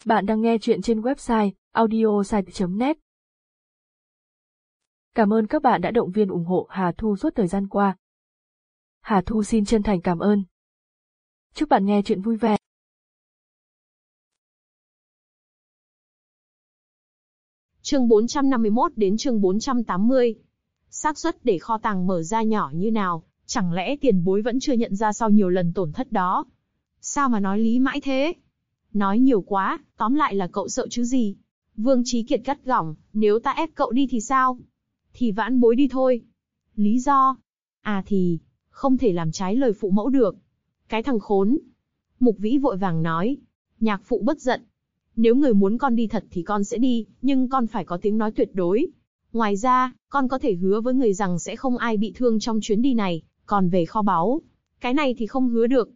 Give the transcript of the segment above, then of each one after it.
Bạn đang nghe chuyện trên website audiosite.net. Cảm ơn các bạn đã động viên ủng hộ Hà Thu suốt thời gian qua. Hà Thu xin chân thành cảm ơn. Chúc bạn nghe chuyện vui vẻ. Chương 451 đến chương 480. Xác suất để kho tàng mở ra nhỏ như nào, chẳng lẽ tiền bối vẫn chưa nhận ra sau nhiều lần tổn thất đó? Sao mà nói lý mãi thế? Nói nhiều quá, tóm lại là cậu sợ chứ gì? Vương Chí Kiệt gắt gỏng, nếu ta ép cậu đi thì sao? Thì vãn bối đi thôi. Lý do? Thì, không thể làm trái lời phụ mẫu được. Cái thằng khốn. Mục Vĩ vội vàng nói. Nhạc phụ bất giận. Nếu người muốn con đi thật thì con sẽ đi, nhưng con phải có tiếng nói tuyệt đối. Ngoài ra, con có thể hứa với người rằng sẽ không ai bị thương trong chuyến đi này, còn về kho báu. Cái này thì không hứa được.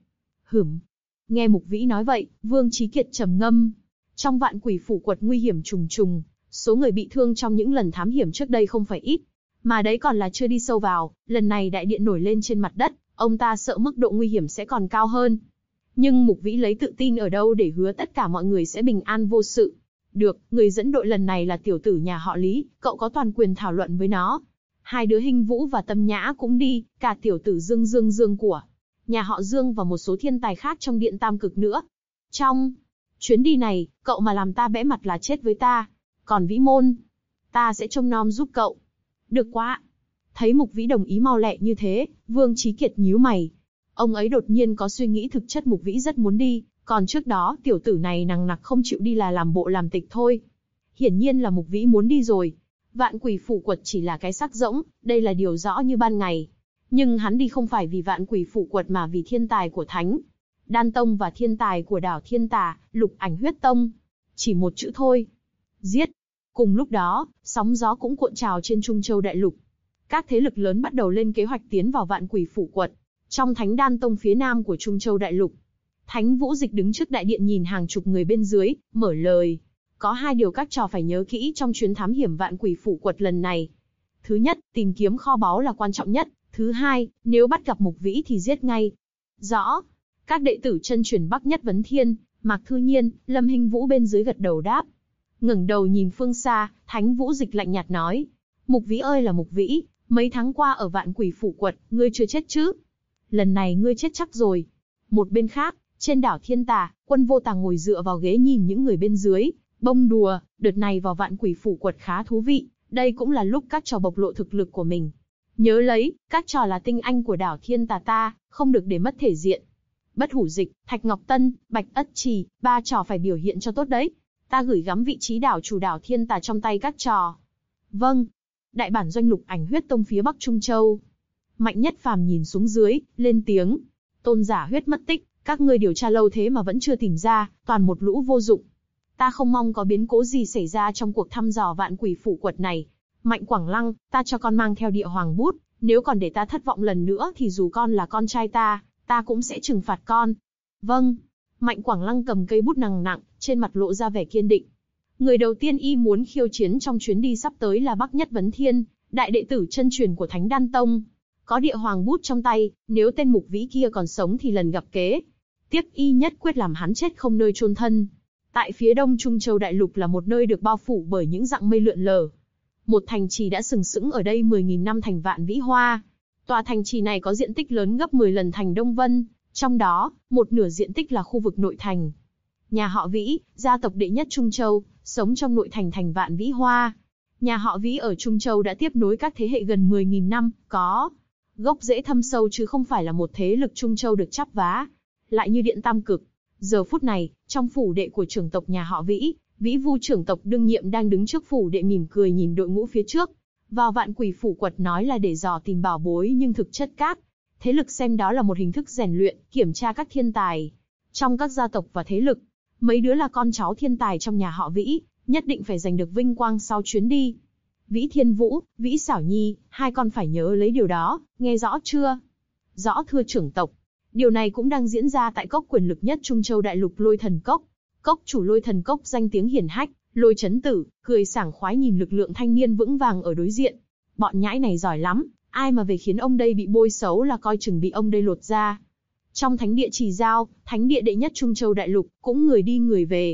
Nghe Mục Vĩ nói vậy, Vương Chí Kiệt trầm ngâm. Trong Vạn Quỷ Phủ Quật nguy hiểm trùng trùng, số người bị thương trong những lần thám hiểm trước đây không phải ít. Mà đấy còn là chưa đi sâu vào, lần này đại điện nổi lên trên mặt đất, ông ta sợ mức độ nguy hiểm sẽ còn cao hơn. Nhưng Mục Vĩ lấy tự tin ở đâu để hứa tất cả mọi người sẽ bình an vô sự. Được, người dẫn đội lần này là tiểu tử nhà họ Lý, cậu có toàn quyền thảo luận với nó. Hai đứa Hinh Vũ và Tâm Nhã cũng đi, cả tiểu tử Dương của nhà họ Dương và một số thiên tài khác trong điện Tam Cực nữa. Trong chuyến đi này, cậu mà làm ta bẽ mặt là chết với ta. Còn Vĩ Môn, ta sẽ trông nom giúp cậu. Được quá. Thấy Mục Vĩ đồng ý mau lẹ như thế, Vương Chí Kiệt nhíu mày. Ông ấy đột nhiên có suy nghĩ thực chất Mục Vĩ rất muốn đi, còn trước đó tiểu tử này nằng nặc không chịu đi là làm bộ làm tịch thôi. Hiển nhiên là Mục Vĩ muốn đi rồi. Vạn Quỷ Phủ Quật chỉ là cái xác rỗng, đây là điều rõ như ban ngày. Nhưng hắn đi không phải vì Vạn Quỷ Phủ Quật mà vì thiên tài của Thánh Đan Tông và thiên tài của đảo Thiên Tà, Lục Ảnh Huyết Tông. Chỉ một chữ thôi. Giết. Cùng lúc đó, sóng gió cũng cuộn trào trên Trung Châu Đại Lục. Các thế lực lớn bắt đầu lên kế hoạch tiến vào Vạn Quỷ Phủ Quật, trong Thánh Đan Tông phía nam của Trung Châu Đại Lục. Thánh Vũ Dịch đứng trước đại điện nhìn hàng chục người bên dưới, mở lời. Có hai điều các trò phải nhớ kỹ trong chuyến thám hiểm Vạn Quỷ Phủ Quật lần này. Thứ nhất, tìm kiếm kho báu là quan trọng nhất. Thứ hai, nếu bắt gặp Mục Vĩ thì giết ngay. Rõ. Các đệ tử chân truyền Bắc Nhất Vấn Thiên, Mạc Thư Nhiên, Lâm Hinh Vũ bên dưới gật đầu đáp. Ngẩng đầu nhìn phương xa, Thánh Vũ Dịch lạnh nhạt nói. Mục Vĩ ơi là Mục Vĩ, mấy tháng qua ở Vạn Quỷ Phủ Quật, ngươi chưa chết chứ? Lần này ngươi chết chắc rồi. Một bên khác, trên đảo Thiên Tà, Quân Vô Tàng ngồi dựa vào ghế nhìn những người bên dưới, bông đùa, đợt này vào Vạn Quỷ Phủ Quật khá thú vị, đây cũng là lúc các trò bộc lộ thực lực của mình. Nhớ lấy, các trò là tinh anh của đảo Thiên Tà ta, không được để mất thể diện. Bất Hủ Dịch, Thạch Ngọc Tân, Bạch Ất Trì, ba trò phải biểu hiện cho tốt đấy. Ta gửi gắm vị trí đảo chủ đảo Thiên Tà trong tay các trò. Vâng. Đại bản doanh Lục Ảnh Huyết Tông phía Bắc Trung Châu. Mạnh Nhất Phàm nhìn xuống dưới, lên tiếng. Tôn giả huyết mất tích, các ngươi điều tra lâu thế mà vẫn chưa tìm ra, toàn một lũ vô dụng. Ta không mong có biến cố gì xảy ra trong cuộc thăm dò Vạn Quỷ Phủ Quật này. Mạnh Quảng Lăng, ta cho con mang theo Địa Hoàng bút, nếu còn để ta thất vọng lần nữa thì dù con là con trai ta cũng sẽ trừng phạt con. Vâng. Mạnh Quảng Lăng cầm cây bút nặng nặng, trên mặt lộ ra vẻ kiên định. Người đầu tiên y muốn khiêu chiến trong chuyến đi sắp tới là Bắc Nhất Vấn Thiên, đại đệ tử chân truyền của Thánh Đan Tông. Có Địa Hoàng bút trong tay, nếu tên Mục Vĩ kia còn sống thì lần gặp kế. Tiếc y nhất quyết làm hắn chết không nơi chôn thân. Tại phía đông Trung Châu Đại Lục là một nơi được bao phủ bởi những dặng mây lượn lờ. Một thành trì đã sừng sững ở đây 10.000 năm thành Vạn Vĩ Hoa. Tòa thành trì này có diện tích lớn gấp 10 lần thành Đông Vân, trong đó, một nửa diện tích là khu vực nội thành. Nhà họ Vĩ, gia tộc đệ nhất Trung Châu, sống trong nội thành thành Vạn Vĩ Hoa. Nhà họ Vĩ ở Trung Châu đã tiếp nối các thế hệ gần 10.000 năm, có gốc rễ thâm sâu chứ không phải là một thế lực Trung Châu được chắp vá. Lại như điện Tam Cực, giờ phút này, trong phủ đệ của trưởng tộc nhà họ Vĩ, Vĩ Vu trưởng tộc đương nhiệm đang đứng trước phủ đệ mỉm cười nhìn đội ngũ phía trước. Vào Vạn Quỷ Phủ Quật nói là để dò tìm bảo bối nhưng thực chất các thế lực xem đó là một hình thức rèn luyện, kiểm tra các thiên tài. Trong các gia tộc và thế lực, mấy đứa là con cháu thiên tài trong nhà họ Vĩ, nhất định phải giành được vinh quang sau chuyến đi. Vĩ Thiên Vũ, Vĩ Xảo Nhi, hai con phải nhớ lấy điều đó, nghe rõ chưa? Rõ thưa trưởng tộc. Điều này cũng đang diễn ra tại cốc quyền lực nhất Trung Châu Đại Lục Lôi Thần Cốc. Cốc chủ Lôi Thần Cốc danh tiếng hiển hách, Lôi Chấn Tử, cười sảng khoái nhìn lực lượng thanh niên vững vàng ở đối diện. Bọn nhãi này giỏi lắm, ai mà về khiến ông đây bị bôi xấu là coi chừng bị ông đây lột ra. Trong thánh địa Trì Giao, thánh địa đệ nhất Trung Châu Đại Lục, cũng người đi người về.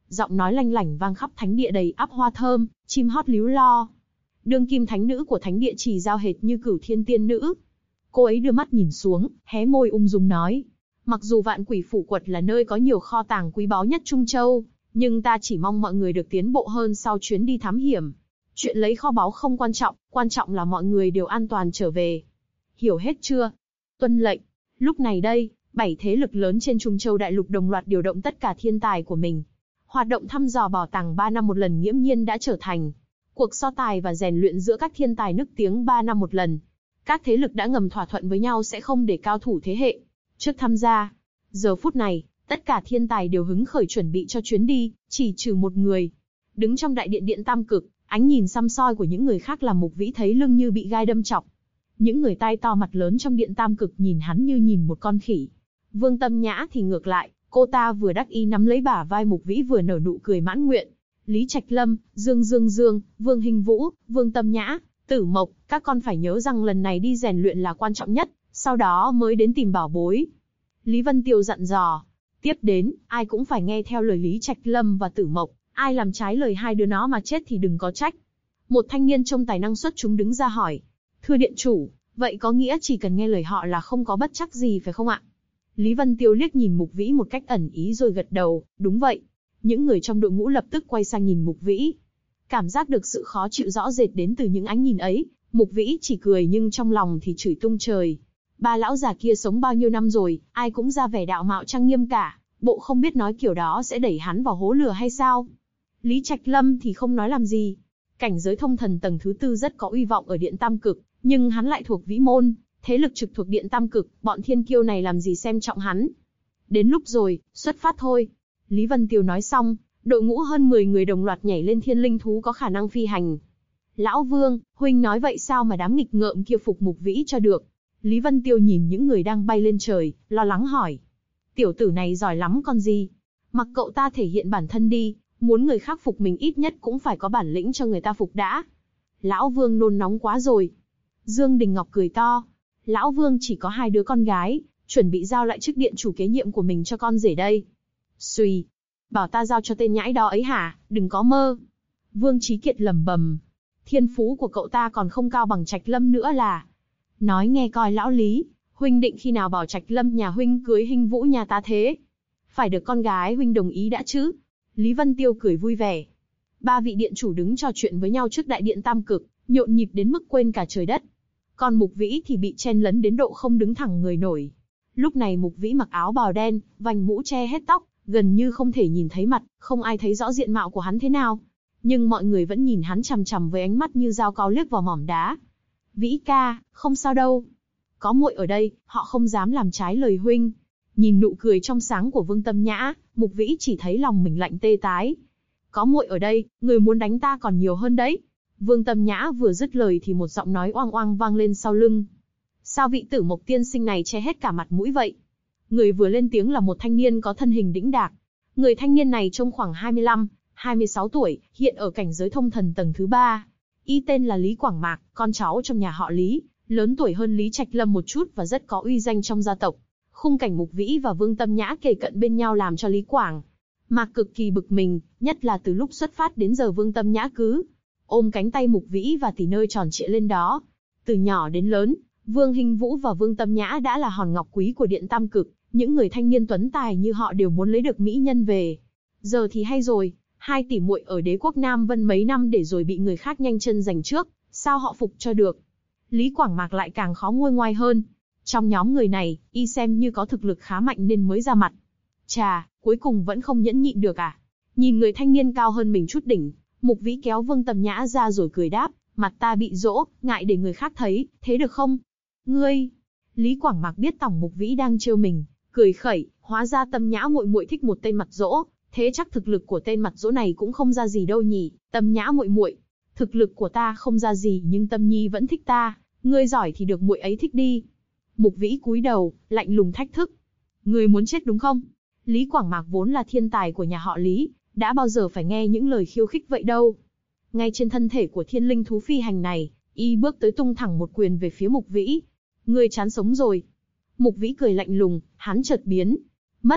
giọng nói lanh lảnh vang khắp thánh địa đầy ắp hoa thơm, chim hót líu lo. Đương kim thánh nữ của thánh địa chỉ giao hệt như Cửu Thiên tiên nữ. Cô ấy đưa mắt nhìn xuống, hé môi ung dung nói: mặc dù Vạn Quỷ Phủ Quật là nơi có nhiều kho tàng quý báu nhất Trung Châu, nhưng ta chỉ mong mọi người được tiến bộ hơn sau chuyến đi thám hiểm. Chuyện lấy kho báu không quan trọng là mọi người đều an toàn trở về. Hiểu hết chưa? Tuân lệnh. Lúc này đây, 7 thế lực lớn trên Trung Châu đại lục đồng loạt điều động tất cả thiên tài của mình. Hoạt động thăm dò bảo tàng 3 năm một lần nghiễm nhiên đã trở thành cuộc so tài và rèn luyện giữa các thiên tài nức tiếng 3 năm một lần. Các thế lực đã ngầm thỏa thuận với nhau sẽ không để cao thủ thế hệ trước tham gia. Giờ phút này, tất cả thiên tài đều hứng khởi chuẩn bị cho chuyến đi, chỉ trừ một người. Đứng trong đại điện Điện Tam Cực, ánh nhìn săm soi của những người khác làm Mục Vĩ thấy lưng như bị gai đâm chọc. Những người tai to mặt lớn trong Điện Tam Cực nhìn hắn như nhìn một con khỉ. Vương Tâm Nhã thì ngược lại, cô ta vừa đắc ý nắm lấy bả vai Mục Vĩ vừa nở nụ cười mãn nguyện. Lý Trạch Lâm, Dương, Vương Hinh Vũ, Vương Tâm Nhã, Tử Mộc, các con phải nhớ rằng lần này đi rèn luyện là quan trọng nhất, sau đó mới đến tìm bảo bối. Lý Vân Tiêu dặn dò. Tiếp đến, ai cũng phải nghe theo lời Lý Trạch Lâm và Tử Mộc, ai làm trái lời hai đứa nó mà chết thì đừng có trách. Một thanh niên trông tài năng xuất chúng đứng ra hỏi: thưa điện chủ, vậy có nghĩa chỉ cần nghe lời họ là không có bất trắc gì phải không ạ? Lý Vân Tiêu liếc nhìn Mục Vĩ một cách ẩn ý rồi gật đầu, đúng vậy. Những người trong đội ngũ lập tức quay sang nhìn Mục Vĩ. Cảm giác được sự khó chịu rõ rệt đến từ những ánh nhìn ấy, Mục Vĩ chỉ cười nhưng trong lòng thì chửi tung trời. Ba lão già kia sống bao nhiêu năm rồi, ai cũng ra vẻ đạo mạo trang nghiêm cả, bộ không biết nói kiểu đó sẽ đẩy hắn vào hố lửa hay sao? Lý Trạch Lâm thì không nói làm gì. Cảnh giới thông thần tầng thứ 4 rất có uy vọng ở Điện Tam Cực, nhưng hắn lại thuộc Vĩ Môn, thế lực trực thuộc Điện Tam Cực, bọn thiên kiêu này làm gì xem trọng hắn. Đến lúc rồi, xuất phát thôi. Lý Vân Tiêu nói xong, đội ngũ hơn 10 người đồng loạt nhảy lên thiên linh thú có khả năng phi hành. Lão Vương, huynh nói vậy sao mà đám nghịch ngợm kia phục Mục Vĩ cho được? Lý Vân Tiêu nhìn những người đang bay lên trời, lo lắng hỏi. Tiểu tử này giỏi lắm còn gì. Mặc cậu ta thể hiện bản thân đi, muốn người khác phục mình ít nhất cũng phải có bản lĩnh cho người ta phục đã. Lão Vương nôn nóng quá rồi. Dương Đình Ngọc cười to. Lão Vương chỉ có 2 đứa con gái, chuẩn bị giao lại chức điện chủ kế nhiệm của mình cho con rể đây. Xùy, bảo ta giao cho tên nhãi đó ấy hả, đừng có mơ. Vương Chí Kiệt lẩm bẩm. Thiên phú của cậu ta còn không cao bằng Trạch Lâm nữa là. Nói nghe coi lão Lý, huynh định khi nào bảo Trạch Lâm nhà huynh cưới Hinh Vũ nhà ta thế? Phải được con gái huynh đồng ý đã chứ? Lý Vân Tiêu cười vui vẻ. 3 vị điện chủ đứng trò chuyện với nhau trước đại điện Tam Cực, nhộn nhịp đến mức quên cả trời đất. Còn Mục Vĩ thì bị chen lấn đến độ không đứng thẳng người nổi. Lúc này Mục Vĩ mặc áo bào đen, vành mũ che hết tóc, gần như không thể nhìn thấy mặt, không ai thấy rõ diện mạo của hắn thế nào. Nhưng mọi người vẫn nhìn hắn chằm chằm với ánh mắt như dao cao liếc vào mỏm đá. Vĩ ca, không sao đâu. Có muội ở đây, họ không dám làm trái lời huynh. Nhìn nụ cười trong sáng của Vương Tâm Nhã, Mục Vĩ chỉ thấy lòng mình lạnh tê tái. Có muội ở đây, người muốn đánh ta còn nhiều hơn đấy. Vương Tâm Nhã vừa dứt lời thì một giọng nói oang oang vang lên sau lưng. Sao vị Tử Mộc tiên sinh này che hết cả mặt mũi vậy? Người vừa lên tiếng là một thanh niên có thân hình đĩnh đạc. Người thanh niên này trông khoảng 25, 26 tuổi, hiện ở cảnh giới thông thần tầng thứ 3. Y tên là Lý Quảng Mạc, con cháu trong nhà họ Lý, lớn tuổi hơn Lý Trạch Lâm một chút và rất có uy danh trong gia tộc. Khung cảnh Mục Vĩ và Vương Tâm Nhã kề cận bên nhau làm cho Lý Quảng Mạc cực kỳ bực mình, nhất là từ lúc xuất phát đến giờ Vương Tâm Nhã cứ ôm cánh tay Mục Vĩ và tỉ nơi tròn trịa lên đó. Từ nhỏ đến lớn, Vương Hinh Vũ và Vương Tâm Nhã đã là hòn ngọc quý của Điện Tam Cực, những người thanh niên tuấn tài như họ đều muốn lấy được mỹ nhân về. Giờ thì hay rồi, 2 tỷ muội ở đế quốc Nam Vân mấy năm để rồi bị người khác nhanh chân giành trước, sao họ phục cho được? Lý Quảng Mạc lại càng khó nguôi ngoai hơn. Trong nhóm người này, y xem như có thực lực khá mạnh nên mới ra mặt. Chà, cuối cùng vẫn không nhẫn nhịn được à? Nhìn người thanh niên cao hơn mình chút đỉnh, Mục Vĩ kéo Vương Tâm Nhã ra rồi cười đáp, mặt ta bị dỗ, ngại để người khác thấy, thế được không? Ngươi! Lý Quảng Mạc biết tổng Mục Vĩ đang trêu mình, cười khẩy, hóa ra Tâm Nhã muội muội thích một tên mặt dỗ, thế chắc thực lực của tên mặt dỗ này cũng không ra gì đâu nhỉ? Tâm Nhã muội muội, thực lực của ta không ra gì nhưng Tâm Nhi vẫn thích ta, ngươi giỏi thì được muội ấy thích đi. Mục Vĩ cúi đầu, lạnh lùng thách thức. Ngươi muốn chết đúng không? Lý Quảng Mạc vốn là thiên tài của nhà họ Lý, đã bao giờ phải nghe những lời khiêu khích vậy đâu. Ngay trên thân thể của thiên linh thú phi hành này, y bước tới tung thẳng một quyền về phía Mục Vĩ. Ngươi chán sống rồi. Mục Vĩ cười lạnh lùng, hắn chợt biến mất.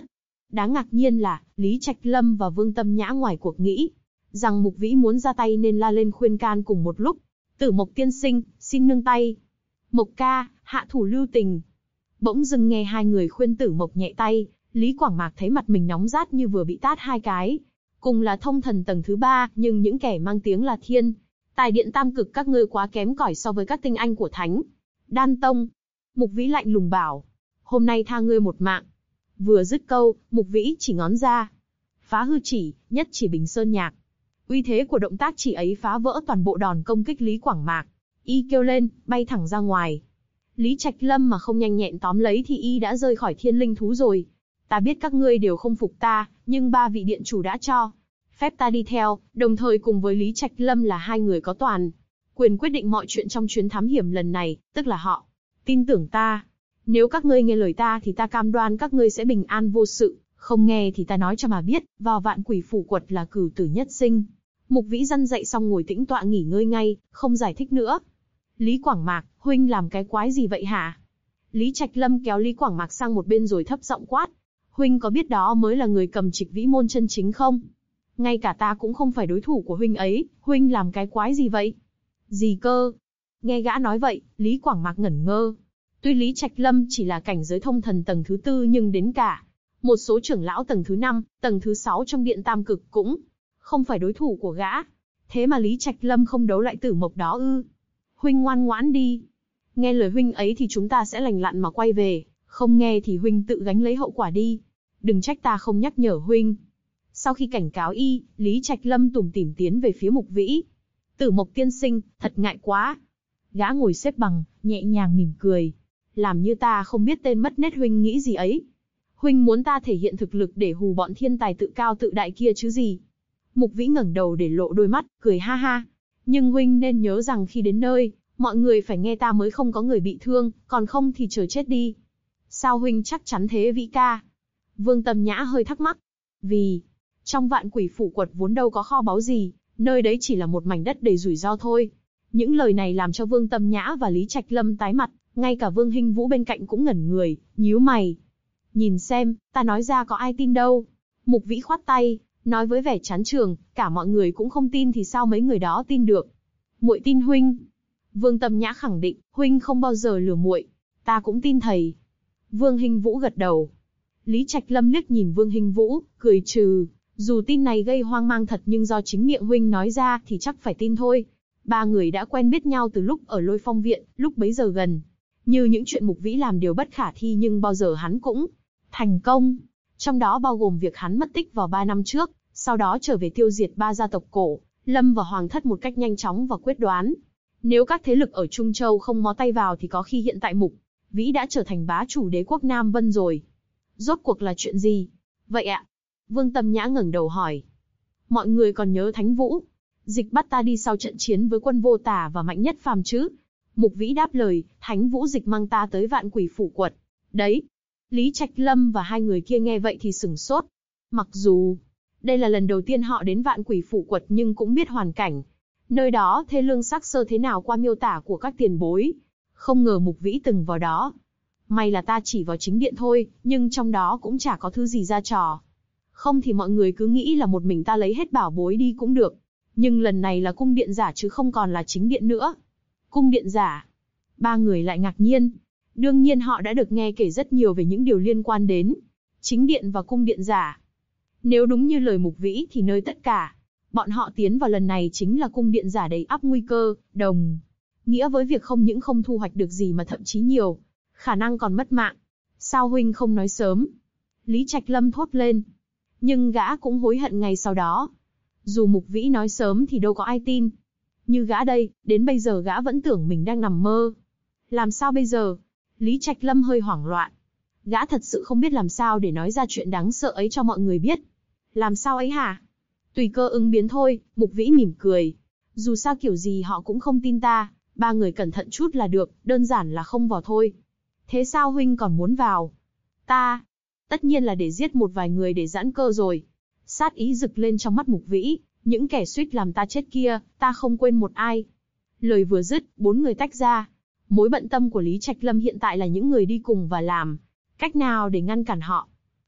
Đáng ngạc nhiên là, Lý Trạch Lâm và Vương Tâm Nhã ngoài cuộc nghĩ rằng Mục Vĩ muốn ra tay nên la lên khuyên can cùng một lúc. Tử Mộc tiên sinh, xin nương tay. Mộc ca, hạ thủ lưu tình. Bỗng dưng nghe hai người khuyên Tử Mộc nhẹ tay, Lý Quảng Mạc thấy mặt mình nóng rát như vừa bị tát hai cái. Cùng là thông thần tầng thứ 3, nhưng những kẻ mang tiếng là thiên tài điện tam cực các ngươi quá kém cỏi so với các tinh anh của Thánh Đan Tông. Mục Vĩ lạnh lùng bảo, hôm nay tha ngươi một mạng. Vừa dứt câu, Mục Vĩ chỉ ngón ra. Phá hư chỉ, nhất chỉ bình sơn nhạc. Uy thế của động tác chỉ ấy phá vỡ toàn bộ đòn công kích Lý Quảng Mạc. Y kêu lên, bay thẳng ra ngoài. Lý Trạch Lâm mà không nhanh nhẹn tóm lấy thì y đã rơi khỏi thiên linh thú rồi. Ta biết các ngươi đều không phục ta, nhưng ba vị điện chủ đã cho phép ta đi theo, đồng thời cùng với Lý Trạch Lâm là hai người có toàn quyền quyết định mọi chuyện trong chuyến thám hiểm lần này, tức là họ tin tưởng ta. Nếu các ngươi nghe lời ta thì ta cam đoan các ngươi sẽ bình an vô sự, không nghe thì ta nói cho mà biết, vào Vạn Quỷ Phủ Quật là cửu tử nhất sinh. Mục Vĩ răn dậy xong ngồi tĩnh tọa nghỉ ngơi ngay, không giải thích nữa. Lý Quảng Mạc, huynh làm cái quái gì vậy hả? Lý Trạch Lâm kéo Lý Quảng Mạc sang một bên rồi thấp giọng quát. Huynh có biết đó mới là người cầm Trịch Vĩ môn chân chính không? Ngay cả ta cũng không phải đối thủ của huynh ấy, huynh làm cái quái gì vậy? Gì cơ? Nghe gã nói vậy, Lý Quảng Mạc ngẩn ngơ. Tuy Lý Trạch Lâm chỉ là cảnh giới thông thần tầng thứ 4 nhưng đến cả một số trưởng lão tầng thứ 5, tầng thứ 6 trong điện tam cực cũng không phải đối thủ của gã. Thế mà Lý Trạch Lâm không đấu lại Tử Mộc đó ư? Huynh ngoan ngoãn đi. Nghe lời huynh ấy thì chúng ta sẽ lành lặn mà quay về, không nghe thì huynh tự gánh lấy hậu quả đi. Đừng trách ta không nhắc nhở huynh. Sau khi cảnh cáo y, Lý Trạch Lâm tủm tỉm tiến về phía Mục Vĩ. Tử Mộc tiên sinh, thật ngại quá. Gã ngồi xếp bằng, nhẹ nhàng mỉm cười. Làm như ta không biết tên mất nết huynh nghĩ gì ấy. Huynh muốn ta thể hiện thực lực để hù bọn thiên tài tự cao tự đại kia chứ gì. Mục Vĩ ngẩng đầu để lộ đôi mắt, cười ha ha. Nhưng huynh nên nhớ rằng khi đến nơi, mọi người phải nghe ta mới không có người bị thương, còn không thì chờ chết đi. Sao huynh chắc chắn thế Vĩ ca? Vương Tâm Nhã hơi thắc mắc. Vì, trong Vạn Quỷ Phủ Quật vốn đâu có kho báu gì, nơi đấy chỉ là một mảnh đất đầy rủi ro thôi. Những lời này làm cho Vương Tâm Nhã và Lý Trạch Lâm tái mặt, ngay cả Vương Hinh Vũ bên cạnh cũng ngẩn người, nhíu mày. Nhìn xem, ta nói ra có ai tin đâu. Mục Vĩ khoát tay, nói với vẻ chán trường, cả mọi người cũng không tin thì sao mấy người đó tin được. Muội tin huynh. Vương Tâm Nhã khẳng định, huynh không bao giờ lừa muội. Ta cũng tin thầy. Vương Hinh Vũ gật đầu. Lý Trạch Lâm liếc nhìn Vương Hinh Vũ, cười trừ. Dù tin này gây hoang mang thật nhưng do chính miệng huynh nói ra thì chắc phải tin thôi. Ba người đã quen biết nhau từ lúc ở Lôi Phong Viện, lúc bấy giờ gần như những chuyện Mục Vĩ làm đều bất khả thi nhưng bao giờ hắn cũng thành công. Trong đó bao gồm việc hắn mất tích vào 3 năm trước, sau đó trở về tiêu diệt 3 gia tộc cổ, lâm vào hoàng thất một cách nhanh chóng và quyết đoán. Nếu các thế lực ở Trung Châu không mó tay vào thì có khi hiện tại Mục Vĩ đã trở thành bá chủ đế quốc Nam Vân rồi. Rốt cuộc là chuyện gì vậy ạ? Vương Tâm Nhã ngẩng đầu hỏi. Mọi người còn nhớ Thánh Vũ Dịch bắt ta đi sau trận chiến với quân Vô Tả và Mạnh Nhất Phàm chứ? Mục Vĩ đáp lời, Thánh Vũ Dịch mang ta tới Vạn Quỷ Phủ Quật. Đấy. Lý Trạch Lâm và hai người kia nghe vậy thì sửng sốt. Mặc dù đây là lần đầu tiên họ đến Vạn Quỷ Phủ Quật nhưng cũng biết hoàn cảnh nơi đó thê lương xác sơ thế nào qua miêu tả của các tiền bối. Không ngờ Mục Vĩ từng vào đó. May là ta chỉ vào chính điện thôi, nhưng trong đó cũng chả có thứ gì ra trò. Không thì mọi người cứ nghĩ là một mình ta lấy hết bảo bối đi cũng được. Nhưng lần này là cung điện giả chứ không còn là chính điện nữa. Cung điện giả. Ba người lại ngạc nhiên. Đương nhiên họ đã được nghe kể rất nhiều về những điều liên quan đến chính điện và cung điện giả. Nếu đúng như lời Mục Vĩ thì nơi tất cả bọn họ tiến vào lần này chính là cung điện giả đầy ắp nguy cơ, đồng nghĩa với việc không những không thu hoạch được gì mà thậm chí nhiều khả năng còn mất mạng. Sao huynh không nói sớm? Lý Trạch Lâm thốt lên. Nhưng gã cũng hối hận ngay sau đó. Dù Mục Vĩ nói sớm thì đâu có ai tin. Như gã đây, đến bây giờ gã vẫn tưởng mình đang nằm mơ. Làm sao bây giờ? Lý Trạch Lâm hơi hoảng loạn. Gã thật sự không biết làm sao để nói ra chuyện đáng sợ ấy cho mọi người biết. Làm sao ấy hả? Tùy cơ ứng biến thôi, Mục Vĩ mỉm cười. Dù sao kiểu gì họ cũng không tin ta, ba người cẩn thận chút là được, đơn giản là không vào thôi. Thế sao huynh còn muốn vào? Ta, tất nhiên là để giết một vài người để giãn cơ rồi. Sát ý rực lên trong mắt Mục Vĩ, những kẻ suýt làm ta chết kia, ta không quên một ai. Lời vừa dứt, bốn người tách ra. Mối bận tâm của Lý Trạch Lâm hiện tại là những người đi cùng và làm cách nào để ngăn cản họ.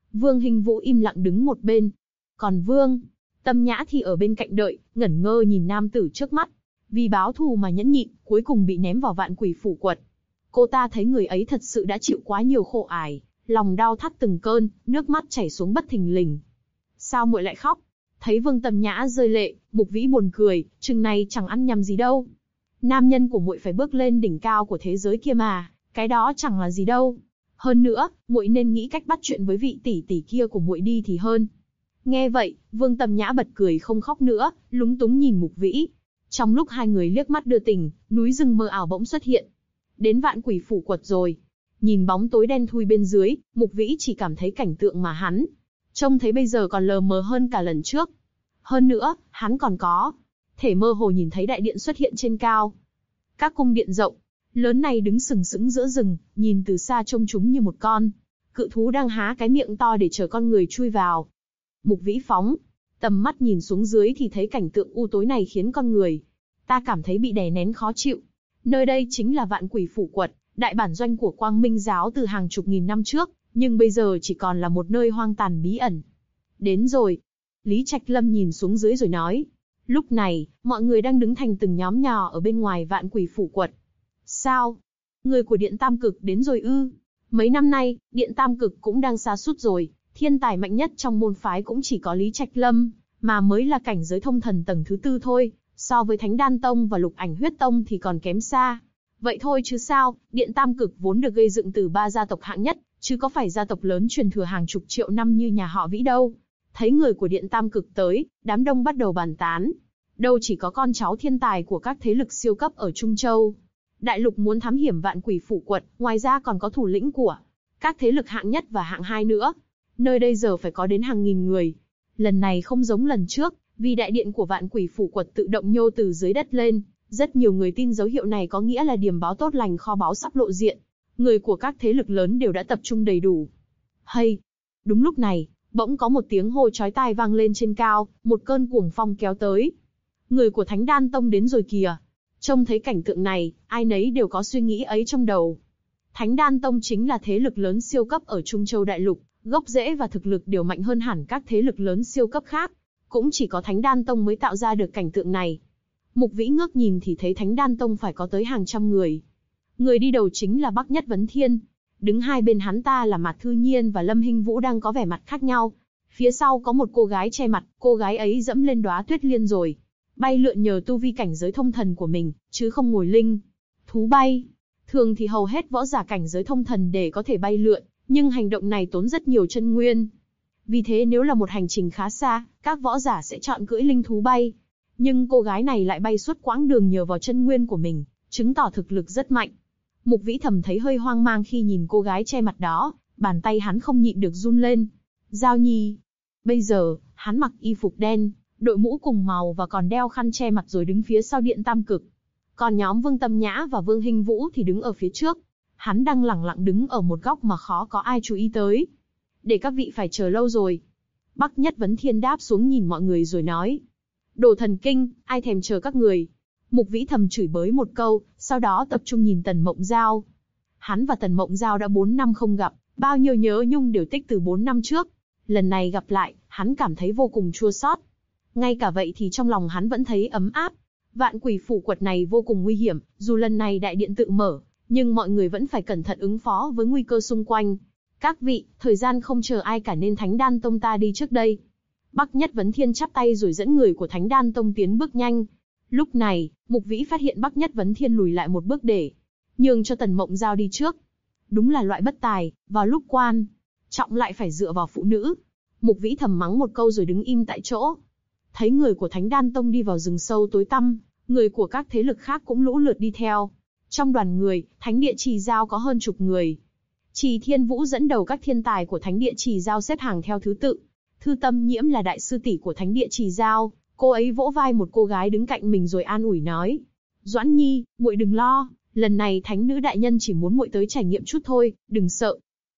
Vương Hinh Vũ im lặng đứng một bên. Còn Vương Tâm Nhã thì ở bên cạnh đợi, ngẩn ngơ nhìn nam tử trước mắt. Vì báo thù mà nhẫn nhịn, cuối cùng bị ném vào vạn quỷ phủ quật. Cô ta thấy người ấy thật sự đã chịu quá nhiều khổ ải, lòng đau thắt từng cơn, nước mắt chảy xuống bất thình lình. Sao muội lại khóc? Thấy Vương Tâm Nhã rơi lệ, Mục Vĩ buồn cười, chừng này chẳng ăn nhầm gì đâu. Nam nhân của muội phải bước lên đỉnh cao của thế giới kia mà, cái đó chẳng là gì đâu. Hơn nữa, muội nên nghĩ cách bắt chuyện với vị tỷ tỷ kia của muội đi thì hơn. Nghe vậy, Vương Tâm Nhã bật cười không khóc nữa, lúng túng nhìn Mục Vĩ. Trong lúc hai người liếc mắt đưa tình, núi rừng mơ ảo bỗng xuất hiện. Đến vạn quỷ phủ quật rồi. Nhìn bóng tối đen thui bên dưới, Mục Vĩ chỉ cảm thấy cảnh tượng mà hắn trông thấy bây giờ còn lờ mờ hơn cả lần trước. Hơn nữa, hắn còn có thể mơ hồ nhìn thấy đại điện xuất hiện trên cao. Các cung điện rộng, lớn này đứng sừng sững giữa rừng, nhìn từ xa trông chúng như một con cự thú đang há cái miệng to để chờ con người chui vào. Mục Vĩ phóng tầm mắt nhìn xuống dưới thì thấy cảnh tượng u tối này khiến con người ta cảm thấy bị đè nén khó chịu. Nơi đây chính là vạn quỷ phủ quật, đại bản doanh của Quang Minh giáo từ hàng chục nghìn năm trước, nhưng bây giờ chỉ còn là một nơi hoang tàn bí ẩn. Đến rồi. Lý Trạch Lâm nhìn xuống dưới rồi nói. Lúc này, mọi người đang đứng thành từng nhóm nhỏ ở bên ngoài vạn quỷ phủ quật. Sao? Người của Điện Tam Cực đến rồi ư? Mấy năm nay, Điện Tam Cực cũng đang sa sút rồi, thiên tài mạnh nhất trong môn phái cũng chỉ có Lý Trạch Lâm, mà mới là cảnh giới thông thần tầng thứ 4 thôi, so với Thánh Đan Tông và Lục Ảnh Huyết Tông thì còn kém xa. Vậy thôi chứ sao, Điện Tam Cực vốn được gây dựng từ 3 gia tộc hạng nhất, chứ có phải gia tộc lớn truyền thừa hàng chục triệu năm như nhà họ Vĩ đâu. Thấy người của Điện Tam Cực tới, đám đông bắt đầu bàn tán. Đâu chỉ có con cháu thiên tài của các thế lực siêu cấp ở Trung Châu. Đại lục muốn thám hiểm vạn quỷ phủ quật, ngoài ra còn có thủ lĩnh của các thế lực hạng nhất và hạng 2 nữa. Nơi đây giờ phải có đến hàng nghìn người. Lần này không giống lần trước, vì đại điện của vạn quỷ phủ quật tự động nhô từ dưới đất lên. Rất nhiều người tin dấu hiệu này có nghĩa là điểm báo tốt lành kho báu sắp lộ diện. Người của các thế lực lớn đều đã tập trung đầy đủ. Hay! Đúng lúc này, bỗng có một tiếng hô chói tai vang lên trên cao, một cơn cuồng phong kéo tới. Người của Thánh Đan Tông đến rồi kìa. Trông thấy cảnh tượng này, ai nấy đều có suy nghĩ ấy trong đầu. Thánh Đan Tông chính là thế lực lớn siêu cấp ở Trung Châu Đại Lục, gốc rễ và thực lực đều mạnh hơn hẳn các thế lực lớn siêu cấp khác. Cũng chỉ có Thánh Đan Tông mới tạo ra được cảnh tượng này. Mục Vĩ ngước nhìn thì thấy Thánh Đan Tông phải có tới hàng trăm người. Người đi đầu chính là Bắc Nhất Vấn Thiên. Đứng hai bên hắn ta là Mạc Thư Nhiên và Lâm Hinh Vũ đang có vẻ mặt khác nhau. Phía sau có một cô gái che mặt, cô gái ấy dẫm lên đóa tuyết liên rồi. Bay lượn nhờ tu vi cảnh giới thông thần của mình, chứ không ngồi linh thú bay. Thường thì hầu hết võ giả cảnh giới thông thần để có thể bay lượn, nhưng hành động này tốn rất nhiều chân nguyên. Vì thế nếu là một hành trình khá xa, các võ giả sẽ chọn cưỡi linh thú bay. Nhưng cô gái này lại bay suốt quãng đường nhờ vào chân nguyên của mình, chứng tỏ thực lực rất mạnh. Mục Vĩ thầm thấy hơi hoang mang khi nhìn cô gái che mặt đó, bàn tay hắn không nhịn được run lên. Giao Nhi. Bây giờ, hắn mặc y phục đen, đội mũ cùng màu và còn đeo khăn che mặt rồi đứng phía sau Điện Tam Cực. Còn nhóm Vương Tâm Nhã và Vương Hinh Vũ thì đứng ở phía trước. Hắn đang lẳng lặng đứng ở một góc mà khó có ai chú ý tới. Để các vị phải chờ lâu rồi. Bắc Nhất Vấn Thiên đáp xuống nhìn mọi người rồi nói. Đồ thần kinh, ai thèm chờ các người. Mục Vĩ thầm chửi bới một câu, sau đó tập trung nhìn Tần Mộng Giao. Hắn và Tần Mộng Giao đã 4 năm không gặp, bao nhiêu nhớ nhung đều tích từ 4 năm trước. Lần này gặp lại, hắn cảm thấy vô cùng chua xót. Ngay cả vậy thì trong lòng hắn vẫn thấy ấm áp. Vạn quỷ phủ quật này vô cùng nguy hiểm, dù lần này đại điện tự mở, nhưng mọi người vẫn phải cẩn thận ứng phó với nguy cơ xung quanh. Các vị, thời gian không chờ ai cả nên Thánh Đan Tông ta đi trước đây. Bắc Nhất Vấn Thiên chắp tay rồi dẫn người của Thánh Đan Tông tiến bước nhanh. Lúc này, Mục Vĩ phát hiện Bắc Nhất Vấn Thiên lùi lại một bước để nhường cho Tần Mộng Giao đi trước. Đúng là loại bất tài, vào lúc quan trọng lại phải dựa vào phụ nữ. Mục Vĩ thầm mắng một câu rồi đứng im tại chỗ. Thấy người của Thánh Đan Tông đi vào rừng sâu tối tăm, người của các thế lực khác cũng lũ lượt đi theo. Trong đoàn người, Thánh Địa Trì Giao có hơn chục người. Trì Thiên Vũ dẫn đầu các thiên tài của Thánh Địa Trì Giao xếp hàng theo thứ tự. Thư Tâm Nhiễm là đại sư tỷ của Thánh Địa Trì Giao, cô ấy vỗ vai một cô gái đứng cạnh mình rồi an ủi nói: "Doãn Nhi, muội đừng lo, lần này Thánh nữ đại nhân chỉ muốn muội tới trải nghiệm chút thôi, đừng sợ."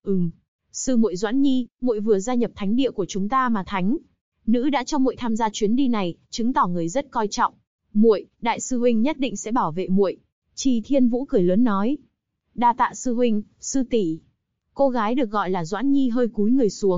Sư muội Doãn Nhi, muội vừa gia nhập Thánh Địa của chúng ta mà Thánh nữ đã cho muội tham gia chuyến đi này, chứng tỏ người rất coi trọng muội, đại sư huynh nhất định sẽ bảo vệ muội. Trì Thiên Vũ cười lớn nói: "Đa tạ sư huynh, sư tỷ." Cô gái được gọi là Doãn Nhi hơi cúi người xuống,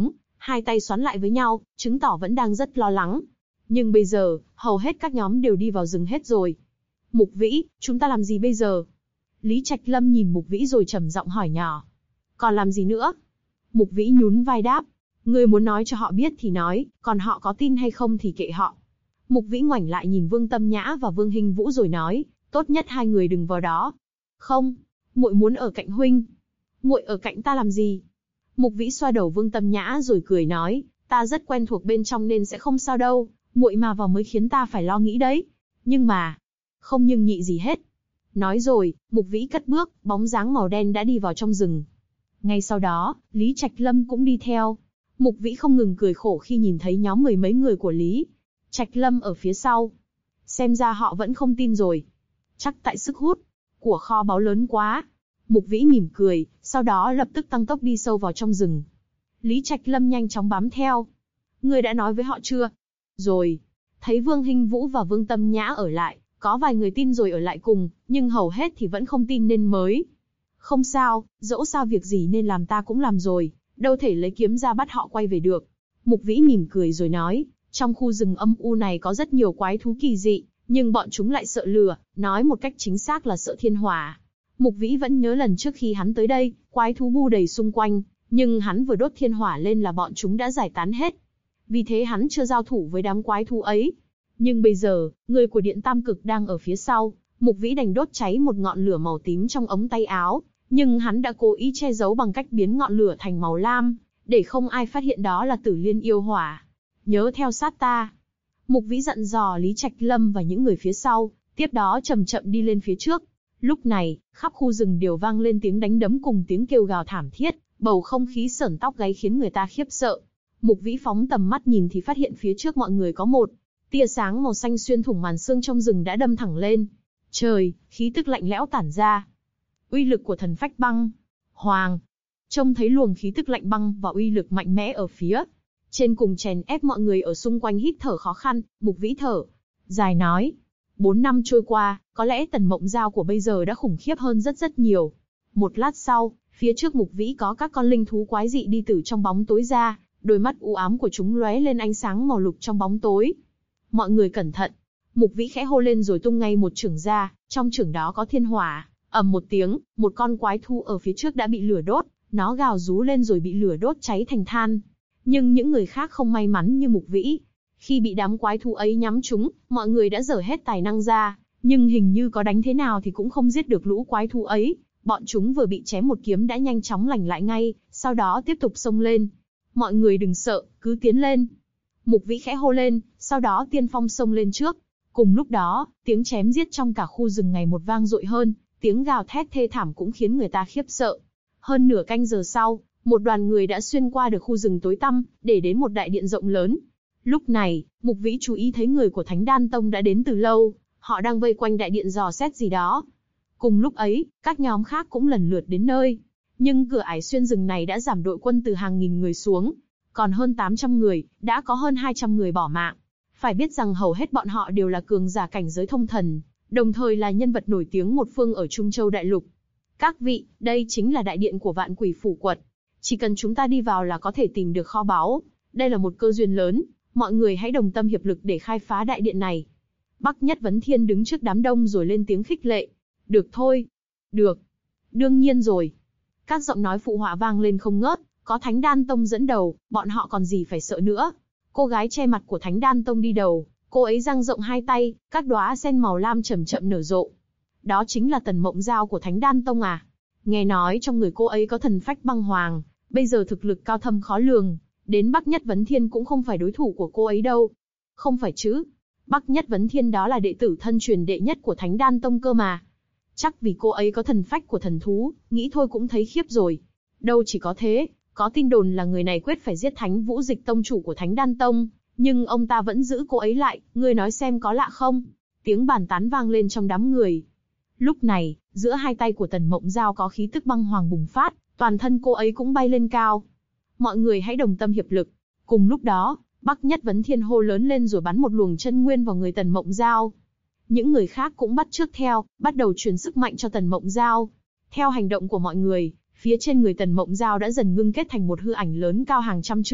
hai tay xoắn lại với nhau, chứng tỏ vẫn đang rất lo lắng. Nhưng bây giờ, hầu hết các nhóm đều đi vào rừng hết rồi. Mục Vĩ, chúng ta làm gì bây giờ? Lý Trạch Lâm nhìn Mục Vĩ rồi trầm giọng hỏi nhỏ. Còn làm gì nữa? Mục Vĩ nhún vai đáp. Ngươi muốn nói cho họ biết thì nói, còn họ có tin hay không thì kệ họ. Mục Vĩ ngoảnh lại nhìn Vương Tâm Nhã và Vương Hinh Vũ rồi nói, tốt nhất hai người đừng vào đó. Không, muội muốn ở cạnh huynh. Muội ở cạnh ta làm gì? Mục Vĩ xoa đầu Vương Tâm Nhã rồi cười nói, ta rất quen thuộc bên trong nên sẽ không sao đâu, muội mà vào mới khiến ta phải lo nghĩ đấy. Nhưng mà, không nhưng nhị gì hết. Nói rồi, Mục Vĩ cất bước, bóng dáng màu đen đã đi vào trong rừng. Ngay sau đó, Lý Trạch Lâm cũng đi theo. Mục Vĩ không ngừng cười khổ khi nhìn thấy nhóm mười mấy người của Lý Trạch Lâm ở phía sau. Xem ra họ vẫn không tin rồi. Chắc tại sức hút của kho báu lớn quá. Mục Vĩ mỉm cười, sau đó lập tức tăng tốc đi sâu vào trong rừng. Lý Trạch Lâm nhanh chóng bám theo. Ngươi đã nói với họ chưa? Rồi. Thấy Vương Hinh Vũ và Vương Tâm Nhã ở lại, có vài người tin rồi ở lại cùng, nhưng hầu hết thì vẫn không tin nên mới. Không sao, dẫu sao việc gì nên làm ta cũng làm rồi, đâu thể lấy kiếm ra bắt họ quay về được. Mục Vĩ mỉm cười rồi nói, trong khu rừng âm u này có rất nhiều quái thú kỳ dị, nhưng bọn chúng lại sợ lửa, nói một cách chính xác là sợ thiên hỏa. Mục Vĩ vẫn nhớ lần trước khi hắn tới đây, quái thú bu đầy xung quanh, nhưng hắn vừa đốt thiên hỏa lên là bọn chúng đã giải tán hết. Vì thế hắn chưa giao thủ với đám quái thú ấy. Nhưng bây giờ, người của Điện Tam Cực đang ở phía sau, Mục Vĩ đành đốt cháy một ngọn lửa màu tím trong ống tay áo, nhưng hắn đã cố ý che giấu bằng cách biến ngọn lửa thành màu lam, để không ai phát hiện đó là Tử Liên yêu hỏa. Nhớ theo sát ta. Mục Vĩ dặn dò Lý Trạch Lâm và những người phía sau, tiếp đó chậm chậm đi lên phía trước. Lúc này, khắp khu rừng đều vang lên tiếng đánh đấm cùng tiếng kêu gào thảm thiết, bầu không khí sởn tóc gáy khiến người ta khiếp sợ. Mục Vĩ phóng tầm mắt nhìn thì phát hiện phía trước mọi người có một tia sáng màu xanh xuyên thủng màn sương trong rừng đã đâm thẳng lên. Trời, khí tức lạnh lẽo tản ra. Uy lực của thần phách băng hoàng. Trông thấy luồng khí tức lạnh băng và uy lực mạnh mẽ ở phía trên cùng chèn ép mọi người ở xung quanh hít thở khó khăn. Mục Vĩ thở dài nói, 4 năm trôi qua, có lẽ Tần Mộng Giao của bây giờ đã khủng khiếp hơn rất rất nhiều. Một lát sau, phía trước Mục Vĩ có các con linh thú quái dị đi từ trong bóng tối ra, đôi mắt u ám của chúng lóe lên ánh sáng màu lục trong bóng tối. Mọi người cẩn thận. Mục Vĩ khẽ hô lên rồi tung ngay một chưởng ra, trong chưởng đó có thiên hỏa. Ầm một tiếng, một con quái thú ở phía trước đã bị lửa đốt, nó gào rú lên rồi bị lửa đốt cháy thành than. Nhưng những người khác không may mắn như Mục Vĩ. Khi bị đám quái thú ấy nhắm trúng, mọi người đã dở hết tài năng ra, nhưng hình như có đánh thế nào thì cũng không giết được lũ quái thú ấy. Bọn chúng vừa bị chém một kiếm đã nhanh chóng lành lại ngay, sau đó tiếp tục xông lên. Mọi người đừng sợ, cứ tiến lên. Mục Vĩ khẽ hô lên, sau đó tiên phong xông lên trước. Cùng lúc đó, tiếng chém giết trong cả khu rừng ngày một vang dội hơn, tiếng gào thét thê thảm cũng khiến người ta khiếp sợ. Hơn nửa canh giờ sau, một đoàn người đã xuyên qua được khu rừng tối tăm, để đến một đại điện rộng lớn. Lúc này, Mục Vĩ chú ý thấy người của Thánh Đan Tông đã đến từ lâu, họ đang vây quanh đại điện dò xét gì đó. Cùng lúc ấy, các nhóm khác cũng lần lượt đến nơi. Nhưng cửa ải xuyên rừng này đã giảm đội quân từ hàng nghìn người xuống. Còn hơn 800 người, đã có hơn 200 người bỏ mạng. Phải biết rằng hầu hết bọn họ đều là cường giả cảnh giới thông thần, đồng thời là nhân vật nổi tiếng một phương ở Trung Châu Đại Lục. Các vị, đây chính là đại điện của Vạn Quỷ Phủ Quật. Chỉ cần chúng ta đi vào là có thể tìm được kho báu. Đây là một cơ duyên lớn, mọi người hãy đồng tâm hiệp lực để khai phá đại điện này. Bắc Nhất Vấn Thiên đứng trước đám đông rồi lên tiếng khích lệ. Được thôi. Được. Đương nhiên rồi. Các giọng nói phụ họa vang lên không ngớt, có Thánh Đan Tông dẫn đầu, bọn họ còn gì phải sợ nữa. Cô gái che mặt của Thánh Đan Tông đi đầu, cô ấy dang rộng hai tay, các đóa sen màu lam chậm chậm nở rộ. Đó chính là Tần Mộng Giao của Thánh Đan Tông à? Nghe nói trong người cô ấy có thần phách băng hoàng, bây giờ thực lực cao thâm khó lường, đến Bắc Nhất Vấn Thiên cũng không phải đối thủ của cô ấy đâu. Không phải chứ? Bắc Nhất Vấn Thiên đó là đệ tử thân truyền đệ nhất của Thánh Đan Tông cơ mà. Chắc vì cô ấy có thần phách của thần thú, nghĩ thôi cũng thấy khiếp rồi. Đâu chỉ có thế, có tin đồn là người này quyết phải giết Thánh Vũ Dịch tông chủ của Thánh Đan Tông, nhưng ông ta vẫn giữ cô ấy lại, ngươi nói xem có lạ không? Tiếng bàn tán vang lên trong đám người. Lúc này, giữa hai tay của Tần Mộng Giao có khí tức băng hoàng bùng phát, toàn thân cô ấy cũng bay lên cao. Mọi người hãy đồng tâm hiệp lực. Cùng lúc đó, Bắc Nhất Vấn Thiên hô lớn lên rồi bắn một luồng chân nguyên vào người Tần Mộng Giao. Những người khác cũng bắt chước theo, bắt đầu truyền sức mạnh cho Tần Mộng Giao. Theo hành động của mọi người, phía trên người Tần Mộng Giao đã dần ngưng kết thành một hư ảnh lớn cao hàng trăm trượng.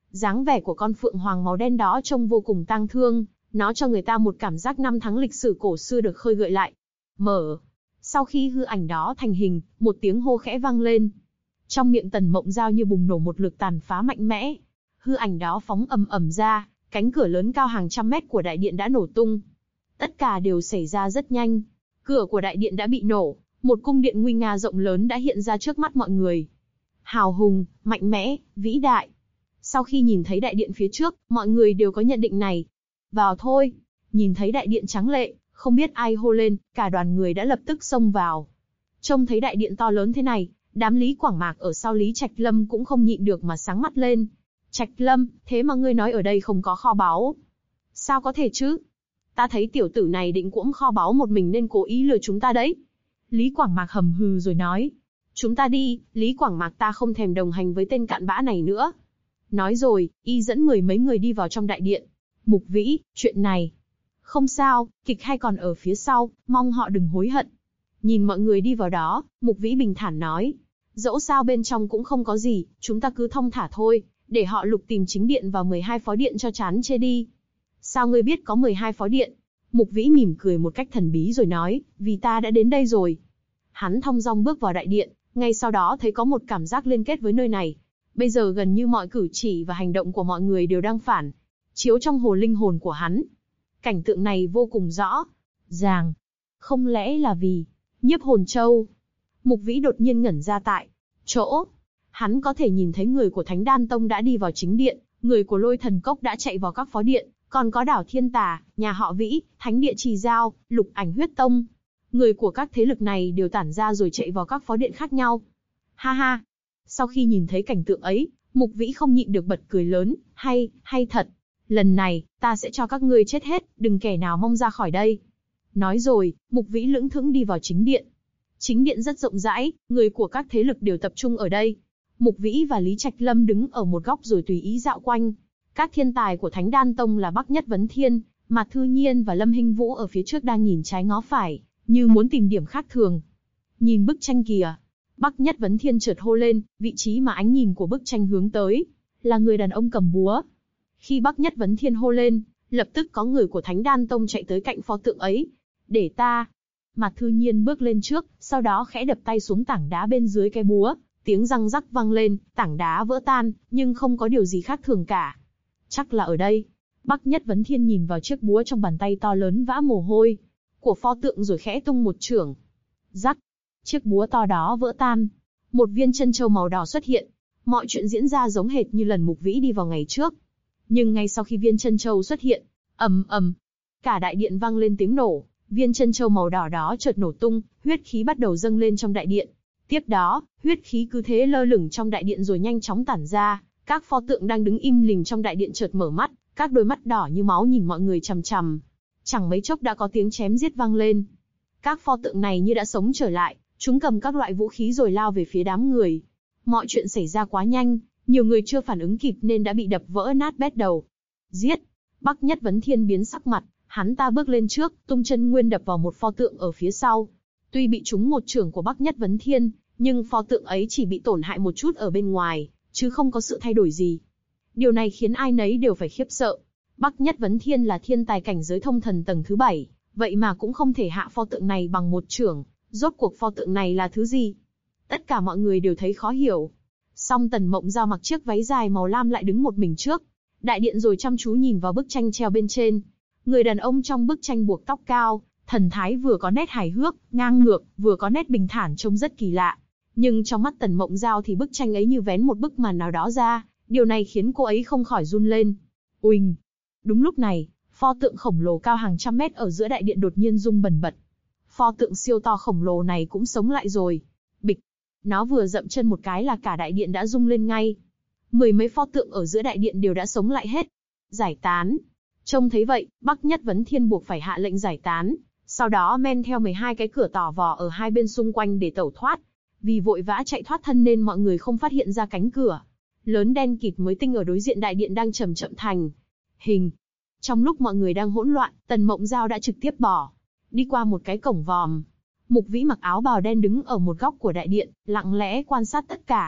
Dáng vẻ của con phượng hoàng màu đen đó trông vô cùng tang thương, nó cho người ta một cảm giác năm tháng lịch sử cổ xưa được khơi gợi lại. Mở. Sau khi hư ảnh đó thành hình, một tiếng hô khẽ vang lên. Trong miệng Tần Mộng Giao như bùng nổ một lực tàn phá mạnh mẽ. Hư ảnh đó phóng ầm ầm ra, cánh cửa lớn cao hàng trăm mét của đại điện đã nổ tung. Tất cả đều xảy ra rất nhanh. Cửa của đại điện đã bị nổ, một cung điện nguy nga rộng lớn đã hiện ra trước mắt mọi người. Hào hùng, mạnh mẽ, vĩ đại. Sau khi nhìn thấy đại điện phía trước, mọi người đều có nhận định này. Vào thôi. Nhìn thấy đại điện tráng lệ, không biết ai hô lên, cả đoàn người đã lập tức xông vào. Trông thấy đại điện to lớn thế này, đám Lý Quảng Mạc ở sau Lý Trạch Lâm cũng không nhịn được mà sáng mắt lên. Trạch Lâm, thế mà ngươi nói ở đây không có kho báu. Sao có thể chứ? Ta thấy tiểu tử này định cuỗm kho báu một mình nên cố ý lừa chúng ta đấy. Lý Quảng Mạc hầm hừ rồi nói. Chúng ta đi, Lý Quảng Mạc ta không thèm đồng hành với tên cặn bã này nữa. Nói rồi, y dẫn mười mấy người đi vào trong đại điện. Mục Vĩ, chuyện này. Không sao, kịch hay còn ở phía sau, mong họ đừng hối hận. Nhìn mọi người đi vào đó, Mục Vĩ bình thản nói. Dẫu sao bên trong cũng không có gì, chúng ta cứ thong thả thôi, để họ lục tìm chính điện và 12 phó điện cho chán chê đi. Sao ngươi biết có 12 phó điện? Mục Vĩ mỉm cười một cách thần bí rồi nói, vì ta đã đến đây rồi. Hắn thong dong bước vào đại điện, ngay sau đó thấy có một cảm giác liên kết với nơi này. Bây giờ gần như mọi cử chỉ và hành động của mọi người đều đang phản chiếu trong hồ linh hồn của hắn. Cảnh tượng này vô cùng rõ ràng. Không lẽ là vì Nhiếp Hồn Châu? Mục Vĩ đột nhiên ngẩn ra tại chỗ. Hắn có thể nhìn thấy người của Thánh Đan Tông đã đi vào chính điện, người của Lôi Thần Cốc đã chạy vào các phó điện, còn có Đảo Thiên Tà, nhà họ Vĩ, Thánh Địa Trì Giao, Lục Ảnh Huyết Tông. Người của các thế lực này đều tản ra rồi chạy vào các phó điện khác nhau. Ha ha! Sau khi nhìn thấy cảnh tượng ấy, Mục Vĩ không nhịn được bật cười lớn, hay thật. Lần này, ta sẽ cho các ngươi chết hết, đừng kẻ nào mong ra khỏi đây. Nói rồi, Mục Vĩ lững thững đi vào chính điện. Chính điện rất rộng rãi, người của các thế lực đều tập trung ở đây. Mục Vĩ và Lý Trạch Lâm đứng ở một góc rồi tùy ý dạo quanh. Các thiên tài của Thánh Đan Tông là Bắc Nhất Vấn Thiên, Mạc Thư Nhiên và Lâm Hinh Vũ ở phía trước đang nhìn trái ngó phải, như muốn tìm điểm khác thường. Nhìn bức tranh kìa. Bắc Nhất Vấn Thiên chợt hô lên, vị trí mà ánh nhìn của bức tranh hướng tới, là người đàn ông cầm búa. Khi Bắc Nhất Vấn Thiên hô lên, lập tức có người của Thánh Đan Tông chạy tới cạnh pho tượng ấy. Để ta. Mạc Thư Nhiên bước lên trước, sau đó khẽ đập tay xuống tảng đá bên dưới cái búa, tiếng răng rắc vang lên, tảng đá vỡ tan, nhưng không có điều gì khác thường cả. Chắc là ở đây. Bắc Nhất Vấn Thiên nhìn vào chiếc búa trong bàn tay to lớn vã mồ hôi của pho tượng rồi khẽ tung một chưởng. Rắc. Chiếc búa to đó vỡ tan. Một viên chân châu màu đỏ xuất hiện. Mọi chuyện diễn ra giống hệt như lần Mục Vĩ đi vào ngày trước. Nhưng ngay sau khi viên chân châu xuất hiện, ầm ầm, cả đại điện vang lên tiếng nổ. Viên chân châu màu đỏ đó chợt nổ tung, huyết khí bắt đầu dâng lên trong đại điện. Tiếp đó, huyết khí cứ thế lơ lửng trong đại điện rồi nhanh chóng tản ra. Các pho tượng đang đứng im lìm trong đại điện chợt mở mắt, các đôi mắt đỏ như máu nhìn mọi người chằm chằm. Chẳng mấy chốc đã có tiếng chém giết vang lên. Các pho tượng này như đã sống trở lại, chúng cầm các loại vũ khí rồi lao về phía đám người. Mọi chuyện xảy ra quá nhanh, nhiều người chưa phản ứng kịp nên đã bị đập vỡ nát bét đầu. Giết! Bắc Nhất Vấn Thiên biến sắc mặt, hắn ta bước lên trước, tung chân nguyên đập vào một pho tượng ở phía sau. Tuy bị trúng một chưởng của Bắc Nhất Vấn Thiên, nhưng pho tượng ấy chỉ bị tổn hại một chút ở bên ngoài, chứ không có sự thay đổi gì. Điều này khiến ai nấy đều phải khiếp sợ. Bắc Nhất Vấn Thiên là thiên tài cảnh giới thông thần tầng thứ 7, vậy mà cũng không thể hạ pho tượng này bằng một chưởng. Rốt cuộc pho tượng này là thứ gì? Tất cả mọi người đều thấy khó hiểu. Song Tần Mộng Giao mặc chiếc váy dài màu lam lại đứng một mình trước đại điện rồi chăm chú nhìn vào bức tranh treo bên trên. Người đàn ông trong bức tranh buộc tóc cao, thần thái vừa có nét hài hước, ngang ngược, vừa có nét bình thản trông rất kỳ lạ. Nhưng trong mắt Tần Mộng Giao thì bức tranh ấy như vén một bức màn nào đó ra, điều này khiến cô ấy không khỏi run lên. Uỳnh! Đúng lúc này, pho tượng khổng lồ cao hàng trăm mét ở giữa đại điện đột nhiên rung bần bật. Pho tượng siêu to khổng lồ này cũng sống lại rồi. Bịch! Nó vừa dậm chân một cái là cả đại điện đã rung lên ngay. Mười mấy pho tượng ở giữa đại điện đều đã sống lại hết. Giải tán! Trông thấy vậy, Bắc Nhất Vấn Thiên buộc phải hạ lệnh giải tán, sau đó men theo 12 cái cửa tỏ vò ở hai bên xung quanh để tẩu thoát. Vì vội vã chạy thoát thân nên mọi người không phát hiện ra cánh cửa lớn đen kịt mới tinh ở đối diện đại điện đang chậm chậm thành hình. Trong lúc mọi người đang hỗn loạn, Tần Mộng Giao đã trực tiếp bỏ đi qua một cái cổng vòm. Mục Vĩ mặc áo bào đen đứng ở một góc của đại điện, lặng lẽ quan sát tất cả.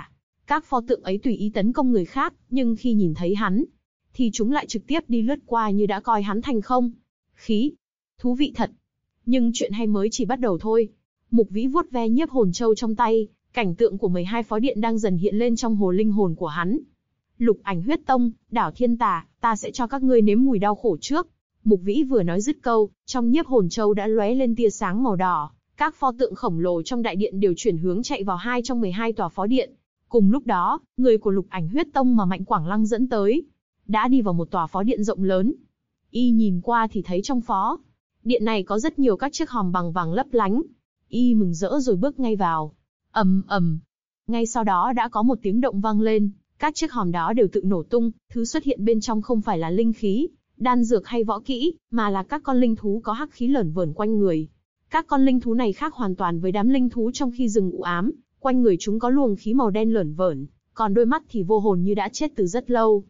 Các pho tượng ấy tùy ý tấn công người khác, nhưng khi nhìn thấy hắn, thì chúng lại trực tiếp đi lướt qua như đã coi hắn thành không. Khí. Thú vị thật. Nhưng chuyện hay mới chỉ bắt đầu thôi. Mục Vĩ vuốt ve nhiếp hồn châu trong tay, cảnh tượng của 12 phó điện đang dần hiện lên trong hồ linh hồn của hắn. Lục Ảnh Huyết Tông, Đảo Thiên Tà, ta sẽ cho các ngươi nếm mùi đau khổ trước. Mục Vĩ vừa nói dứt câu, trong nhiếp hồn châu đã lóe lên tia sáng màu đỏ. Các pho tượng khổng lồ trong đại điện đều chuyển hướng chạy vào 2 trong 12 tòa phó điện. Cùng lúc đó, người của Lục Ảnh Huyết Tông mà Mạnh Quảng Lăng dẫn tới, đã đi vào một tòa phó điện rộng lớn. Y nhìn qua thì thấy trong phó điện này có rất nhiều các chiếc hòm bằng vàng lấp lánh. Y mừng rỡ rồi bước ngay vào. Ầm ầm. Ngay sau đó đã có một tiếng động vang lên, các chiếc hòm đó đều tự nổ tung, thứ xuất hiện bên trong không phải là linh khí, đan dược hay võ kỹ, mà là các con linh thú có hắc khí lởn vởn quanh người. Các con linh thú này khác hoàn toàn với đám linh thú trong khi rừng u ám, quanh người chúng có luồng khí màu đen lởn vởn, còn đôi mắt thì vô hồn như đã chết từ rất lâu.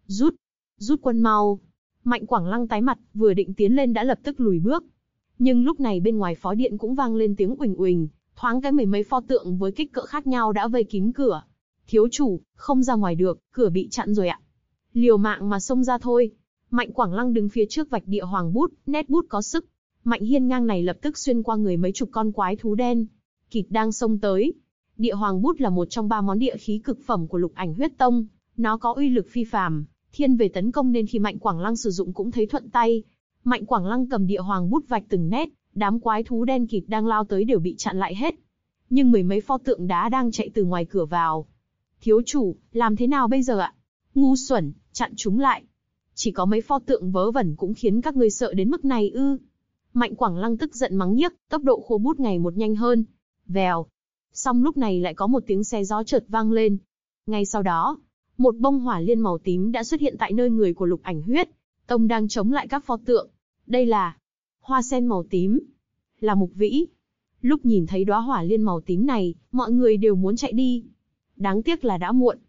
Rút quân mau. Mạnh Quảng Lăng tái mặt, vừa định tiến lên đã lập tức lùi bước. Nhưng lúc này bên ngoài phó điện cũng vang lên tiếng uỳnh uỳnh, thoáng cái mười mấy pho tượng với kích cỡ khác nhau đã vây kín cửa. Thiếu chủ, không ra ngoài được, cửa bị chặn rồi ạ. Liều mạng mà xông ra thôi. Mạnh Quảng Lăng đứng phía trước vạch địa hoàng bút, nét bút có sức. Mạnh hiên ngang này lập tức xuyên qua người mấy chục con quái thú đen kịt đang xông tới. Địa hoàng bút là một trong 3 món địa khí cực phẩm của Lục Ảnh Huyết Tông, nó có uy lực phi phàm, thiên về tấn công nên khi Mạnh Quảng Lăng sử dụng cũng thấy thuận tay. Mạnh Quảng Lăng cầm địa hoàng bút vạch từng nét, đám quái thú đen kịt đang lao tới đều bị chặn lại hết. Nhưng mười mấy pho tượng đá đang chạy từ ngoài cửa vào. Thiếu chủ, làm thế nào bây giờ ạ? Ngu xuẩn, chặn chúng lại. Chỉ có mấy pho tượng vớ vẩn cũng khiến các ngươi sợ đến mức này ư? Mạnh Quảng Lăng tức giận mắng nhiếc, tốc độ khô bút ngày một nhanh hơn. Vèo. Xong lúc này lại có một tiếng xé gió chợt vang lên. Ngay sau đó, một bông hỏa liên màu tím đã xuất hiện tại nơi người của Lục Ảnh Huyết Tông đang chống lại các pho tượng. Đây là hoa sen màu tím, là Mục Vĩ. Lúc nhìn thấy đóa hỏa liên màu tím này, mọi người đều muốn chạy đi. Đáng tiếc là đã muộn.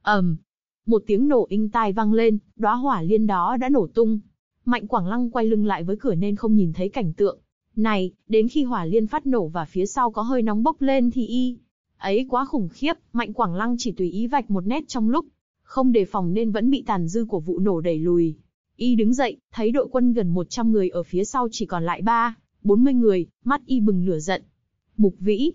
Một tiếng nổ inh tai vang lên, đóa hỏa liên đó đã nổ tung. Mạnh Quảng Lăng quay lưng lại với cửa nên không nhìn thấy cảnh tượng này, đến khi hỏa liên phát nổ và phía sau có hơi nóng bốc lên thì ấy quá khủng khiếp, Mạnh Quảng Lăng chỉ tùy ý vạch một nét trong lúc không đề phòng nên vẫn bị tàn dư của vụ nổ đẩy lùi. Y đứng dậy, thấy đội quân gần 100 người ở phía sau chỉ còn lại 40 người, mắt Y bừng lửa giận. Mục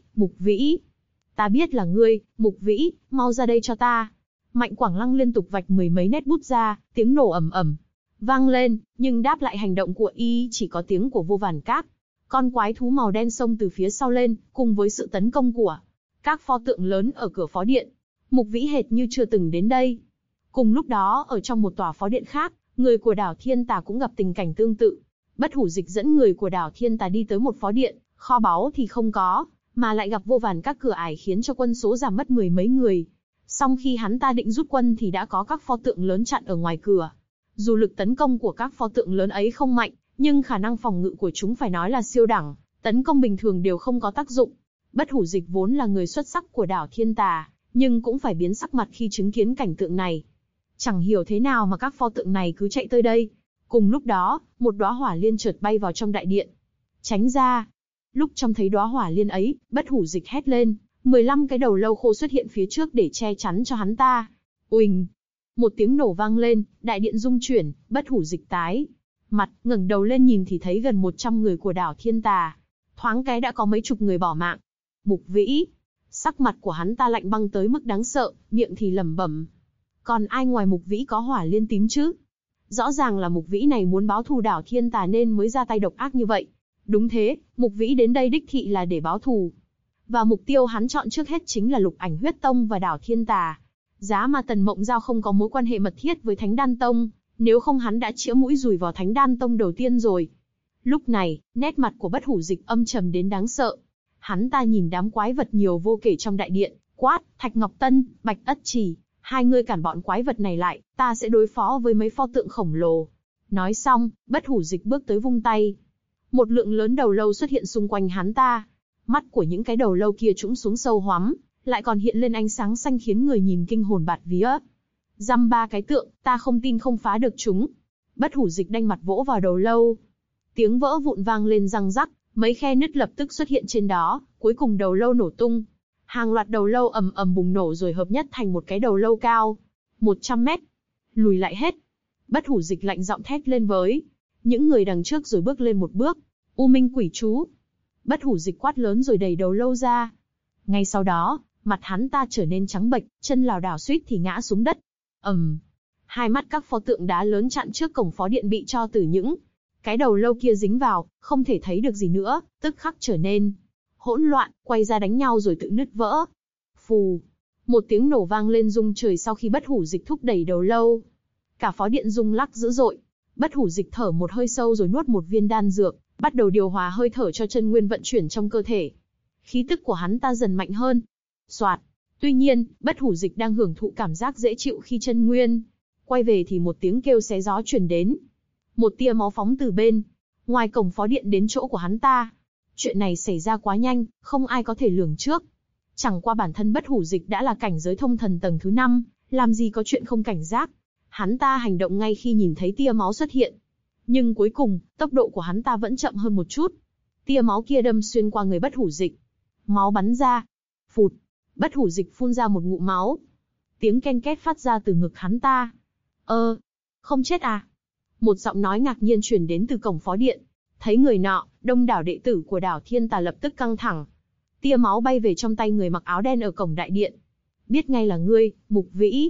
Vĩ, ta biết là ngươi, Mục Vĩ, mau ra đây cho ta. Mạnh Quảng Lăng liên tục vạch mười mấy nét bút ra, tiếng nổ ầm ầm vang lên, nhưng đáp lại hành động của Y chỉ có tiếng của vô vàn các con quái thú màu đen xông từ phía sau lên, cùng với sự tấn công của các pho tượng lớn ở cửa phó điện. Mục Vĩ hệt như chưa từng đến đây. Cùng lúc đó, ở trong một tòa phó điện khác, người của đảo Thiên Tà cũng gặp tình cảnh tương tự. Bất Hủ Dịch dẫn người của đảo Thiên Tà đi tới một phó điện, kho báu thì không có, mà lại gặp vô vàn các cửa ải khiến cho quân số giảm mất mười mấy người. Song khi hắn ta định rút quân thì đã có các pho tượng lớn chặn ở ngoài cửa. Dù lực tấn công của các pho tượng lớn ấy không mạnh, nhưng khả năng phòng ngự của chúng phải nói là siêu đẳng, tấn công bình thường đều không có tác dụng. Bất Hủ Dịch vốn là người xuất sắc của đảo Thiên Tà, nhưng cũng phải biến sắc mặt khi chứng kiến cảnh tượng này. Chẳng hiểu thế nào mà các pho tượng này cứ chạy tới đây. Cùng lúc đó, một đóa hỏa liên chợt bay vào trong đại điện. Tránh ra! Lúc trông thấy đóa hỏa liên ấy, Bất Hủ Dịch hét lên, 15 cái đầu lâu khô xuất hiện phía trước để che chắn cho hắn ta. Uỳnh! Một tiếng nổ vang lên, đại điện rung chuyển, Bất Hủ Dịch tái mặt, ngẩng đầu lên nhìn thì thấy gần 100 người của đảo Thiên Tà. Thoáng cái đã có mấy chục người bỏ mạng. Mục Vĩ! Sắc mặt của hắn ta lạnh băng tới mức đáng sợ, miệng thì lẩm bẩm. Còn ai ngoài Mục Vĩ có hỏa liên tím chứ? Rõ ràng là Mục Vĩ này muốn báo thù đảo Thiên Tà nên mới ra tay độc ác như vậy. Đúng thế, Mục Vĩ đến đây đích thị là để báo thù. Và mục tiêu hắn chọn trước hết chính là Lục Ảnh Huyết Tông và đảo Thiên Tà. Giá mà Tần Mộng Giao không có mối quan hệ mật thiết với Thánh Đan Tông, nếu không hắn đã chĩa mũi dùi vào Thánh Đan Tông đầu tiên rồi. Lúc này, nét mặt của Bất Hủ Dịch âm trầm đến đáng sợ. Hắn ta nhìn đám quái vật nhiều vô kể trong đại điện, quát, Thạch Ngọc Tân, Bạch Ất Chỉ, hai người cản bọn quái vật này lại, ta sẽ đối phó với mấy pho tượng khổng lồ. Nói xong, Bất Hủ Dịch bước tới vung tay. Một lượng lớn đầu lâu xuất hiện xung quanh hắn ta. Mắt của những cái đầu lâu kia trũng xuống sâu hoắm, lại còn hiện lên ánh sáng xanh khiến người nhìn kinh hồn bạt vía. Dăm ba cái tượng, ta không tin không phá được chúng. Bất Hủ Dịch đanh mặt vỗ vào đầu lâu. Tiếng vỡ vụn vang lên răng rắc, mấy khe nứt lập tức xuất hiện trên đó, cuối cùng đầu lâu nổ tung. Hàng loạt đầu lâu ầm ầm bùng nổ rồi hợp nhất thành một cái đầu lâu cao 100 mét. Lùi lại hết. Bất hủ dịch lạnh giọng thét lên với những người đằng trước rồi bước lên một bước. U minh quỷ chú. Bất hủ dịch quát lớn rồi đẩy đầu lâu ra. Ngay sau đó, mặt hắn ta trở nên trắng bệch, chân lảo đảo suýt thì ngã xuống đất. Hai mắt các pho tượng đá lớn chặn trước cổng phó điện bị cho từ những cái đầu lâu kia dính vào, không thể thấy được gì nữa, tức khắc trở nên hỗn loạn, quay ra đánh nhau rồi tự nứt vỡ. Phù, một tiếng nổ vang lên rung trời sau khi bất hủ dịch thúc đẩy đầu lâu. Cả phó điện rung lắc dữ dội. Bất hủ dịch thở một hơi sâu rồi nuốt một viên đan dược, bắt đầu điều hòa hơi thở cho chân nguyên vận chuyển trong cơ thể. Khí tức của hắn ta dần mạnh hơn. Soạt. Tuy nhiên, bất hủ dịch đang hưởng thụ cảm giác dễ chịu khi chân nguyên quay về thì một tiếng kêu xé gió truyền đến. Một tia máu phóng từ bên ngoài cổng phó điện đến chỗ của hắn ta. Chuyện này xảy ra quá nhanh, không ai có thể lường trước. Chẳng qua bản thân bất hủ dịch đã là cảnh giới thông thần tầng thứ 5, làm gì có chuyện không cảnh giác. Hắn ta hành động ngay khi nhìn thấy tia máu xuất hiện. Nhưng cuối cùng, tốc độ của hắn ta vẫn chậm hơn một chút. Tia máu kia đâm xuyên qua người bất hủ dịch. Máu bắn ra. Phụt. Bất hủ dịch phun ra một ngụm máu. Tiếng ken két phát ra từ ngực hắn ta. Không chết à? Một giọng nói ngạc nhiên truyền đến từ cổng phó điện. Thấy người nọ, đông đảo đệ tử của đảo Thiên Tà lập tức căng thẳng. Tia máu bay về trong tay người mặc áo đen ở cổng đại điện. Biết ngay là ngươi, Mục Vĩ.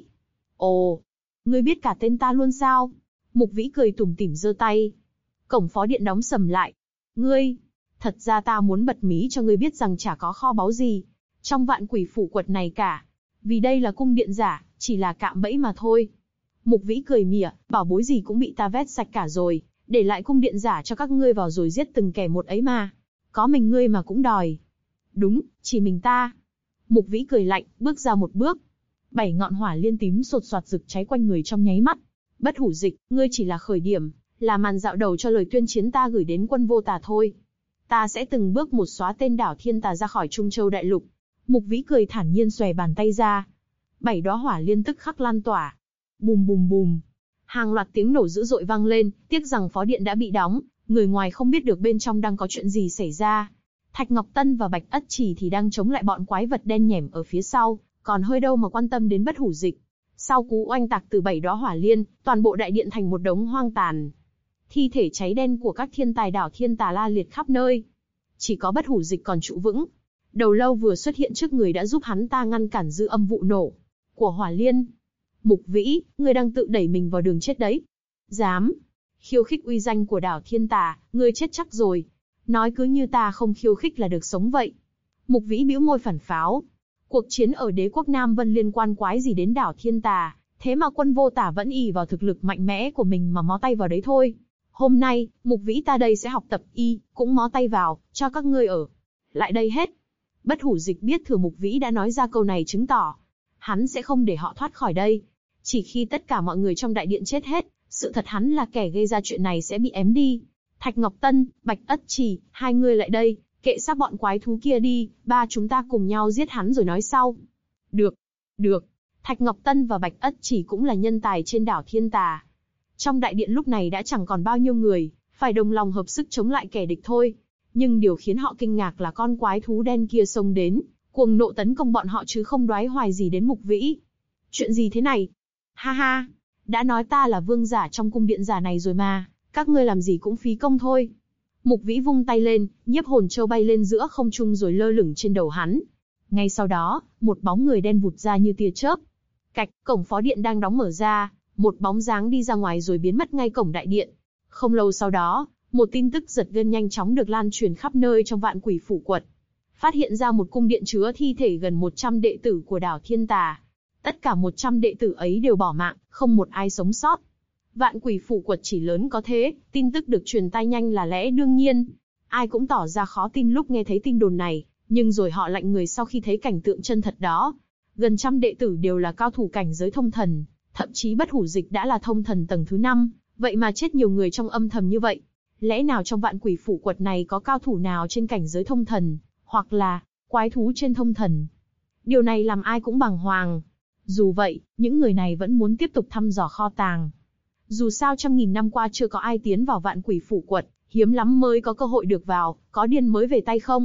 Ồ, ngươi biết cả tên ta luôn sao? Mục Vĩ cười tủm tỉm giơ tay. Cổng phó điện đóng sầm lại. Ngươi, thật ra ta muốn bật mí cho ngươi biết rằng chả có kho báu gì trong vạn quỷ phủ quật này cả. Vì đây là cung điện giả, chỉ là cạm bẫy mà thôi. Mục Vĩ cười mỉa, bảo bối gì cũng bị ta vét sạch cả rồi, để lại cung điện giả cho các ngươi vào rồi giết từng kẻ một ấy mà. Có mình ngươi mà cũng đòi. Đúng, chỉ mình ta. Mục Vĩ cười lạnh, bước ra một bước. 7 ngọn hỏa liên tím sột soạt rực cháy quanh người trong nháy mắt. Bất hủ dịch, ngươi chỉ là khởi điểm, là màn dạo đầu cho lời tuyên chiến ta gửi đến quân vô tà thôi. Ta sẽ từng bước một xóa tên đảo Thiên Tà ra khỏi Trung Châu đại lục. Mục Vĩ cười thản nhiên xòe bàn tay ra. 7 đóa hỏa liên tức khắc lan tỏa. Bùm bùm bùm. Hàng loạt tiếng nổ dữ dội vang lên, tiếc rằng phó điện đã bị đóng, người ngoài không biết được bên trong đang có chuyện gì xảy ra. Thạch Ngọc Tân và Bạch Ất Trì thì đang chống lại bọn quái vật đen nhẻm ở phía sau, còn hơi đâu mà quan tâm đến bất hủ dịch. Sau cú oanh tạc từ 7 đóa hỏa liên, toàn bộ đại điện thành một đống hoang tàn. Thi thể cháy đen của các thiên tài đảo Thiên Tà la liệt khắp nơi. Chỉ có bất hủ dịch còn trụ vững. Đầu lâu vừa xuất hiện trước người đã giúp hắn ta ngăn cản dư âm vụ nổ của hỏa liên. Mục Vĩ, ngươi đang tự đẩy mình vào đường chết đấy. Dám khiêu khích uy danh của đảo Thiên Tà, ngươi chết chắc rồi. Nói cứ như ta không khiêu khích là được sống vậy. Mục Vĩ bĩu môi phản pháo. Cuộc chiến ở đế quốc Nam Vân liên quan quái gì đến đảo Thiên Tà, thế mà quân vô tả vẫn ỷ vào thực lực mạnh mẽ của mình mà mó tay vào đấy thôi. Hôm nay, Mục Vĩ ta đây sẽ học tập cũng mó tay vào, cho các ngươi ở lại đây hết. Bất hủ dịch biết thừa Mục Vĩ đã nói ra câu này chứng tỏ hắn sẽ không để họ thoát khỏi đây. Chỉ khi tất cả mọi người trong đại điện chết hết, sự thật hắn là kẻ gây ra chuyện này sẽ bị ém đi. Thạch Ngọc Tân, Bạch Ất Trì, hai người lại đây, kệ xác bọn quái thú kia đi, ba chúng ta cùng nhau giết hắn rồi nói sau. Được, được. Thạch Ngọc Tân và Bạch Ất Trì cũng là nhân tài trên đảo Thiên Tà. Trong đại điện lúc này đã chẳng còn bao nhiêu người, phải đồng lòng hợp sức chống lại kẻ địch thôi. Nhưng điều khiến họ kinh ngạc là con quái thú đen kia xông đến, cuồng nộ tấn công bọn họ chứ không đoái hoài gì đến Mục Vĩ. Chuyện gì thế này? Ha ha, đã nói ta là vương giả trong cung điện giả này rồi mà, các ngươi làm gì cũng phí công thôi. Mục Vĩ vung tay lên, nhiếp hồn châu bay lên giữa không trung rồi lơ lửng trên đầu hắn. Ngay sau đó, một bóng người đen vụt ra như tia chớp. Cạch, cổng phó điện đang đóng mở ra, một bóng dáng đi ra ngoài rồi biến mất ngay cổng đại điện. Không lâu sau đó, một tin tức giật gân nhanh chóng được lan truyền khắp nơi trong vạn quỷ phủ quật. Phát hiện ra một cung điện chứa thi thể gần 100 đệ tử của đảo Thiên Tà. Tất cả 100 đệ tử ấy đều bỏ mạng, không một ai sống sót. Vạn quỷ phủ quật chỉ lớn có thế, tin tức được truyền tai nhanh là lẽ đương nhiên. Ai cũng tỏ ra khó tin lúc nghe thấy tin đồn này, nhưng rồi họ lạnh người sau khi thấy cảnh tượng chân thật đó. Gần trăm đệ tử đều là cao thủ cảnh giới thông thần, thậm chí bất hủ dịch đã là thông thần tầng thứ 5, vậy mà chết nhiều người trong âm thầm như vậy. Lẽ nào trong vạn quỷ phủ quật này có cao thủ nào trên cảnh giới thông thần, hoặc là quái thú trên thông thần? Điều này làm ai cũng bàng hoàng. Dù vậy, những người này vẫn muốn tiếp tục thăm dò kho tàng. Dù sao trăm nghìn năm qua chưa có ai tiến vào vạn quỷ phủ quật, hiếm lắm mới có cơ hội được vào, có điên mới về tay không.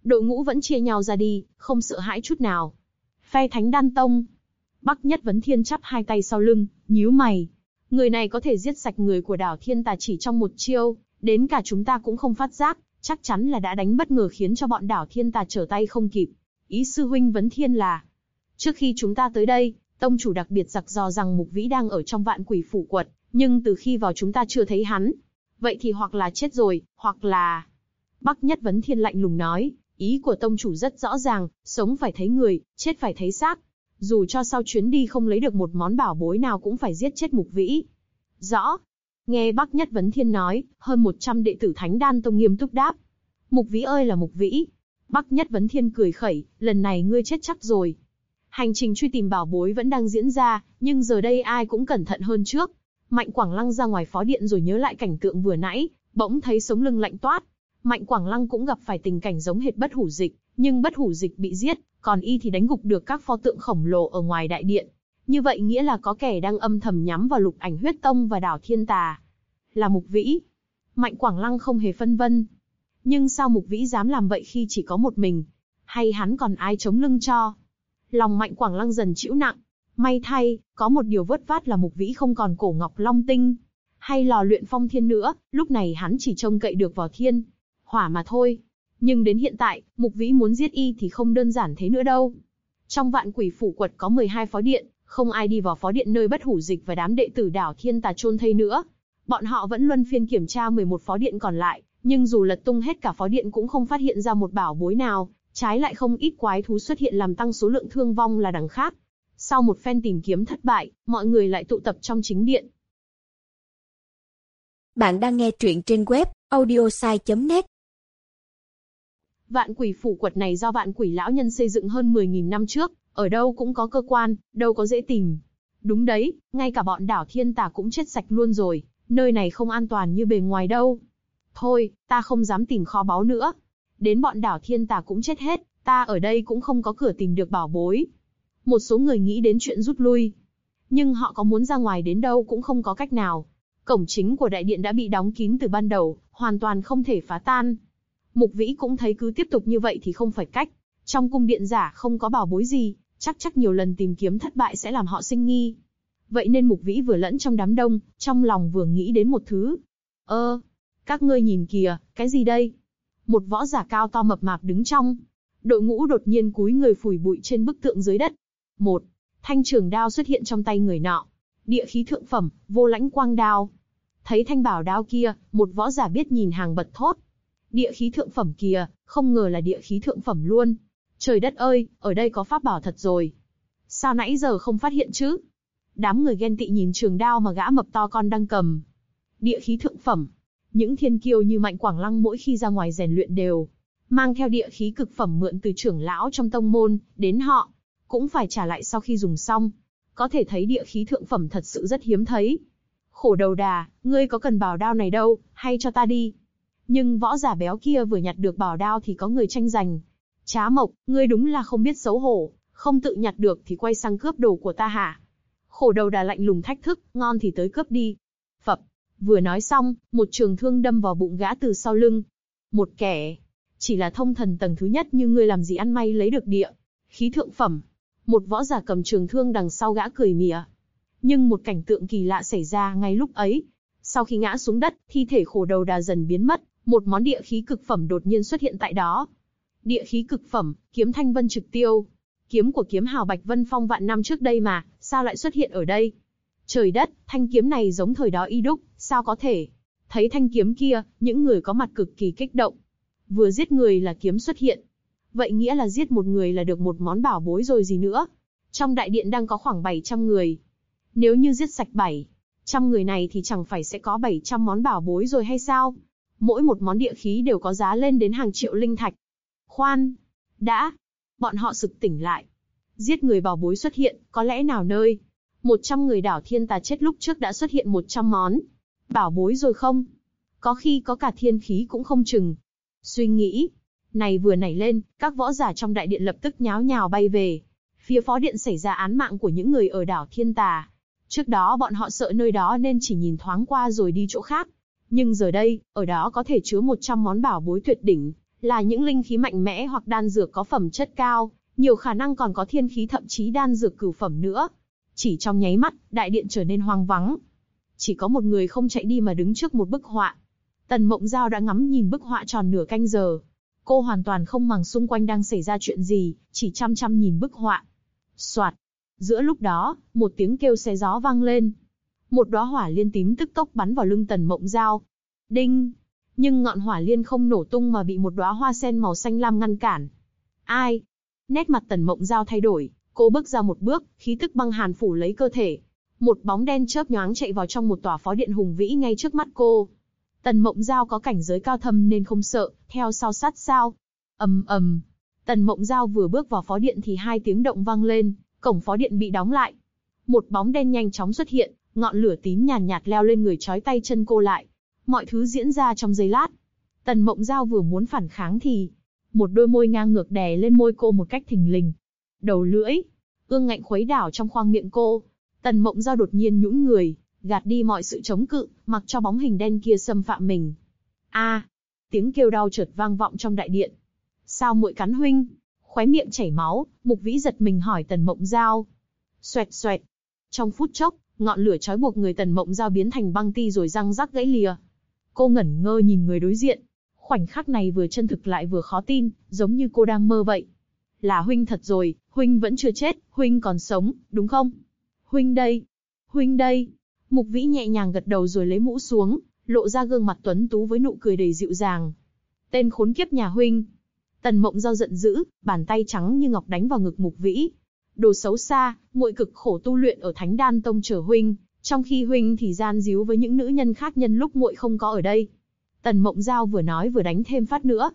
Đội ngũ vẫn chia nhau ra đi, không sợ hãi chút nào. Phe Thánh Đan Tông. Bắc Nhất Vấn Thiên chắp hai tay sau lưng, nhíu mày. Người này có thể giết sạch người của đảo Thiên Tà chỉ trong một chiêu, đến cả chúng ta cũng không phát giác, chắc chắn là đã đánh bất ngờ khiến cho bọn đảo Thiên Tà trở tay không kịp. Ý sư huynh Vấn Thiên là, trước khi chúng ta tới đây, tông chủ đặc biệt dặn dò rằng Mục Vĩ đang ở trong Vạn Quỷ Phủ Quật, nhưng từ khi vào chúng ta chưa thấy hắn. Vậy thì hoặc là chết rồi, hoặc là... Bắc Nhất Vấn Thiên lạnh lùng nói, ý của tông chủ rất rõ ràng, sống phải thấy người, chết phải thấy xác. Dù cho sau chuyến đi không lấy được một món bảo bối nào cũng phải giết chết Mục Vĩ. Rõ. Nghe Bắc Nhất Vấn Thiên nói, hơn 100 đệ tử Thánh Đan Tông nghiêm túc đáp. Mục Vĩ ơi là Mục Vĩ. Bắc Nhất Vấn Thiên cười khẩy, lần này ngươi chết chắc rồi. Hành trình truy tìm bảo bối vẫn đang diễn ra, nhưng giờ đây ai cũng cẩn thận hơn trước. Mạnh Quảng Lăng ra ngoài phó điện rồi nhớ lại cảnh tượng vừa nãy, bỗng thấy sống lưng lạnh toát. Mạnh Quảng Lăng cũng gặp phải tình cảnh giống hệt Bất Hủ Dịch, nhưng Bất Hủ Dịch bị giết, còn y thì đánh gục được các pho tượng khổng lồ ở ngoài đại điện. Như vậy nghĩa là có kẻ đang âm thầm nhắm vào Lục Ảnh Huyết Tông và đảo Thiên Tà. Là Mục Vĩ. Mạnh Quảng Lăng không hề phân vân. Nhưng sao Mục Vĩ dám làm vậy khi chỉ có một mình? Hay hắn còn ai chống lưng cho? Lòng Mạnh Quảng Lăng dần chịu nặng. May thay, có một điều vớt vát là Mục Vĩ không còn cổ ngọc long tinh, hay lò luyện phong thiên nữa, lúc này hắn chỉ trông cậy được vào thiên hỏa mà thôi. Nhưng đến hiện tại, Mục Vĩ muốn giết y thì không đơn giản thế nữa đâu. Trong Vạn Quỷ Phủ Quật có 12 phó điện, không ai đi vào phó điện nơi Bất Hủ Dịch và đám đệ tử đảo Thiên Tà chôn thây nữa. Bọn họ vẫn luân phiên kiểm tra 11 phó điện còn lại, nhưng dù lật tung hết cả phó điện cũng không phát hiện ra một bảo bối nào, trái lại không ít quái thú xuất hiện làm tăng số lượng thương vong là đằng khác. Sau một phen tìm kiếm thất bại, mọi người lại tụ tập trong chính điện. Bạn đang nghe truyện trên web audiosai.net. Vạn Quỷ Phủ Quật này do Vạn Quỷ lão nhân xây dựng hơn 10.000 năm trước, ở đâu cũng có cơ quan, đâu có dễ tìm. Đúng đấy, ngay cả bọn đảo Thiên Tà cũng chết sạch luôn rồi, nơi này không an toàn như bề ngoài đâu. Thôi, ta không dám tìm kho báu nữa. Đến bọn đảo Thiên Tà cũng chết hết, ta ở đây cũng không có cửa tìm được bảo bối. Một số người nghĩ đến chuyện rút lui, nhưng họ có muốn ra ngoài đến đâu cũng không có cách nào. Cổng chính của đại điện đã bị đóng kín từ ban đầu, hoàn toàn không thể phá tan. Mục Vĩ cũng thấy cứ tiếp tục như vậy thì không phải cách. Trong cung điện giả không có bảo bối gì, chắc nhiều lần tìm kiếm thất bại sẽ làm họ sinh nghi. Vậy nên Mục Vĩ vừa lẫn trong đám đông, trong lòng vừa nghĩ đến một thứ. Các ngươi nhìn kìa, cái gì đây? Một võ giả cao to mập mạp đứng trong đội ngũ đột nhiên cúi người phủi bụi trên bức tượng dưới đất. Một thanh trường đao xuất hiện trong tay người nọ. Địa khí thượng phẩm, Vô Lãnh Quang Đao. Thấy thanh bảo đao kia, một võ giả biết nhìn hàng bật thốt. Địa khí thượng phẩm kìa, không ngờ là địa khí thượng phẩm luôn. Trời đất ơi, ở đây có pháp bảo thật rồi. Sao nãy giờ không phát hiện chứ? Đám người ghen tị nhìn trường đao mà gã mập to con đang cầm. Địa khí thượng phẩm. Những thiên kiêu như Mạnh Quảng Lăng mỗi khi ra ngoài rèn luyện đều mang theo địa khí cực phẩm mượn từ trưởng lão trong tông môn, đến họ cũng phải trả lại sau khi dùng xong. Có thể thấy địa khí thượng phẩm thật sự rất hiếm thấy. Khổ đầu đà, ngươi có cần bảo đao này đâu, hay cho ta đi. Nhưng võ giả béo kia vừa nhặt được bảo đao thì có người tranh giành. Trá Mộc, ngươi đúng là không biết xấu hổ, không tự nhặt được thì quay sang cướp đồ của ta hả? Khổ đầu đà lạnh lùng thách thức, ngon thì tới cướp đi. Phập, vừa nói xong, một trường thương đâm vào bụng gã từ sau lưng. Một kẻ chỉ là thông thần tầng thứ nhất như ngươi làm gì ăn may lấy được địa khí thượng phẩm. Một võ giả cầm trường thương đằng sau gã cười mỉa. Nhưng một cảnh tượng kỳ lạ xảy ra ngay lúc ấy. Sau khi ngã xuống đất, thi thể khổ đầu đà dần biến mất, một món địa khí cực phẩm đột nhiên xuất hiện tại đó. Địa khí cực phẩm, kiếm Thanh Vân Trực Tiêu. Kiếm của kiếm hào Bạch Vân Phong vạn năm trước đây mà, sao lại xuất hiện ở đây? Trời đất, thanh kiếm này giống thời đó y đúc, sao có thể? Thấy thanh kiếm kia, những người có mặt cực kỳ kích động. Vừa giết người là kiếm xuất hiện. Vậy nghĩa là giết một người là được một món bảo bối rồi gì nữa. Trong đại điện đang có khoảng 700 người. Nếu như giết sạch 700 người này thì chẳng phải sẽ có 700 món bảo bối rồi hay sao? Mỗi một món địa khí đều có giá lên đến hàng triệu linh thạch. Khoan, đã, bọn họ sực tỉnh lại. Giết người bảo bối xuất hiện, có lẽ nào nơi 100 người đảo Thiên Tà chết lúc trước đã xuất hiện 100 món bảo bối rồi không? Có khi có cả thiên khí cũng không chừng. Suy nghĩ này vừa nảy lên, các võ giả trong đại điện lập tức nháo nhào bay về phía phó điện xảy ra án mạng của những người ở đảo Thiên Tà. Trước đó bọn họ sợ nơi đó nên chỉ nhìn thoáng qua rồi đi chỗ khác. Nhưng giờ đây, ở đó có thể chứa 100 món bảo bối tuyệt đỉnh, là những linh khí mạnh mẽ hoặc đan dược có phẩm chất cao, nhiều khả năng còn có thiên khí thậm chí đan dược cửu phẩm nữa. Chỉ trong nháy mắt, đại điện trở nên hoang vắng. Chỉ có một người không chạy đi mà đứng trước một bức họa. Tần Mộng Giao đã ngắm nhìn bức họa tròn nửa canh giờ. Cô hoàn toàn không màng xung quanh đang xảy ra chuyện gì, chỉ chăm chăm nhìn bức họa. Soạt. Giữa lúc đó, một tiếng kêu xé gió vang lên. Một đóa hỏa liên tím tức tốc bắn vào lưng Tần Mộng Giao. Đinh! Nhưng ngọn hỏa liên không nổ tung mà bị một đóa hoa sen màu xanh lam ngăn cản. Ai? Nét mặt Tần Mộng Giao thay đổi, cô bước ra một bước, khí tức băng hàn phủ lấy cơ thể. Một bóng đen chớp nhoáng chạy vào trong một tòa phó điện hùng vĩ ngay trước mắt cô. Tần Mộng Giao có cảnh giới cao thâm nên không sợ, theo sau sát sao. Ầm ầm. Tần Mộng Giao vừa bước vào phó điện thì hai tiếng động vang lên, cổng phó điện bị đóng lại. Một bóng đen nhanh chóng xuất hiện, ngọn lửa tím nhàn nhạt leo lên người trói tay chân cô lại. Mọi thứ diễn ra trong giây lát. Tần Mộng Giao vừa muốn phản kháng thì một đôi môi ngang ngược đè lên môi cô một cách thình lình. Đầu lưỡi, ương ngạnh khuấy đảo trong khoang miệng cô. Tần Mộng Giao đột nhiên nhũn người, gạt đi mọi sự chống cự, mặc cho bóng hình đen kia xâm phạm mình. A! Tiếng kêu đau chợt vang vọng trong đại điện. Sao muội cắn huynh? Khóe miệng chảy máu, Mục Vĩ giật mình hỏi Tần Mộng Giao. Xoẹt xoẹt. Trong phút chốc, ngọn lửa trói buộc người Tần Mộng Giao biến thành băng ti rồi răng rắc gãy lìa. Cô ngẩn ngơ nhìn người đối diện. Khoảnh khắc này vừa chân thực lại vừa khó tin, giống như cô đang mơ vậy. Là huynh thật rồi, huynh vẫn chưa chết, huynh còn sống, đúng không? Huynh đây, huynh đây. Mục Vĩ nhẹ nhàng gật đầu rồi lấy mũ xuống, lộ ra gương mặt tuấn tú với nụ cười đầy dịu dàng. Tên khốn kiếp nhà huynh. Tần Mộng Giao giận dữ, bàn tay trắng như ngọc đánh vào ngực Mục Vĩ. Đồ xấu xa, muội cực khổ tu luyện ở Thánh Đan Tông chờ huynh, trong khi huynh thì gian díu với những nữ nhân khác nhân lúc muội không có ở đây. Tần Mộng Giao vừa nói vừa đánh thêm phát nữa.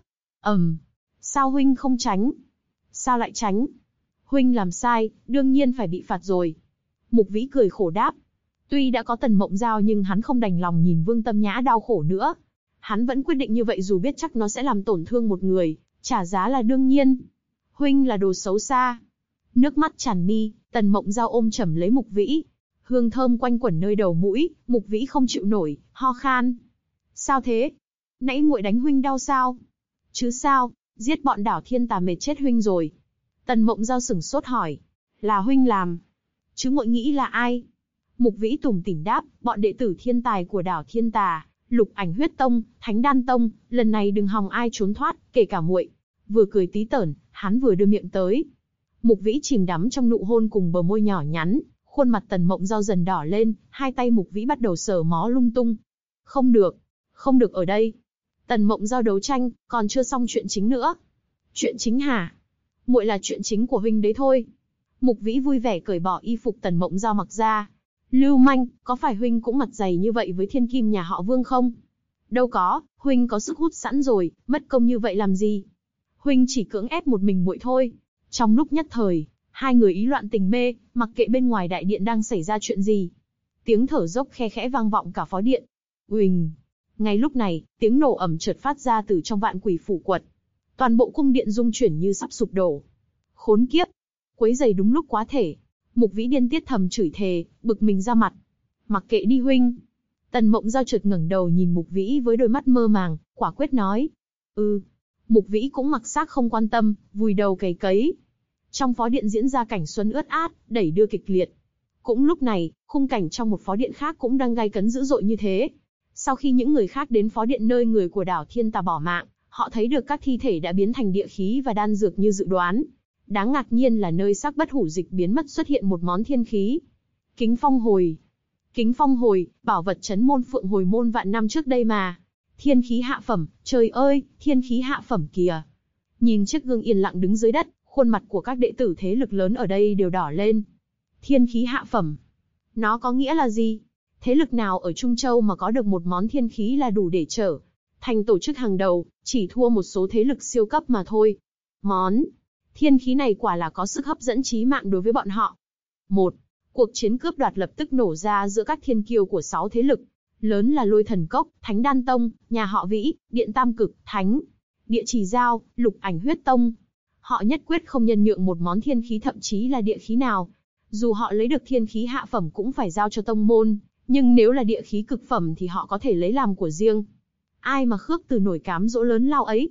Sao huynh không tránh? Sao lại tránh? Huynh làm sai, đương nhiên phải bị phạt rồi. Mục Vĩ cười khổ đáp. Tuy đã có Tần Mộng Giao nhưng hắn không đành lòng nhìn Vương Tâm Nhã đau khổ nữa. Hắn vẫn quyết định như vậy dù biết chắc nó sẽ làm tổn thương một người, trả giá là đương nhiên. Huynh là đồ xấu xa. Nước mắt tràn mi, Tần Mộng Giao ôm chầm lấy Mục Vĩ. Hương thơm quanh quẩn nơi đầu mũi, Mục Vĩ không chịu nổi, ho khan. Sao thế? Nãy muội đánh huynh đau sao? Chứ sao, giết bọn Đảo Thiên Tà mệt chết huynh rồi. Tần Mộng Giao sửng sốt hỏi. Là huynh làm. Chứ muội nghĩ là ai? Mục Vĩ tủm tỉm đáp, bọn đệ tử thiên tài của Đảo Thiên Tà, Lục Ảnh Huyết Tông, Thánh Đan Tông, lần này đừng hòng ai trốn thoát, kể cả muội. Vừa cười tí tởn, hắn vừa đưa miệng tới. Mục Vĩ chìm đắm trong nụ hôn cùng bờ môi nhỏ nhắn, khuôn mặt Tần Mộng Giao dần đỏ lên, hai tay Mục Vĩ bắt đầu sờ mó lung tung. Không được ở đây. Tần Mộng Giao đấu tranh, còn chưa xong chuyện chính nữa. Chuyện chính hả? Muội là chuyện chính của huynh đấy thôi. Mục Vĩ vui vẻ cởi bỏ y phục Tần Mộng Giao mặc ra. Lưu manh, có phải huynh cũng mặt dày như vậy với thiên kim nhà họ Vương không? Đâu có, huynh có sức hút sẵn rồi, mất công như vậy làm gì? Huynh chỉ cưỡng ép một mình muội thôi. Trong lúc nhất thời, hai người ý loạn tình mê, mặc kệ bên ngoài đại điện đang xảy ra chuyện gì. Tiếng thở dốc khe khẽ vang vọng cả phó điện. Uỳnh. Ngay lúc này, tiếng nổ ầm chợt phát ra từ trong Vạn Quỷ Phủ Quật. Toàn bộ cung điện rung chuyển như sắp sụp đổ. Khốn kiếp, quấy giày đúng lúc quá thể. Mục Vĩ điên tiết thầm chửi thề, bực mình ra mặt. Mặc kệ đi huynh. Tần Mộng Giao chợt ngẩng đầu nhìn Mục Vĩ với đôi mắt mơ màng, quả quyết nói. Mục Vĩ cũng mặc xác không quan tâm, vùi đầu cày cấy. Trong phó điện diễn ra cảnh xuân ướt át, đẩy đưa kịch liệt. Cũng lúc này, khung cảnh trong một phó điện khác cũng đang gay cấn dữ dội như thế. Sau khi những người khác đến phó điện nơi người của Đảo Thiên Tà bỏ mạng, họ thấy được các thi thể đã biến thành địa khí và đan dược như dự đoán. Đáng ngạc nhiên là nơi xác bất hủ dịch biến mất xuất hiện một món thiên khí. Kính phong hồi. Kính phong hồi, bảo vật trấn môn Phượng Hồi Môn vạn năm trước đây mà. Thiên khí hạ phẩm, trời ơi, thiên khí hạ phẩm kìa. Nhìn chiếc gương yên lặng đứng dưới đất, khuôn mặt của các đệ tử thế lực lớn ở đây đều đỏ lên. Thiên khí hạ phẩm. Nó có nghĩa là gì? Thế lực nào ở Trung Châu mà có được một món thiên khí là đủ để trở thành tổ chức hàng đầu, chỉ thua một số thế lực siêu cấp mà thôi. Món thiên khí này quả là có sức hấp dẫn chí mạng đối với bọn họ. Cuộc chiến cướp đoạt lập tức nổ ra giữa các thiên kiêu của 6 thế lực. Lớn là Lôi Thần Cốc, Thánh Đan Tông, nhà họ Vĩ, Điện Tam Cực, Thánh, Địa Chỉ Giao, Lục Ảnh Huyết Tông. Họ nhất quyết không nhân nhượng một món thiên khí thậm chí là địa khí nào. Dù họ lấy được thiên khí hạ phẩm cũng phải giao cho tông môn, nhưng nếu là địa khí cực phẩm thì họ có thể lấy làm của riêng. Ai mà khước từ nổi cám dỗ lớn lao ấy.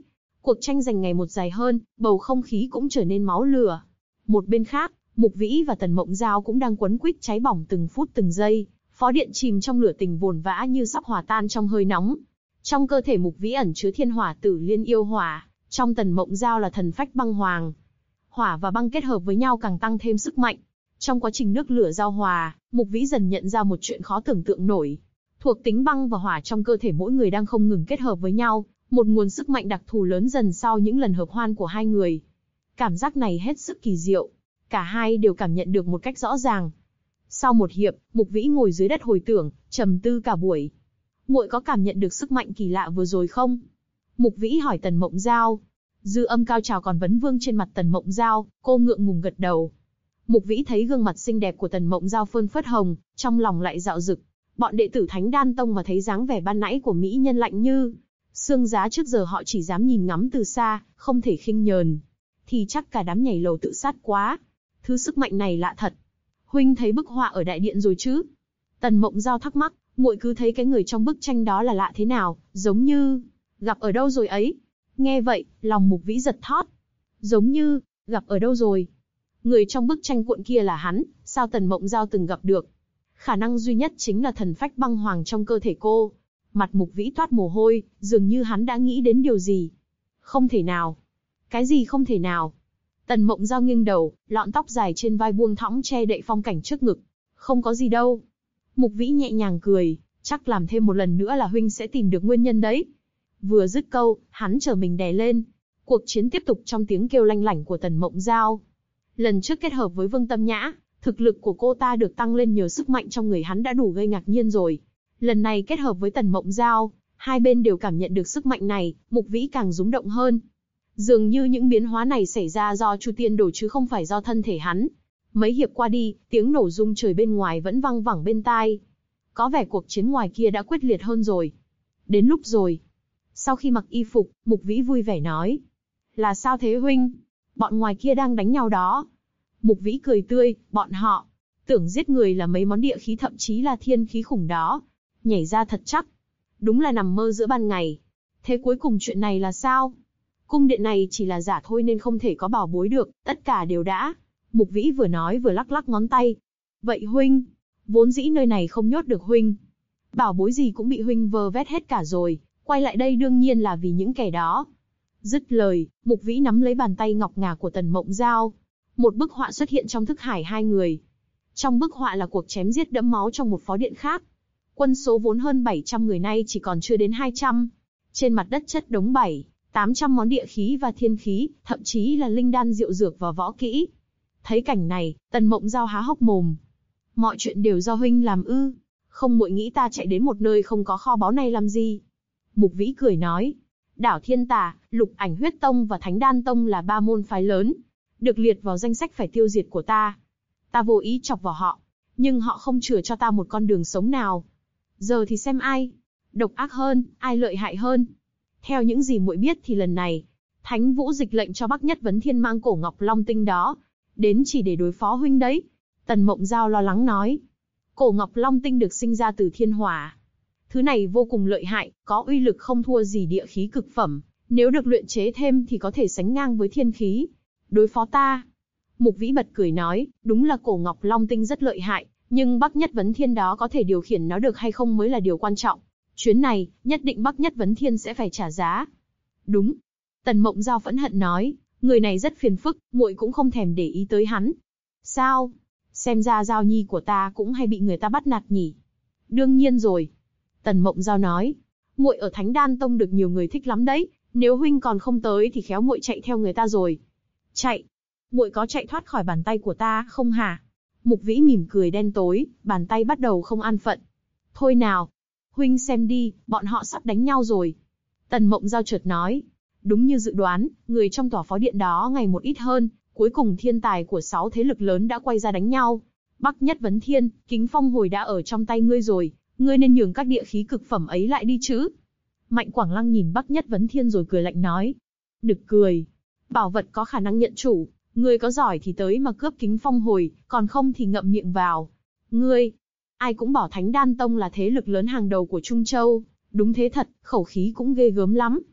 Cuộc tranh giành ngày một dài hơn, bầu không khí cũng trở nên máu lửa. Một bên khác, Mục Vĩ và Tần Mộng Giao cũng đang quấn quýt cháy bỏng từng phút từng giây, phó điện chìm trong lửa tình vồn vã như sắp hòa tan trong hơi nóng. Trong cơ thể Mục Vĩ ẩn chứa thiên hỏa tử liên yêu hỏa, trong Tần Mộng Giao là thần phách băng hoàng. Hỏa và băng kết hợp với nhau càng tăng thêm sức mạnh. Trong quá trình nước lửa giao hòa, Mục Vĩ dần nhận ra một chuyện khó tưởng tượng nổi. Thuộc tính băng và hỏa trong cơ thể mỗi người đang không ngừng kết hợp với nhau, một nguồn sức mạnh đặc thù lớn dần sau những lần hợp hoan của hai người. Cảm giác này hết sức kỳ diệu. Cả hai đều cảm nhận được một cách rõ ràng. Sau một hiệp, Mục Vĩ ngồi dưới đất hồi tưởng, trầm tư cả buổi. Muội có cảm nhận được sức mạnh kỳ lạ vừa rồi không? Mục Vĩ hỏi Tần Mộng Giao. Dư âm cao trào còn vấn vương trên mặt Tần Mộng Giao, cô ngượng ngùng gật đầu. Mục Vĩ thấy gương mặt xinh đẹp của Tần Mộng Giao phơn phớt hồng, trong lòng lại dạo dực. Bọn đệ tử Thánh Đan Tông mà thấy dáng vẻ ban nãy của mỹ nhân lạnh như xương giá trước giờ họ chỉ dám nhìn ngắm từ xa, không thể khinh nhờn. Thì chắc cả đám nhảy lầu tự sát quá. Thứ sức mạnh này lạ thật. Huynh thấy bức họa ở đại điện rồi chứ? Tần Mộng Giao thắc mắc, muội cứ thấy cái người trong bức tranh đó là lạ thế nào, giống như gặp ở đâu rồi ấy. Nghe vậy, lòng Mục Vĩ giật thót. Giống như gặp ở đâu rồi? Người trong bức tranh cuộn kia là hắn, sao Tần Mộng Giao từng gặp được? Khả năng duy nhất chính là thần phách băng hoàng trong cơ thể cô. Mặt Mục Vĩ toát mồ hôi, dường như hắn đã nghĩ đến điều gì. Không thể nào. Cái gì không thể nào? Tần Mộng Giao nghiêng đầu, lọn tóc dài trên vai buông thõng che đậy phong cảnh trước ngực. Không có gì đâu. Mục Vĩ nhẹ nhàng cười, chắc làm thêm một lần nữa là huynh sẽ tìm được nguyên nhân đấy. Vừa dứt câu, hắn trở mình đè lên. Cuộc chiến tiếp tục trong tiếng kêu lanh lảnh của Tần Mộng Giao. Lần trước kết hợp với Vương Tâm Nhã, thực lực của cô ta được tăng lên nhờ sức mạnh trong người hắn đã đủ gây ngạc nhiên rồi. Lần này kết hợp với Tần Mộng Giao, hai bên đều cảm nhận được sức mạnh này, Mục Vĩ càng rúng động hơn. Dường như những biến hóa này xảy ra do Chu Tiên Đồ chứ không phải do thân thể hắn. Mấy hiệp qua đi, tiếng nổ rung trời bên ngoài vẫn vang vẳng bên tai. Có vẻ cuộc chiến ngoài kia đã quyết liệt hơn rồi. Đến lúc rồi. Sau khi mặc y phục, Mục Vĩ vui vẻ nói. Là sao thế huynh? Bọn ngoài kia đang đánh nhau đó. Mục Vĩ cười tươi, bọn họ tưởng giết người là mấy món địa khí thậm chí là thiên khí khủng đó. Nhảy ra thật chắc. Đúng là nằm mơ giữa ban ngày. Thế cuối cùng chuyện này là sao? Cung điện này chỉ là giả thôi nên không thể có bảo bối được, tất cả đều đã. Mục Vĩ vừa nói vừa lắc lắc ngón tay. Vậy huynh, vốn dĩ nơi này không nhốt được huynh. Bảo bối gì cũng bị huynh vơ vét hết cả rồi, quay lại đây đương nhiên là vì những kẻ đó. Dứt lời, Mục Vĩ nắm lấy bàn tay ngọc ngà của Tần Mộng Giao. Một bức họa xuất hiện trong thức hải hai người. Trong bức họa là cuộc chém giết đẫm máu trong một phó điện khác. Quân số vốn hơn 700 người nay chỉ còn chưa đến 200. Trên mặt đất chất đống 700-800 món địa khí và thiên khí, thậm chí là linh đan diệu dược và võ kỹ. Thấy cảnh này, Tần Mộng Giao há hốc mồm. Mọi chuyện đều do huynh làm ư? Không muội nghĩ ta chạy đến một nơi không có kho báu này làm gì? Mục Vĩ cười nói. Đảo Thiên Tà, Lục Ảnh Huyết Tông và Thánh Đan Tông là ba môn phái lớn, được liệt vào danh sách phải tiêu diệt của ta. Ta vô ý chọc vào họ, nhưng họ không chừa cho ta một con đường sống nào. Giờ thì xem ai độc ác hơn, ai lợi hại hơn. Theo những gì muội biết thì lần này, Thánh Vũ dịch lệnh cho Bắc Nhất Vấn Thiên mang cổ Ngọc Long Tinh đó, đến chỉ để đối phó huynh đấy. Tần Mộng Giao lo lắng nói. Cổ Ngọc Long Tinh được sinh ra từ thiên hỏa. Thứ này vô cùng lợi hại, có uy lực không thua gì địa khí cực phẩm. Nếu được luyện chế thêm thì có thể sánh ngang với thiên khí. Đối phó ta. Mục Vĩ bật cười nói, đúng là cổ Ngọc Long Tinh rất lợi hại, nhưng Bắc Nhất Vấn Thiên đó có thể điều khiển nó được hay không mới là điều quan trọng. Chuyến này, nhất định Bắc Nhất Vấn Thiên sẽ phải trả giá. Đúng. Tần Mộng Giao phẫn hận nói, người này rất phiền phức, muội cũng không thèm để ý tới hắn. Sao? Xem ra Giao Nhi của ta cũng hay bị người ta bắt nạt nhỉ? Đương nhiên rồi. Tần Mộng Giao nói, muội ở Thánh Đan Tông được nhiều người thích lắm đấy, nếu huynh còn không tới thì khéo muội chạy theo người ta rồi. Chạy? Muội có chạy thoát khỏi bàn tay của ta không hả? Mục Vĩ mỉm cười đen tối, bàn tay bắt đầu không an phận. Thôi nào, huynh xem đi, bọn họ sắp đánh nhau rồi. Tần Mộng Giao chợt nói, đúng như dự đoán, người trong tòa phó điện đó ngày một ít hơn, cuối cùng thiên tài của 6 thế lực lớn đã quay ra đánh nhau. Bắc Nhất Vấn Thiên, Kính Phong Hồi đã ở trong tay ngươi rồi, ngươi nên nhường các địa khí cực phẩm ấy lại đi chứ. Mạnh Quảng Lăng nhìn Bắc Nhất Vấn Thiên rồi cười lạnh nói. Nực cười. Bảo vật có khả năng nhận chủ, ngươi có giỏi thì tới mà cướp Kính Phong Hồi, còn không thì ngậm miệng vào. Ngươi, ai cũng bảo Thánh Đan Tông là thế lực lớn hàng đầu của Trung Châu, đúng thế thật, khẩu khí cũng ghê gớm lắm.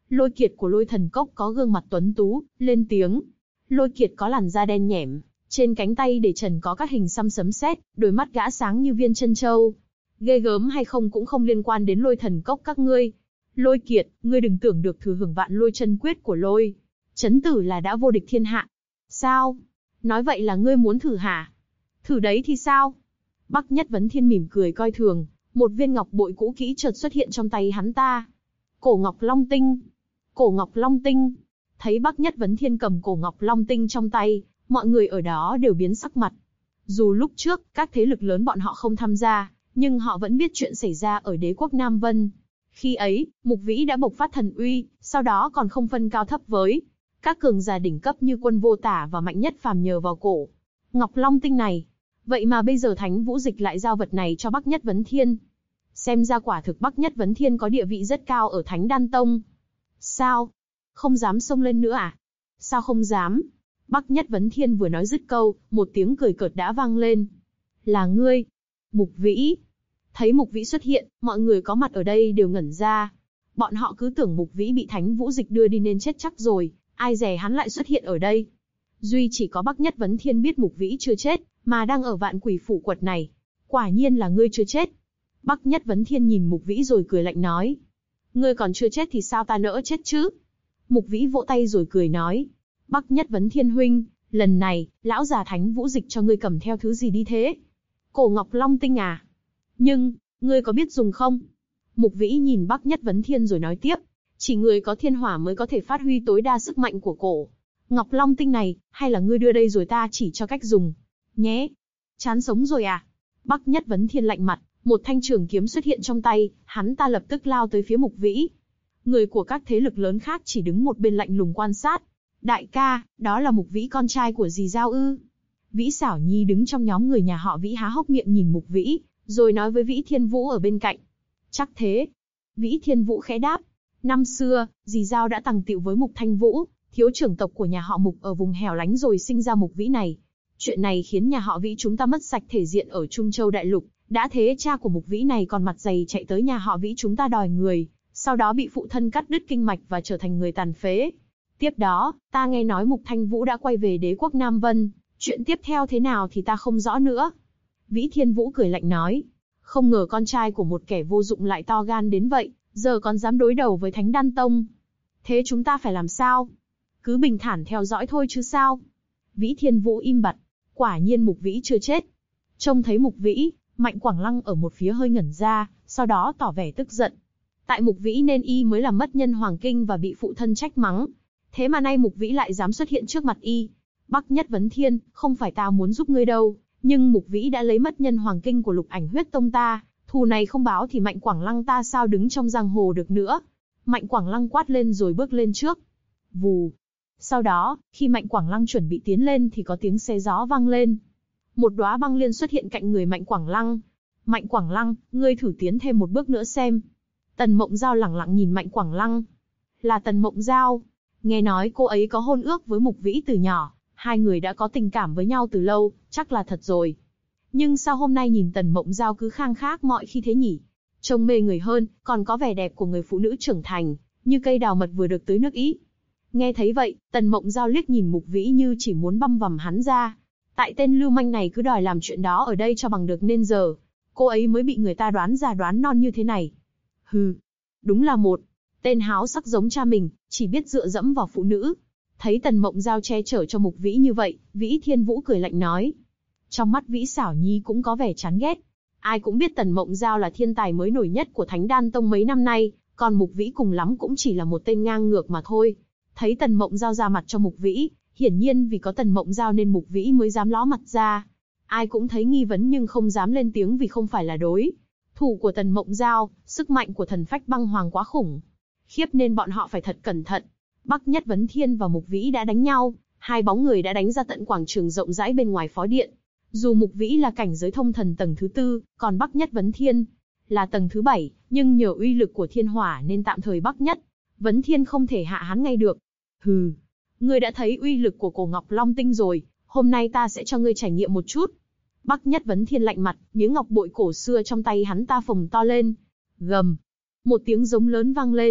Lôi Kiệt của Lôi Thần Cốc có gương mặt tuấn tú, lên tiếng. Lôi Kiệt có làn da đen nhẻm, trên cánh tay để trần có các hình xăm sấm sét, đôi mắt gã sáng như viên chân châu. Ghê gớm hay không cũng không liên quan đến Lôi Thần Cốc các ngươi. Lôi Kiệt, ngươi đừng tưởng được thừa hưởng vạn lôi chân quyết của Lôi Chấn Tử là đã vô địch thiên hạ. Sao? Nói vậy là ngươi muốn thử hả? Thử đấy thì sao? Bắc Nhất Vấn Thiên mỉm cười coi thường, một viên ngọc bội cũ kỹ chợt xuất hiện trong tay hắn ta. Cổ Ngọc Long Tinh. Cổ Ngọc Long Tinh. Thấy Bắc Nhất Vấn Thiên cầm cổ Ngọc Long Tinh trong tay, mọi người ở đó đều biến sắc mặt. Dù lúc trước, các thế lực lớn bọn họ không tham gia, nhưng họ vẫn biết chuyện xảy ra ở đế quốc Nam Vân. Khi ấy, Mục Vĩ đã bộc phát thần uy, sau đó còn không phân cao thấp với các cường giả đỉnh cấp như Quân Vô Tả và Mạnh Nhất Phàm nhờ vào cổ Ngọc Long Tinh này. Vậy mà bây giờ Thánh Vũ Dịch lại giao vật này cho Bắc Nhất Vấn Thiên. Xem ra quả thực Bắc Nhất Vấn Thiên có địa vị rất cao ở Thánh Đan Tông. Sao? Không dám xông lên nữa à? Sao không dám? Bắc Nhất Vấn Thiên vừa nói dứt câu, một tiếng cười cợt đã vang lên. Là ngươi? Mục Vĩ. Thấy Mục Vĩ xuất hiện, mọi người có mặt ở đây đều ngẩn ra. Bọn họ cứ tưởng Mục Vĩ bị Thánh Vũ Dịch đưa đi nên chết chắc rồi, ai dè hắn lại xuất hiện ở đây. Duy chỉ có Bắc Nhất Vấn Thiên biết Mục Vĩ chưa chết, mà đang ở Vạn Quỷ Phủ Quật này. Quả nhiên là ngươi chưa chết. Bắc Nhất Vấn Thiên nhìn Mục Vĩ rồi cười lạnh nói. Ngươi còn chưa chết thì sao ta nỡ chết chứ? Mục Vĩ vỗ tay rồi cười nói. Bắc Nhất Vấn Thiên huynh, lần này, lão già Thánh Vũ Dịch cho ngươi cầm theo thứ gì đi thế? Cổ Ngọc Long Tinh à? Nhưng, ngươi có biết dùng không? Mục Vĩ nhìn Bắc Nhất Vấn Thiên rồi nói tiếp. Chỉ người có thiên hỏa mới có thể phát huy tối đa sức mạnh của cổ Ngọc Long Tinh này, hay là ngươi đưa đây rồi ta chỉ cho cách dùng nhé? Chán sống rồi à? Bắc Nhất Vấn Thiên lạnh mặt, một thanh trường kiếm xuất hiện trong tay, hắn ta lập tức lao tới phía Mục Vĩ. Người của các thế lực lớn khác chỉ đứng một bên lạnh lùng quan sát. Đại ca, đó là Mục Vĩ con trai của dì Giao ư? Vĩ Xảo Nhi đứng trong nhóm người nhà họ Vĩ há hốc miệng nhìn Mục Vĩ, rồi nói với Vĩ Thiên Vũ ở bên cạnh. Chắc thế. Vĩ Thiên Vũ khẽ đáp. Năm xưa, dì Giao đã tằng tựu với Mục Thanh Vũ, thiếu trưởng tộc của nhà họ Mục ở vùng hẻo lánh rồi sinh ra Mục Vĩ này. Chuyện này khiến nhà họ Vĩ chúng ta mất sạch thể diện ở Trung Châu Đại Lục. Đã thế cha của Mục Vĩ này còn mặt dày chạy tới nhà họ Vĩ chúng ta đòi người, sau đó bị phụ thân cắt đứt kinh mạch và trở thành người tàn phế. Tiếp đó, ta nghe nói Mục Thanh Vũ đã quay về đế quốc Nam Vân, chuyện tiếp theo thế nào thì ta không rõ nữa. Vĩ Thiên Vũ cười lạnh nói, không ngờ con trai của một kẻ vô dụng lại to gan đến vậy, giờ còn dám đối đầu với Thánh Đan Tông. Thế chúng ta phải làm sao? Cứ bình thản theo dõi thôi chứ sao? Vĩ Thiên Vũ im bặt, quả nhiên Mục Vĩ chưa chết. Trông thấy Mục Vĩ, Mạnh Quảng Lăng ở một phía hơi ngẩn ra, sau đó tỏ vẻ tức giận. Tại Mục Vĩ nên y mới làm mất nhân hoàng kinh và bị phụ thân trách mắng. Thế mà nay Mục Vĩ lại dám xuất hiện trước mặt y. Bắc Nhất Vấn Thiên, không phải ta muốn giúp ngươi đâu, nhưng Mục Vĩ đã lấy mất nhân hoàng kinh của Lục Ảnh Huyết Tông ta, thù này không báo thì Mạnh Quảng Lăng ta sao đứng trong giang hồ được nữa. Mạnh Quảng Lăng quát lên rồi bước lên trước. Vù. Sau đó, khi Mạnh Quảng Lăng chuẩn bị tiến lên thì có tiếng xé gió vang lên. Một đóa băng liên xuất hiện cạnh người Mạnh Quảng Lăng. Mạnh Quảng Lăng, ngươi thử tiến thêm một bước nữa xem. Tần Mộng Giao lẳng lặng nhìn Mạnh Quảng Lăng. Là Tần Mộng Giao. Nghe nói cô ấy có hôn ước với Mục Vĩ từ nhỏ, hai người đã có tình cảm với nhau từ lâu, chắc là thật rồi. Nhưng sao hôm nay nhìn Tần Mộng Giao cứ khang khác mọi khi thế nhỉ? Trông mê người hơn, còn có vẻ đẹp của người phụ nữ trưởng thành, như cây đào mật vừa được tưới nước ý. Nghe thấy vậy, Tần Mộng Giao liếc nhìn Mục Vĩ như chỉ muốn băm vằm hắn ra. Tại tên lưu manh này cứ đòi làm chuyện đó ở đây cho bằng được nên giờ, cô ấy mới bị người ta đoán già đoán non như thế này. Hừ, đúng là một tên háo sắc giống cha mình, chỉ biết dựa dẫm vào phụ nữ. Thấy Tần Mộng Giao che chở cho Mục Vĩ như vậy, Vĩ Thiên Vũ cười lạnh nói. Trong mắt Vĩ Xảo Nhi cũng có vẻ chán ghét. Ai cũng biết Tần Mộng Giao là thiên tài mới nổi nhất của Thánh Đan Tông mấy năm nay, còn Mục Vĩ cùng lắm cũng chỉ là một tên ngang ngược mà thôi. Thấy Tần Mộng Giao ra mặt cho Mục Vĩ, hiển nhiên vì có Tần Mộng Giao nên Mục Vĩ mới dám ló mặt ra. Ai cũng thấy nghi vấn nhưng không dám lên tiếng vì không phải là đối thủ của Tần Mộng Giao, sức mạnh của thần phách băng hoàng quá khủng khiếp nên bọn họ phải thật cẩn thận. Bắc Nhất Vấn Thiên và Mục Vĩ đã đánh nhau, hai bóng người đã đánh ra tận quảng trường rộng rãi bên ngoài phó điện. Dù Mục Vĩ là cảnh giới thông thần tầng thứ 4, còn Bắc Nhất Vấn Thiên là tầng thứ 7, nhưng nhờ uy lực của thiên hỏa nên tạm thời Bắc Nhất Vấn Thiên không thể hạ hắn ngay được. Hừ, ngươi đã thấy uy lực của cổ Ngọc Long Tinh rồi, hôm nay ta sẽ cho ngươi trải nghiệm một chút. Bắc Nhất Vấn Thiên lạnh mặt, miếng ngọc bội cổ xưa trong tay hắn ta phồng to lên. Gầm, một tiếng giống lớn vang lên,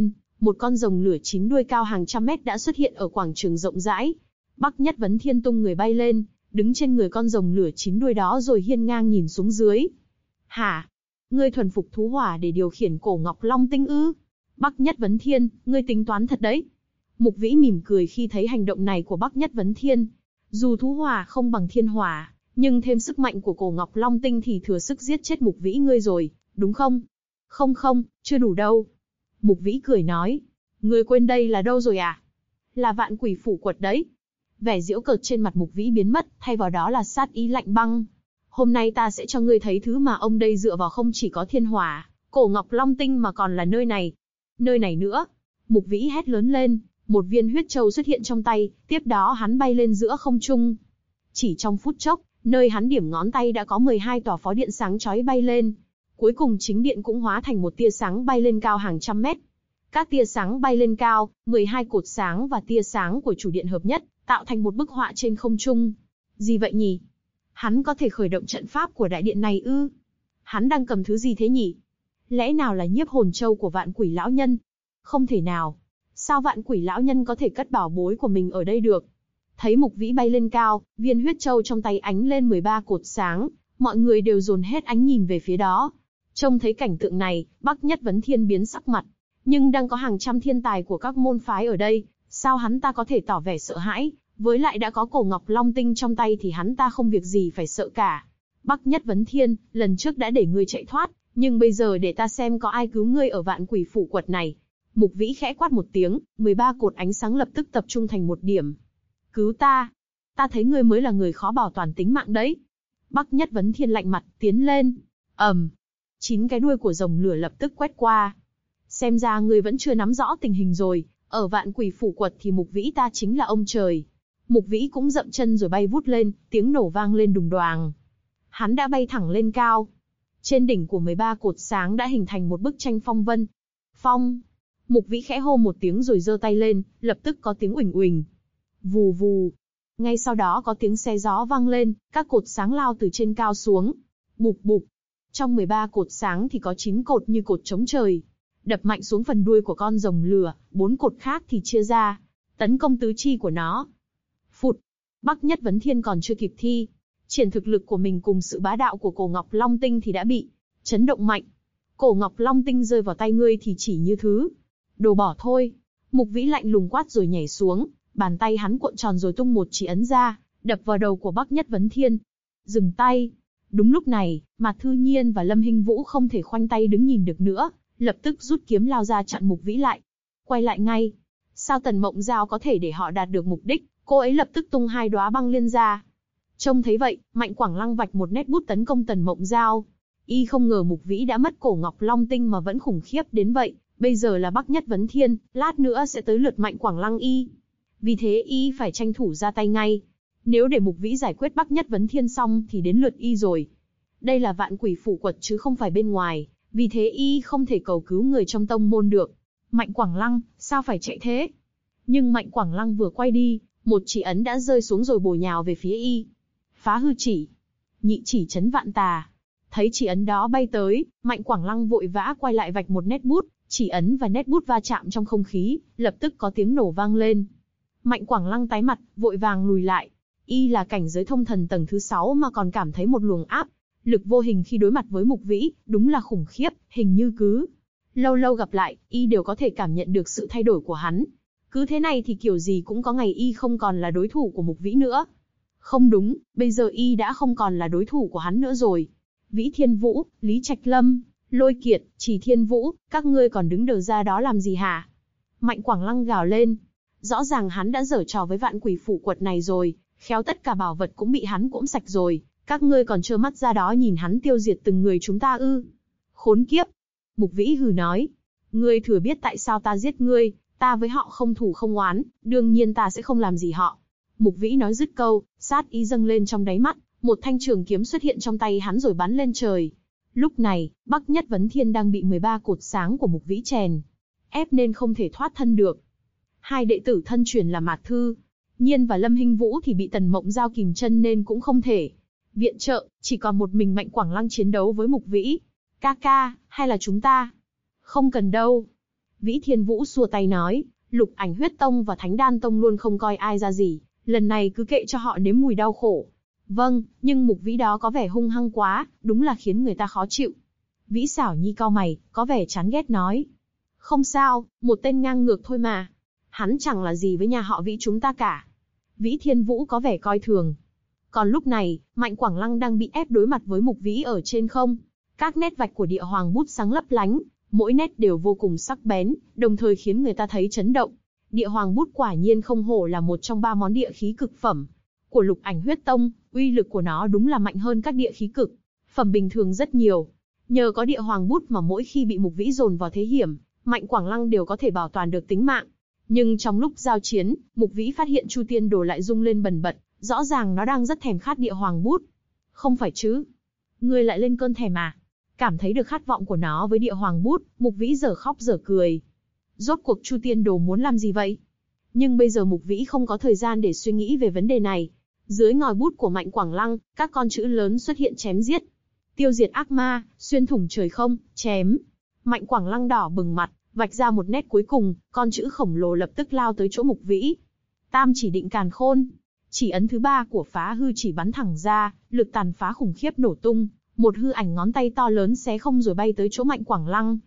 một con rồng lửa 9 đuôi cao hàng trăm mét đã xuất hiện ở quảng trường rộng rãi. Bắc Nhất Vấn Thiên tung người bay lên, đứng trên người con rồng lửa 9 đuôi đó rồi hiên ngang nhìn xuống dưới. Hả? Ngươi thuần phục thú hỏa để điều khiển cổ Ngọc Long Tinh ư? Bắc Nhất Vấn Thiên, ngươi tính toán thật đấy. Mục Vĩ mỉm cười khi thấy hành động này của Bắc Nhất Vấn Thiên. Dù thú hỏa không bằng thiên hỏa, nhưng thêm sức mạnh của cổ Ngọc Long Tinh thì thừa sức giết chết Mục Vĩ ngươi rồi, đúng không? Không, chưa đủ đâu. Mục Vĩ cười nói. Ngươi quên đây là đâu rồi à? Là Vạn Quỷ Phủ Quật đấy. Vẻ giễu cợt trên mặt Mục Vĩ biến mất, thay vào đó là sát ý lạnh băng. Hôm nay ta sẽ cho ngươi thấy thứ mà ông đây dựa vào không chỉ có thiên hỏa, cổ Ngọc Long Tinh mà còn là nơi này. Nơi này nữa. Mục Vĩ hét lớn lên, một viên huyết châu xuất hiện trong tay, tiếp đó hắn bay lên giữa không trung. Chỉ trong phút chốc, nơi hắn điểm ngón tay đã có 12 tòa phó điện sáng chói bay lên. Cuối cùng chính điện cũng hóa thành một tia sáng bay lên cao hàng trăm mét. Các tia sáng bay lên cao, 12 cột sáng và tia sáng của chủ điện hợp nhất, tạo thành một bức họa trên không trung. Gì vậy nhỉ? Hắn có thể khởi động trận pháp của đại điện này ư? Hắn đang cầm thứ gì thế nhỉ? Lẽ nào là nhiếp hồn châu của Vạn Quỷ lão nhân? Không thể nào. Sao Vạn Quỷ lão nhân có thể cất bảo bối của mình ở đây được? Thấy Mục Vĩ bay lên cao, viên huyết châu trong tay ánh lên 13 cột sáng, mọi người đều dồn hết ánh nhìn về phía đó. Trông thấy cảnh tượng này, Bắc Nhất Vấn Thiên biến sắc mặt. Nhưng đang có hàng trăm thiên tài của các môn phái ở đây, sao hắn ta có thể tỏ vẻ sợ hãi? Với lại đã có cổ Ngọc Long Tinh trong tay thì hắn ta không việc gì phải sợ cả. Bắc Nhất Vấn Thiên, lần trước đã để ngươi chạy thoát, nhưng bây giờ để ta xem có ai cứu ngươi ở Vạn Quỷ Phủ Quật này. Mục Vĩ khẽ quát một tiếng, 13 cột ánh sáng lập tức tập trung thành một điểm. Cứu ta! Ta thấy ngươi mới là người khó bảo toàn tính mạng đấy. Bắc Nhất Vấn Thiên lạnh mặt, tiến lên. 9 cái đuôi của rồng lửa lập tức quét qua. Xem ra ngươi vẫn chưa nắm rõ tình hình rồi, ở Vạn Quỷ Phủ Quật thì Mục Vĩ ta chính là ông trời. Mục Vĩ cũng dậm chân rồi bay vút lên, tiếng nổ vang lên đùng đoàng. Hắn đã bay thẳng lên cao. Trên đỉnh của 13 cột sáng đã hình thành một bức tranh phong vân. Phong! Mục Vĩ khẽ hô một tiếng rồi giơ tay lên, lập tức có tiếng uỳnh uỳnh. Vù vù. Ngay sau đó có tiếng xe gió vang lên, các cột sáng lao từ trên cao xuống. Bụp bụp. Trong 13 cột sáng thì có 9 cột như cột chống trời. Đập mạnh xuống phần đuôi của con rồng lửa, 4 cột khác thì chia ra, tấn công tứ chi của nó. Phụt. Bắc Nhất Vấn Thiên còn chưa kịp thi triển thực lực của mình cùng sự bá đạo của cổ Ngọc Long Tinh thì đã bị chấn động mạnh. Cổ Ngọc Long Tinh rơi vào tay ngươi thì chỉ như thứ đồ bỏ thôi. Mục Vĩ lạnh lùng quát rồi nhảy xuống, bàn tay hắn cuộn tròn rồi tung một chỉ ấn ra, đập vào đầu của Bắc Nhất Vấn Thiên. Dừng tay. Đúng lúc này, Mạc Thư Nhiên và Lâm Hinh Vũ không thể khoanh tay đứng nhìn được nữa, lập tức rút kiếm lao ra chặn Mục Vĩ lại. Quay lại ngay. Sao Tần Mộng Giao có thể để họ đạt được mục đích? Cô ấy lập tức tung 2 đóa băng liên ra. Trông thấy vậy, Mạnh Quảng Lăng vạch một nét bút tấn công Tần Mộng Giao. Y không ngờ Mục Vĩ đã mất cổ Ngọc Long Tinh mà vẫn khủng khiếp đến vậy. Bây giờ là Bắc Nhất Vấn Thiên, lát nữa sẽ tới lượt Mạnh Quảng Lăng Y. Vì thế Y phải tranh thủ ra tay ngay. Nếu để Mục Vĩ giải quyết Bắc Nhất Vấn Thiên xong thì đến lượt Y rồi. Đây là Vạn Quỷ Phủ Quật chứ không phải bên ngoài, vì thế Y không thể cầu cứu người trong tông môn được. Mạnh Quảng Lăng, sao phải chạy thế? Nhưng Mạnh Quảng Lăng vừa quay đi, một chỉ ấn đã rơi xuống rồi bổ nhào về phía Y. Phá hư chỉ. Nhị chỉ chấn vạn tà. Thấy chỉ ấn đó bay tới, Mạnh Quảng Lăng vội vã quay lại vạch một nét bút, chỉ ấn và nét bút va chạm trong không khí, lập tức có tiếng nổ vang lên. Mạnh Quảng Lăng tái mặt, vội vàng lùi lại. Y là cảnh giới thông thần tầng thứ 6 mà còn cảm thấy một luồng áp lực vô hình khi đối mặt với Mục Vĩ, đúng là khủng khiếp, hình như cứ lâu lâu gặp lại, Y đều có thể cảm nhận được sự thay đổi của hắn. Cứ thế này thì kiểu gì cũng có ngày Y không còn là đối thủ của Mục Vĩ nữa. Không đúng, bây giờ Y đã không còn là đối thủ của hắn nữa rồi. Vĩ Thiên Vũ, Lý Trạch Lâm, Lôi Kiệt, Trì Thiên Vũ, các ngươi còn đứng đờ ra đó làm gì hả? Mạnh Quảng Lăng gào lên. Rõ ràng hắn đã giở trò với Vạn Quỷ Phủ Quật này rồi, khéo tất cả bảo vật cũng bị hắn cỗm sạch rồi. Các ngươi còn trơ mắt ra đó nhìn hắn tiêu diệt từng người chúng ta ư? Khốn kiếp! Mục Vĩ hừ nói. Ngươi thừa biết tại sao ta giết ngươi, ta với họ không thù không oán, đương nhiên ta sẽ không làm gì họ. Mục Vĩ nói dứt câu, sát ý dâng lên trong đáy mắt, một thanh trường kiếm xuất hiện trong tay hắn rồi bắn lên trời. Lúc này, Bắc Nhất Vấn Thiên đang bị 13 cột sáng của Mục Vĩ chèn ép nên không thể thoát thân được. 2 đệ tử thân truyền là Mạc Thư Nhiên và Lâm Hinh Vũ thì bị Tần Mộng Giao kìm chân nên cũng không thể viện trợ, chỉ còn một mình Mạnh Quảng Lăng chiến đấu với Mục Vĩ. Ca ca, hay là chúng ta? Không cần đâu. Vĩ Thiên Vũ xua tay nói, Lục Ảnh Huyết Tông và Thánh Đan Tông luôn không coi ai ra gì, lần này cứ kệ cho họ nếm mùi đau khổ. Vâng, nhưng Mục Vĩ đó có vẻ hung hăng quá, đúng là khiến người ta khó chịu. Vĩ Xảo Nhi cau mày, có vẻ chán ghét nói. Không sao, một tên ngang ngược thôi mà. Hắn chẳng là gì với nhà họ Vĩ chúng ta cả. Vĩ Thiên Vũ có vẻ coi thường. Còn lúc này, Mạnh Quảng Lăng đang bị ép đối mặt với Mục Vĩ ở trên không. Các nét vạch của địa hoàng bút sáng lấp lánh, mỗi nét đều vô cùng sắc bén, đồng thời khiến người ta thấy chấn động. Địa hoàng bút quả nhiên không hổ là một trong 3 món địa khí cực phẩm của Lục Ảnh Huyết Tông, uy lực của nó đúng là mạnh hơn các địa khí cực phẩm bình thường rất nhiều. Nhờ có địa hoàng bút mà mỗi khi bị Mục Vĩ dồn vào thế hiểm, Mạnh Quảng Lăng đều có thể bảo toàn được tính mạng. Nhưng trong lúc giao chiến, Mục Vĩ phát hiện Chu Tiên Đồ lại rung lên bần bật, rõ ràng nó đang rất thèm khát địa hoàng bút. Không phải chứ? Ngươi lại lên cơn thèm à? Cảm thấy được khát vọng của nó với địa hoàng bút, Mục Vĩ dở khóc dở cười. Rốt cuộc Chu Tiên Đồ muốn làm gì vậy? Nhưng bây giờ Mục Vĩ không có thời gian để suy nghĩ về vấn đề này. Dưới ngòi bút của Mạnh Quảng Lăng, các con chữ lớn xuất hiện chém giết. Tiêu diệt ác ma, xuyên thủng trời không, chém. Mạnh Quảng Lăng đỏ bừng mặt, vạch ra một nét cuối cùng, con chữ khổng lồ lập tức lao tới chỗ Mục Vĩ. Tam chỉ định càn khôn. Chỉ ấn thứ 3 của phá hư chỉ bắn thẳng ra, lực tàn phá khủng khiếp nổ tung. Một hư ảnh ngón tay to lớn xé không rồi bay tới chỗ Mạnh Quảng Lăng.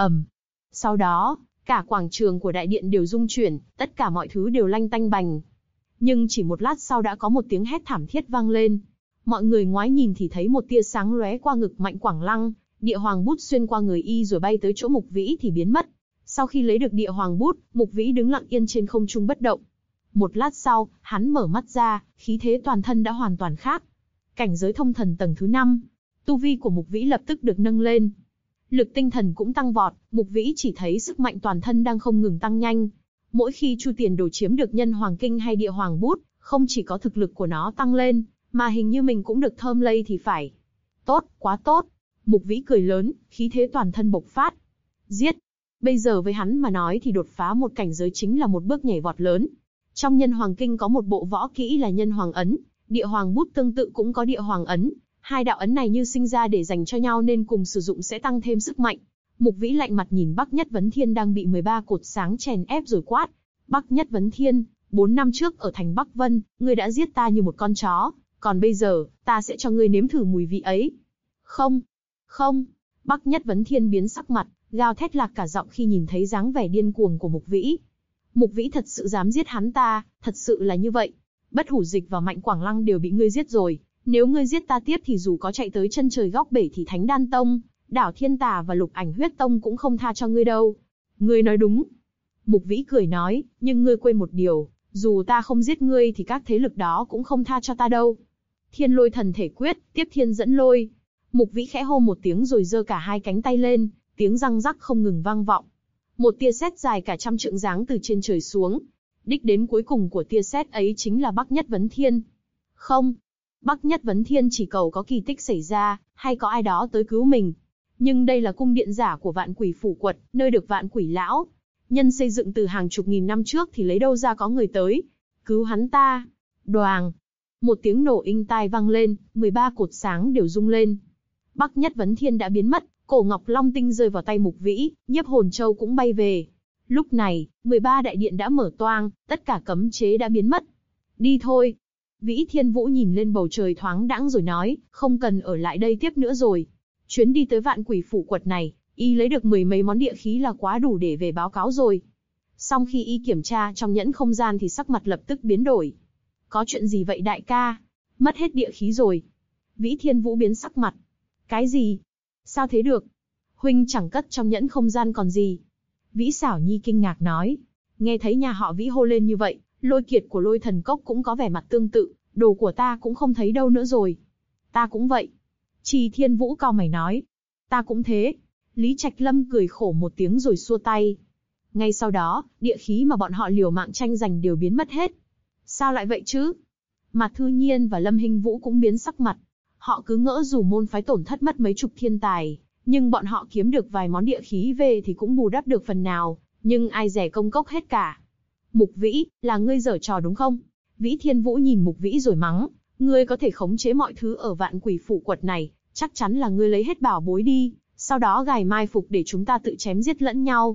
Sau đó, cả quảng trường của đại điện đều rung chuyển, tất cả mọi thứ đều lanh tanh bành. Nhưng chỉ một lát sau đã có một tiếng hét thảm thiết vang lên. Mọi người ngoái nhìn thì thấy một tia sáng lóe qua ngực Mạnh Quảng Lăng, địa hoàng bút xuyên qua người y rồi bay tới chỗ Mục Vĩ thì biến mất. Sau khi lấy được địa hoàng bút, Mục Vĩ đứng lặng yên trên không trung bất động. Một lát sau, hắn mở mắt ra, khí thế toàn thân đã hoàn toàn khác. Cảnh giới thông thần tầng thứ 5, tu vi của Mục Vĩ lập tức được nâng lên. Lực tinh thần cũng tăng vọt, Mục Vĩ chỉ thấy sức mạnh toàn thân đang không ngừng tăng nhanh. Mỗi khi Chu Tiền Đồ chiếm được Nhân Hoàng Kinh hay địa hoàng bút, không chỉ có thực lực của nó tăng lên, mà hình như mình cũng được thơm lây thì phải. Tốt, quá tốt. Mục Vĩ cười lớn, khí thế toàn thân bộc phát. Giết! Bây giờ với hắn mà nói thì đột phá một cảnh giới chính là một bước nhảy vọt lớn. Trong Nhân Hoàng Kinh có một bộ võ kỹ là Nhân Hoàng Ấn, địa hoàng bút tương tự cũng có địa hoàng ấn. Hai đạo ấn này như sinh ra để dành cho nhau nên cùng sử dụng sẽ tăng thêm sức mạnh. Mục Vĩ lạnh mặt nhìn Bắc Nhất Vấn Thiên đang bị 13 cột sáng chèn ép rồi quát. Bắc Nhất Vấn Thiên, 4 năm trước ở thành Bắc Vân, ngươi đã giết ta như một con chó, còn bây giờ, ta sẽ cho ngươi nếm thử mùi vị ấy. Không, không, Bắc Nhất Vấn Thiên biến sắc mặt, gào thét lạc cả giọng khi nhìn thấy dáng vẻ điên cuồng của Mục Vĩ. Mục Vĩ thật sự dám giết hắn ta, thật sự là như vậy. Bất Hủ Dịch và Mạnh Quảng Lăng đều bị ngươi giết rồi. Nếu ngươi giết ta tiếp thì dù có chạy tới chân trời góc bể thì Thánh Đan Tông, Đảo Thiên Tà và Lục Ảnh Huyết Tông cũng không tha cho ngươi đâu. Ngươi nói đúng. Mục Vĩ cười nói, nhưng ngươi quên một điều, dù ta không giết ngươi thì các thế lực đó cũng không tha cho ta đâu. Thiên Lôi Thần Thể Quyết, tiếp thiên dẫn lôi. Mục Vĩ khẽ hô một tiếng rồi giơ cả hai cánh tay lên, tiếng răng rắc không ngừng vang vọng. Một tia sét dài cả trăm trượng giáng từ trên trời xuống. Đích đến cuối cùng của tia sét ấy chính là Bắc Nhất Vấn Thiên. Không, Bắc Nhất Vấn Thiên chỉ cầu có kỳ tích xảy ra, hay có ai đó tới cứu mình. Nhưng đây là cung điện giả của Vạn Quỷ Phủ Quật, nơi được Vạn Quỷ Lão nhân xây dựng từ hàng chục nghìn năm trước thì lấy đâu ra có người tới cứu hắn ta. Đoàng! Một tiếng nổ inh tai vang lên, 13 cột sáng đều rung lên. Bắc Nhất Vấn Thiên đã biến mất, cổ ngọc long tinh rơi vào tay Mục Vĩ, nhiếp hồn châu cũng bay về. Lúc này, 13 đại điện đã mở toang, tất cả cấm chế đã biến mất. Đi thôi! Vĩ Thiên Vũ nhìn lên bầu trời thoáng đãng rồi nói, không cần ở lại đây tiếp nữa rồi. Chuyến đi tới Vạn Quỷ Phủ Quật này, y lấy được 10 mấy món địa khí là quá đủ để về báo cáo rồi. Xong khi y kiểm tra trong nhẫn không gian thì sắc mặt lập tức biến đổi. Có chuyện gì vậy đại ca? Mất hết địa khí rồi. Vĩ Thiên Vũ biến sắc mặt. Cái gì? Sao thế được? Huynh chẳng cất trong nhẫn không gian còn gì. Vĩ Xảo Nhi kinh ngạc nói. Nghe thấy nhà họ Vĩ hô lên như vậy, Lôi Kiệt của Lôi Thần Cốc cũng có vẻ mặt tương tự, đồ của ta cũng không thấy đâu nữa rồi. Ta cũng vậy. Trì Thiên Vũ cau mày nói. Ta cũng thế. Lý Trạch Lâm cười khổ một tiếng rồi xua tay. Ngay sau đó, địa khí mà bọn họ liều mạng tranh giành đều biến mất hết. Sao lại vậy chứ? Mạc Thư Nhiên và Lâm Hinh Vũ cũng biến sắc mặt. Họ cứ ngỡ dù môn phái tổn thất mất mấy chục thiên tài, nhưng bọn họ kiếm được vài món địa khí về thì cũng bù đắp được phần nào, nhưng ai dè công cốc hết cả. Mục Vĩ, là ngươi giở trò đúng không? Vĩ Thiên Vũ nhìn Mục Vĩ rồi mắng, ngươi có thể khống chế mọi thứ ở Vạn Quỷ Phủ Quật này, chắc chắn là ngươi lấy hết bảo bối đi, sau đó gài mai phục để chúng ta tự chém giết lẫn nhau.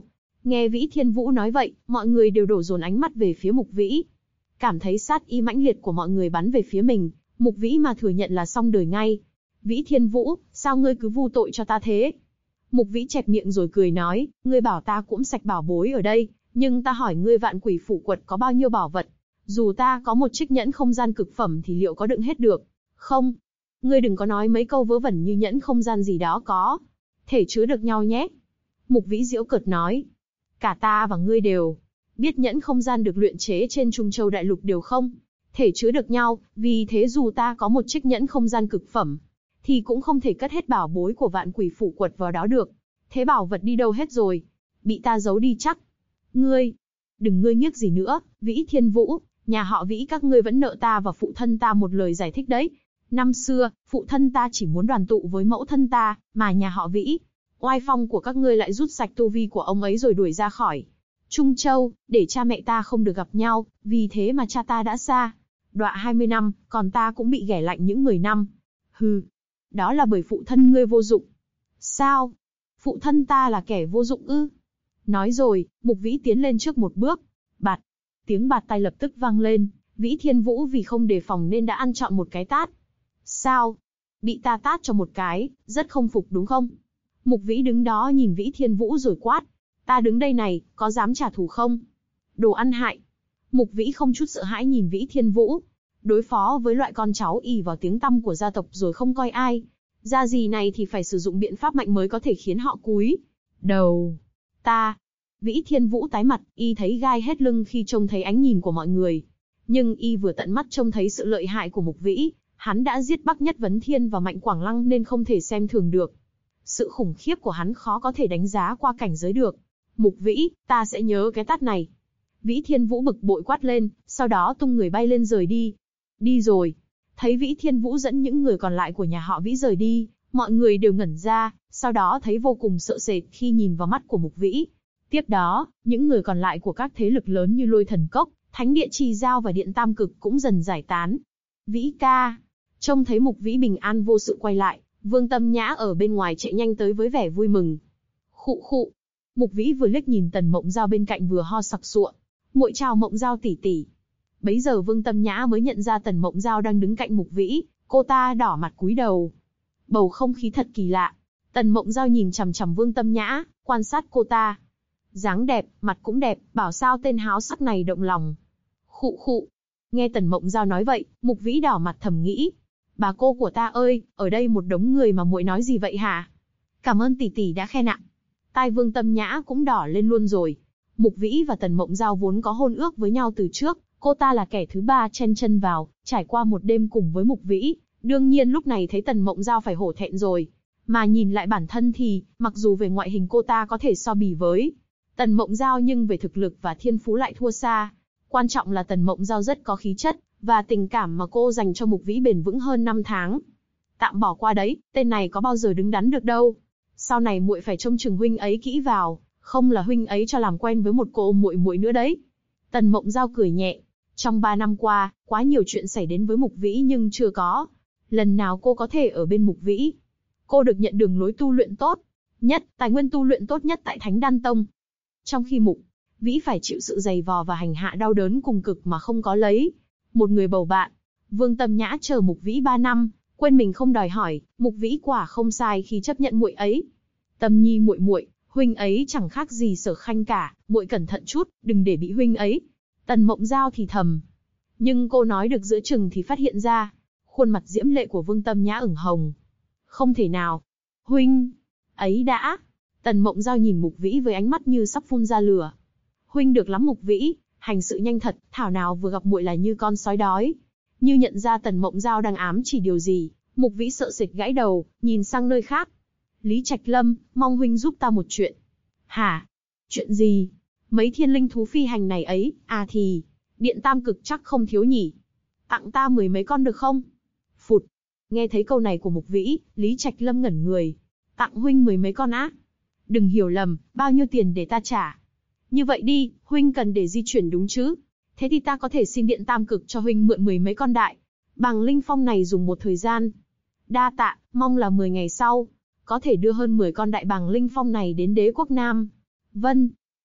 Nghe Vĩ Thiên Vũ nói vậy, mọi người đều đổ dồn ánh mắt về phía Mục Vĩ. Cảm thấy sát ý mãnh liệt của mọi người bắn về phía mình, Mục Vĩ mà thừa nhận là xong đời ngay. Vĩ Thiên Vũ, sao ngươi cứ vu tội cho ta thế? Mục Vĩ chẹp miệng rồi cười nói, ngươi bảo ta cũng sạch bảo bối ở đây, nhưng ta hỏi ngươi Vạn Quỷ Phủ Quật có bao nhiêu bảo vật? Dù ta có một chiếc nhẫn không gian cực phẩm thì liệu có đựng hết được? Không. Ngươi đừng có nói mấy câu vớ vẩn như nhẫn không gian gì đó có thể chứa được nhau nhé. Mục Vĩ giễu cợt nói. Cả ta và ngươi đều biết nhẫn không gian được luyện chế trên Trung Châu Đại Lục đều không thể chứa được nhau, vì thế dù ta có một chiếc nhẫn không gian cực phẩm, thì cũng không thể cất hết bảo bối của Vạn Quỷ Phủ Quật vào đó được. Thế bảo vật đi đâu hết rồi? Bị ta giấu đi chắc. Ngươi, đừng ngươi nhiếc gì nữa, Vĩ Thiên Vũ, nhà họ Vĩ các ngươi vẫn nợ ta và phụ thân ta một lời giải thích đấy. Năm xưa, phụ thân ta chỉ muốn đoàn tụ với mẫu thân ta, mà nhà họ Vĩ, oai phong của các ngươi lại rút sạch tu vi của ông ấy rồi đuổi ra khỏi Trung Châu, để cha mẹ ta không được gặp nhau, vì thế mà cha ta đã xa đọa 20 năm, còn ta cũng bị ghẻ lạnh những 10 năm. Hừ, đó là bởi phụ thân ngươi vô dụng. Sao? Phụ thân ta là kẻ vô dụng ư? Nói rồi, Mục Vĩ tiến lên trước một bước. Bạt. Tiếng bạt tai lập tức vang lên, Vĩ Thiên Vũ vì không đề phòng nên đã ăn trọn một cái tát. Sao? Bị ta tát cho một cái, rất không phục đúng không? Mục Vĩ đứng đó nhìn Vĩ Thiên Vũ rồi quát. Ta đứng đây này, có dám trả thù không? Đồ ăn hại. Mục Vĩ không chút sợ hãi nhìn Vĩ Thiên Vũ. Đối phó với loại con cháu ỷ vào tiếng tăm của gia tộc rồi không coi ai ra gì này thì phải sử dụng biện pháp mạnh mới có thể khiến họ cúi đầu. Ta. Vĩ Thiên Vũ tái mặt, y thấy gai hết lưng khi trông thấy ánh nhìn của mọi người. Nhưng y vừa tận mắt trông thấy sự lợi hại của Mục Vĩ, hắn đã giết Bắc Nhất Vấn Thiên và Mạnh Quảng Lăng nên không thể xem thường được. Sự khủng khiếp của hắn khó có thể đánh giá qua cảnh giới được. Mục Vĩ, ta sẽ nhớ cái tát này. Vĩ Thiên Vũ bực bội quát lên, sau đó tung người bay lên rời đi. Đi rồi. Thấy Vĩ Thiên Vũ dẫn những người còn lại của nhà họ Vĩ rời đi, mọi người đều ngẩn ra, sau đó thấy vô cùng sợ sệt khi nhìn vào mắt của Mục Vĩ. Tiếp đó, những người còn lại của các thế lực lớn như Lôi Thần Cốc, Thánh Địa Trì Giao và Điện Tam Cực cũng dần giải tán. Vĩ ca. Trông thấy Mục Vĩ bình an vô sự quay lại, Vương Tâm Nhã ở bên ngoài chạy nhanh tới với vẻ vui mừng. Khụ khụ. Mục Vĩ vừa liếc nhìn Tần Mộng Giao bên cạnh vừa ho sặc sụa. Muội chào Mộng Giao tỷ tỷ. Bấy giờ Vương Tâm Nhã mới nhận ra Tần Mộng Giao đang đứng cạnh Mục Vĩ, cô ta đỏ mặt cúi đầu. Bầu không khí thật kỳ lạ. Tần Mộng Giao nhìn chằm chằm Vương Tâm Nhã, quan sát cô ta. Dáng đẹp, mặt cũng đẹp, bảo sao tên háo sắc này động lòng. Khụ khụ. Nghe Tần Mộng Giao nói vậy, Mục Vĩ đỏ mặt thầm nghĩ. Bà cô của ta ơi, ở đây một đống người mà muội nói gì vậy hả? Cảm ơn tỷ tỷ đã khen ạ. Tai Vương Tâm Nhã cũng đỏ lên luôn rồi. Mục Vĩ và Tần Mộng Giao vốn có hôn ước với nhau từ trước, cô ta là kẻ thứ ba chen chân vào, trải qua một đêm cùng với Mục Vĩ, đương nhiên lúc này thấy Tần Mộng Giao phải hổ thẹn rồi. Mà nhìn lại bản thân thì, mặc dù về ngoại hình cô ta có thể so bì với Tần Mộng Giao nhưng về thực lực và thiên phú lại thua xa. Quan trọng là Tần Mộng Giao rất có khí chất, và tình cảm mà cô dành cho Mục Vĩ bền vững hơn 5 tháng. Tạm bỏ qua đấy, tên này có bao giờ đứng đắn được đâu. Sau này muội phải trông chừng huynh ấy kỹ vào, không là huynh ấy cho làm quen với một cô muội muội nữa đấy. Tần Mộng Giao cười nhẹ. Trong 3 năm qua, quá nhiều chuyện xảy đến với Mục Vĩ nhưng chưa có lần nào cô có thể ở bên Mục Vĩ. Cô được nhận đường lối tu luyện tốt nhất, tài nguyên tu luyện tốt nhất tại Thánh Đan Tông. Trong khi Mục Vĩ phải chịu sự dày vò và hành hạ đau đớn cùng cực mà không có lấy một người bầu bạn. Vương Tâm Nhã chờ Mục Vĩ 3 năm, quên mình không đòi hỏi, Mục Vĩ quả không sai khi chấp nhận muội ấy. Tâm Nhi muội muội, huynh ấy chẳng khác gì Sở Khanh cả, muội cẩn thận chút, đừng để bị huynh ấy. Tần Mộng Giao thì thầm. Nhưng cô nói được giữa chừng thì phát hiện ra, khuôn mặt diễm lệ của Vương Tâm Nhã ửng hồng. Không thể nào. Huynh ấy đã. Tần Mộng Giao nhìn Mục Vĩ với ánh mắt như sắp phun ra lửa. Huynh được lắm Mục Vĩ, hành sự nhanh thật, thảo nào vừa gặp muội là như con sói đói. Như nhận ra Tần Mộng Giao đang ám chỉ điều gì, Mục Vĩ sợ sệt gãi đầu, nhìn sang nơi khác. Lý Trạch Lâm, mong huynh giúp ta một chuyện. Hả? Chuyện gì? Mấy thiên linh thú phi hành này ấy, à thì, Điện Tam Cực chắc không thiếu nhỉ. Tặng ta 10 mấy con được không? Phụt. Nghe thấy câu này của Mục Vĩ, Lý Trạch Lâm ngẩn người. Tặng huynh 10 mấy con á? Đừng hiểu lầm, bao nhiêu tiền để ta trả? Như vậy đi, huynh cần để di chuyển đúng chứ? Thế thì ta có thể xin Điện Tam Cực cho huynh mượn 10 mấy con đại bàng linh phong này dùng một thời gian. Đa tạ, mong là 10 ngày sau có thể đưa hơn 10 con đại bàng linh phong này đến Đế quốc Nam Vân.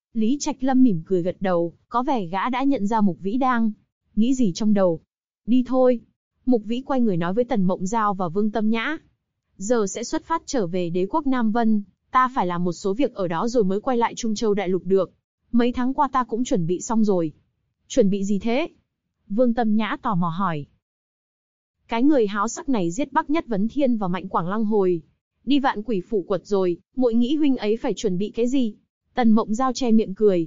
Lý Trạch Lâm mỉm cười gật đầu, có vẻ gã đã nhận ra Mục Vĩ đang nghĩ gì trong đầu. Đi thôi. Mục Vĩ quay người nói với Tần Mộng Giao và Vương Tâm Nhã. Giờ sẽ xuất phát trở về đế quốc Nam Vân, ta phải làm một số việc ở đó rồi mới quay lại Trung Châu Đại Lục được. Mấy tháng qua ta cũng chuẩn bị xong rồi. Chuẩn bị gì thế? Vương Tâm Nhã tò mò hỏi. Cái người háo sắc này giết Bắc Nhất Vấn Thiên và Mạnh Quảng Lăng hồi đi Vạn Quỷ Phủ quật rồi, muội nghĩ huynh ấy phải chuẩn bị cái gì? Tần Mộng Giao che miệng cười.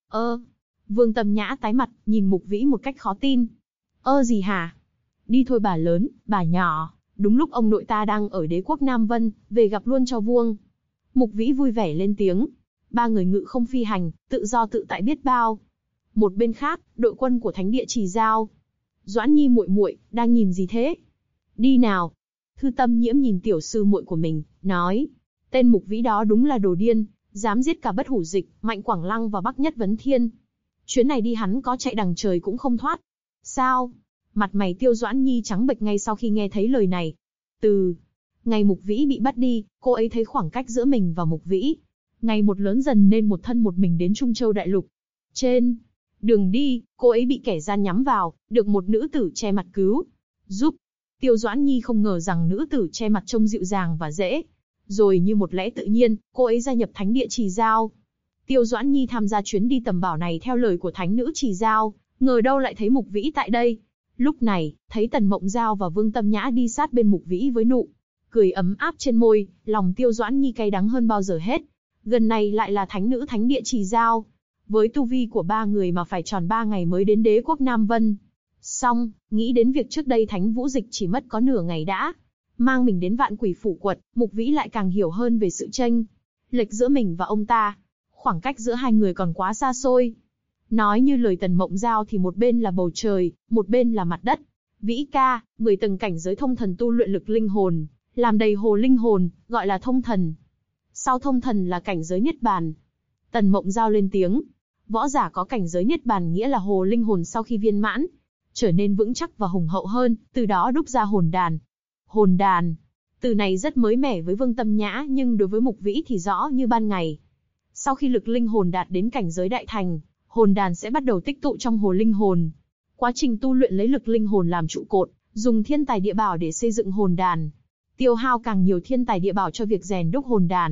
Vương Tâm Nhã tái mặt, nhìn Mục Vĩ một cách khó tin. Gì hả? Đi thôi bà lớn, bà nhỏ, đúng lúc ông nội ta đang ở đế quốc Nam Vân, về gặp luôn cho vuông. Mục Vĩ vui vẻ lên tiếng. Ba người ngự không phi hành, tự do tự tại biết bao. Một bên khác, đội quân của Thánh Địa Trì Giao. Doãn Nhi muội muội, đang nhìn gì thế? Đi nào. Thư Tâm Nhiễm nhìn tiểu sư muội của mình, nói. Tên Mục Vĩ đó đúng là đồ điên, dám giết cả Bất Hủ Dịch, Mạnh Quảng Lăng và Bắc Nhất Vấn Thiên. Chuyến này đi hắn có chạy đằng trời cũng không thoát. Sao? Mặt mày Tiêu Doãn Nhi trắng bệch ngay sau khi nghe thấy lời này. Từ ngày Mục Vĩ bị bắt đi, cô ấy thấy khoảng cách giữa mình và Mục Vĩ ngày một lớn dần nên một thân một mình đến Trung Châu Đại Lục. Trên đường đi, cô ấy bị kẻ gian nhắm vào, được một nữ tử che mặt cứu giúp. Tiêu Doãn Nhi không ngờ rằng nữ tử che mặt trông dịu dàng và dễ. Rồi như một lẽ tự nhiên, cô ấy gia nhập Thánh Địa Trì Giao. Tiêu Doãn Nhi tham gia chuyến đi tầm bảo này theo lời của Thánh Nữ Trì Giao, ngờ đâu lại thấy Mục Vĩ tại đây. Lúc này, thấy Tần Mộng Giao và Vương Tâm Nhã đi sát bên Mục Vĩ với nụ cười ấm áp trên môi, lòng Tiêu Doãn Nhi cay đắng hơn bao giờ hết. Gần này lại là Thánh Nữ Thánh Địa Trì Giao. Với tu vi của ba người mà phải tròn 3 ngày mới đến đế quốc Nam Vân. Xong, nghĩ đến việc trước đây Thánh Vũ Dịch chỉ mất có nửa ngày đã mang mình đến Vạn Quỷ Phủ quật, Mục Vĩ lại càng hiểu hơn về sự chênh lệch giữa mình và ông ta. Khoảng cách giữa hai người còn quá xa xôi. Nói như lời Tần Mộng Giao thì một bên là bầu trời, một bên là mặt đất. Vĩ ca, 10 tầng cảnh giới thông thần tu luyện lực linh hồn, làm đầy hồ linh hồn, gọi là thông thần. Sau thông thần là cảnh giới niết bàn. Tần Mộng Giao lên tiếng. Võ giả có cảnh giới niết bàn nghĩa là hồ linh hồn sau khi viên mãn, trở nên vững chắc và hùng hậu hơn, từ đó đúc ra hồn đàn. Hồn đàn. Từ này rất mới mẻ với Vương Tâm Nhã nhưng đối với Mục Vĩ thì rõ như ban ngày. Sau khi lực linh hồn đạt đến cảnh giới đại thành, hồn đàn sẽ bắt đầu tích tụ trong hồ linh hồn. Quá trình tu luyện lấy lực linh hồn làm trụ cột, dùng thiên tài địa bảo để xây dựng hồn đàn. Tiêu hao càng nhiều thiên tài địa bảo cho việc rèn đúc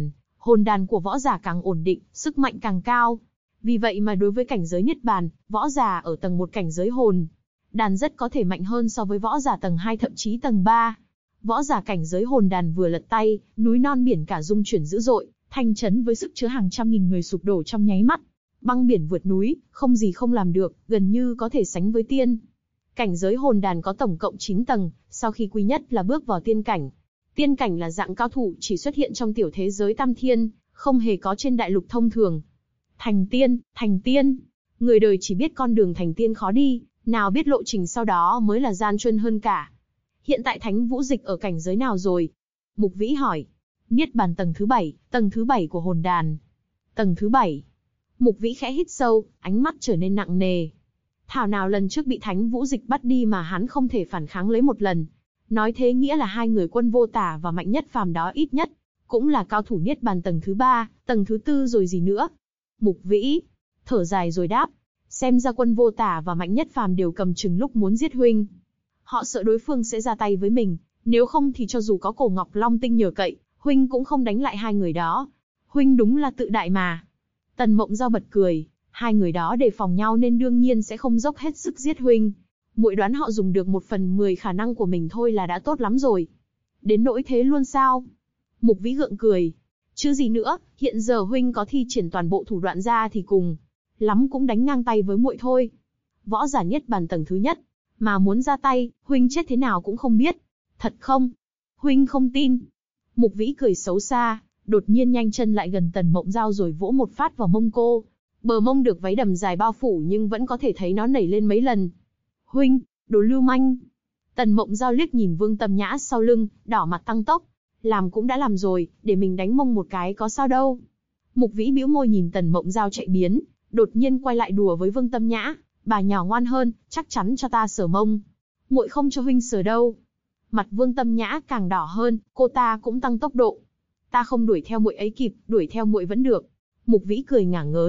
hồn đàn của võ giả càng ổn định, sức mạnh càng cao. Vì vậy mà đối với cảnh giới niết bàn, võ giả ở tầng 1 cảnh giới hồn đàn rất có thể mạnh hơn so với võ giả tầng 2 thậm chí tầng 3. Võ giả cảnh giới hồn đàn vừa lật tay, núi non biển cả rung chuyển dữ dội, thành trấn với sức chứa hàng trăm nghìn người sụp đổ trong nháy mắt. Băng biển vượt núi, không gì không làm được, gần như có thể sánh với tiên. Cảnh giới hồn đàn có tổng cộng 9 tầng, sau khi quý nhất là bước vào tiên cảnh. Tiên cảnh là dạng cao thủ chỉ xuất hiện trong tiểu thế giới tam thiên, không hề có trên đại lục thông thường. Thành tiên. Người đời chỉ biết con đường thành tiên khó đi, nào biết lộ trình sau đó mới là gian truân hơn cả. Hiện tại Thánh Vũ Dịch ở cảnh giới nào rồi? Mục Vĩ hỏi. Niết bàn tầng thứ 7 của hồn đàn. Tầng thứ 7. Mục Vĩ khẽ hít sâu, ánh mắt trở nên nặng nề. Thảo nào lần trước bị Thánh Vũ Dịch bắt đi mà hắn không thể phản kháng lấy một lần. Nói thế nghĩa là hai người Quân Vô Tả và Mạnh Nhất Phàm đó ít nhất cũng là cao thủ niết bàn tầng thứ 3, tầng thứ 4 rồi gì nữa. Mục Vĩ thở dài rồi đáp, xem ra Quân Vô Tả và Mạnh Nhất Phàm đều cầm chừng lúc muốn giết huynh. Họ sợ đối phương sẽ ra tay với mình, nếu không thì cho dù có Cổ Ngọc Long Tinh nhờ cậy, huynh cũng không đánh lại hai người đó. Huynh đúng là tự đại mà. Tần Mộng Giao bật cười, hai người đó đề phòng nhau nên đương nhiên sẽ không dốc hết sức giết huynh. Muội đoán họ dùng được 1/10 khả năng của mình thôi là đã tốt lắm rồi. Đến nỗi thế luôn sao? Mục Vĩ gượng cười. Chứ gì nữa, hiện giờ huynh có thi triển toàn bộ thủ đoạn ra thì cùng lắm cũng đánh ngang tay với muội thôi. Võ giả niết bàn tầng thứ nhất, mà muốn ra tay, huynh chết thế nào cũng không biết. Thật không? Huynh không tin. Mục Vĩ cười xấu xa, đột nhiên nhanh chân lại gần Tần Mộng Giao rồi vỗ một phát vào mông cô. Bờ mông được váy đầm dài bao phủ nhưng vẫn có thể thấy nó nảy lên mấy lần. Huynh, đồ lưu manh. Tần Mộng Giao liếc nhìn Vương Tâm Nhã sau lưng, đỏ mặt tăng tốc. Làm cũng đã làm rồi, để mình đánh mông một cái có sao đâu. Mục Vĩ bĩu môi nhìn Tần Mộng Giao chạy biến, đột nhiên quay lại đùa với Vương Tâm Nhã. Bà nhỏ ngoan hơn, chắc chắn cho ta sờ mông. Muội không cho huynh sờ đâu. Mặt Vương Tâm Nhã càng đỏ hơn, cô ta cũng tăng tốc độ. Ta không đuổi theo muội ấy kịp, đuổi theo muội vẫn được. Mục Vĩ cười ngả ngớn,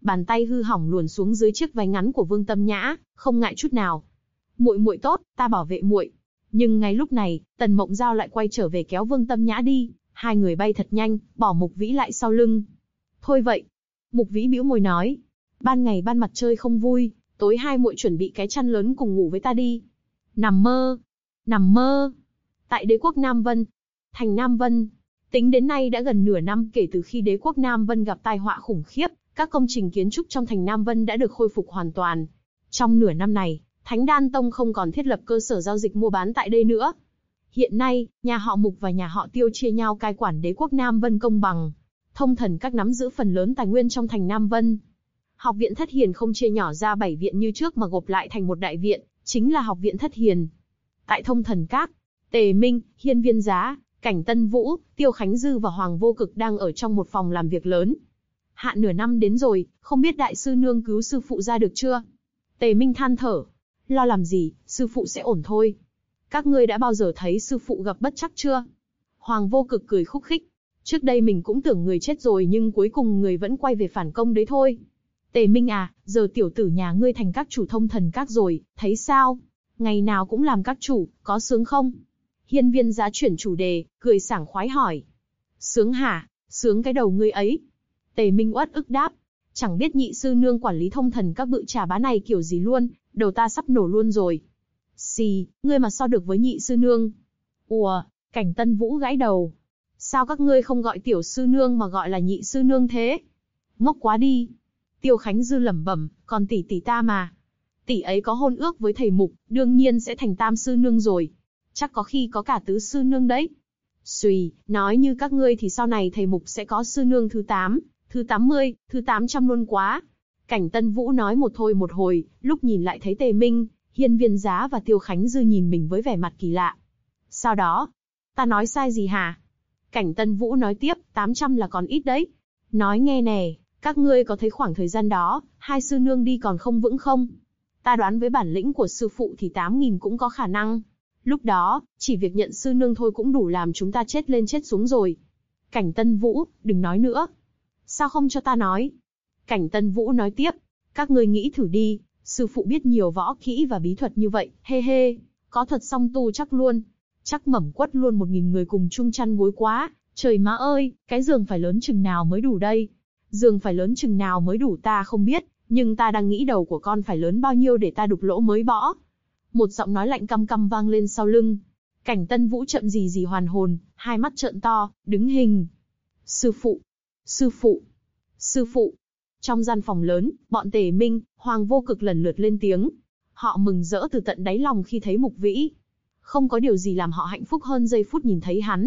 Bàn tay hư hỏng luồn xuống dưới chiếc váy ngắn của Vương Tâm Nhã, không ngại chút nào. Muội muội tốt, ta bảo vệ muội. Nhưng ngay lúc này, Tần Mộng Giao lại quay trở về kéo Vương Tâm Nhã đi, hai người bay thật nhanh, bỏ Mục Vĩ lại sau lưng. Thôi vậy. Mục Vĩ bĩu môi nói, ban ngày ban mặt chơi không vui, tối hai muội chuẩn bị cái chăn lớn cùng ngủ với ta đi. Nằm mơ. Nằm mơ. Tại đế quốc Nam Vân, thành Nam Vân, tính đến nay đã gần nửa năm kể từ khi đế quốc Nam Vân gặp tai họa khủng khiếp, các công trình kiến trúc trong thành Nam Vân đã được khôi phục hoàn toàn. Trong nửa năm này, Thánh Đan Tông không còn thiết lập cơ sở giao dịch mua bán tại đây nữa. Hiện nay, nhà họ Mục và nhà họ Tiêu chia nhau cai quản đế quốc Nam Vân công bằng. Thông thần các nắm giữ phần lớn tài nguyên trong thành Nam Vân. Học viện Thất Hiền không chia nhỏ ra 7 viện như trước mà gộp lại thành một đại viện, chính là Học viện Thất Hiền. Tại Thông Thần Các, Tề Minh, Hiên Viên Giá, Cảnh Tân Vũ, Tiêu Khánh Dư và Hoàng Vô Cực đang ở trong một phòng làm việc lớn. Hạn nửa năm đến rồi, không biết đại sư nương cứu sư phụ ra được chưa? Tề Minh than thở. Lo làm gì, sư phụ sẽ ổn thôi. Các ngươi đã bao giờ thấy sư phụ gặp bất trắc chưa? Hoàng Vô Cực cười khúc khích. Trước đây mình cũng tưởng người chết rồi nhưng cuối cùng người vẫn quay về phản công đấy thôi. Tề Minh à, giờ tiểu tử nhà ngươi thành các chủ Thông Thần Các rồi, thấy sao? Ngày nào cũng làm các chủ, có sướng không? Hiên Viên Giá chuyển chủ đề, cười sảng khoái hỏi. Sướng hả? Sướng cái đầu ngươi ấy. Tề Minh uất ức đáp. Chẳng biết nhị sư nương quản lý Thông Thần Các bự trà bá này kiểu gì luôn, đầu ta sắp nổ luôn rồi. Xì, ngươi mà so được với nhị sư nương. Ủa, Cảnh Tân Vũ gãi đầu. Sao các ngươi không gọi tiểu sư nương mà gọi là nhị sư nương thế? Ngốc quá đi. Tiêu Khánh Dư lẩm bẩm, còn tỷ tỷ ta mà. Tỷ ấy có hôn ước với thầy Mục, đương nhiên sẽ thành tam sư nương rồi. Chắc có khi có cả tứ sư nương đấy. Xùy, nói như các ngươi thì sau này thầy Mục sẽ có sư nương thứ 8, thứ 80, thứ 800 luôn quá. Cảnh Tân Vũ nói một thôi một hồi, lúc nhìn lại thấy Tề Minh, Hiên Viên Giá và Tiêu Khánh Dư nhìn mình với vẻ mặt kỳ lạ. Sau đó, ta nói sai gì hả? Cảnh Tân Vũ nói tiếp, 800 là còn ít đấy. Nói nghe nè, các ngươi có thấy khoảng thời gian đó, hai sư nương đi còn không vững không? Ta đoán với bản lĩnh của sư phụ thì 8.000 cũng có khả năng. Lúc đó, chỉ việc nhận sư nương thôi cũng đủ làm chúng ta chết lên chết xuống rồi. Cảnh Tân Vũ, đừng nói nữa. Sao không cho ta nói? Cảnh Tân Vũ nói tiếp, các ngươi nghĩ thử đi, sư phụ biết nhiều võ kỹ và bí thuật như vậy, hê hê, có thuật song tu chắc luôn. Chắc mẩm quất luôn 1.000 người cùng chung chăn gối quá, trời má ơi, cái giường phải lớn chừng nào mới đủ đây? Giường phải lớn chừng nào mới đủ ta không biết, nhưng ta đang nghĩ đầu của con phải lớn bao nhiêu để ta đục lỗ mới bỏ. Một giọng nói lạnh căm căm vang lên sau lưng. Cảnh Tân Vũ chậm gì gì hoàn hồn, hai mắt trợn to, đứng hình. Sư phụ, sư phụ, sư phụ. Trong gian phòng lớn, bọn Tề Minh, Hoàng Vô Cực lần lượt lên tiếng. Họ mừng rỡ từ tận đáy lòng khi thấy Mục Vĩ. Không có điều gì làm họ hạnh phúc hơn giây phút nhìn thấy hắn.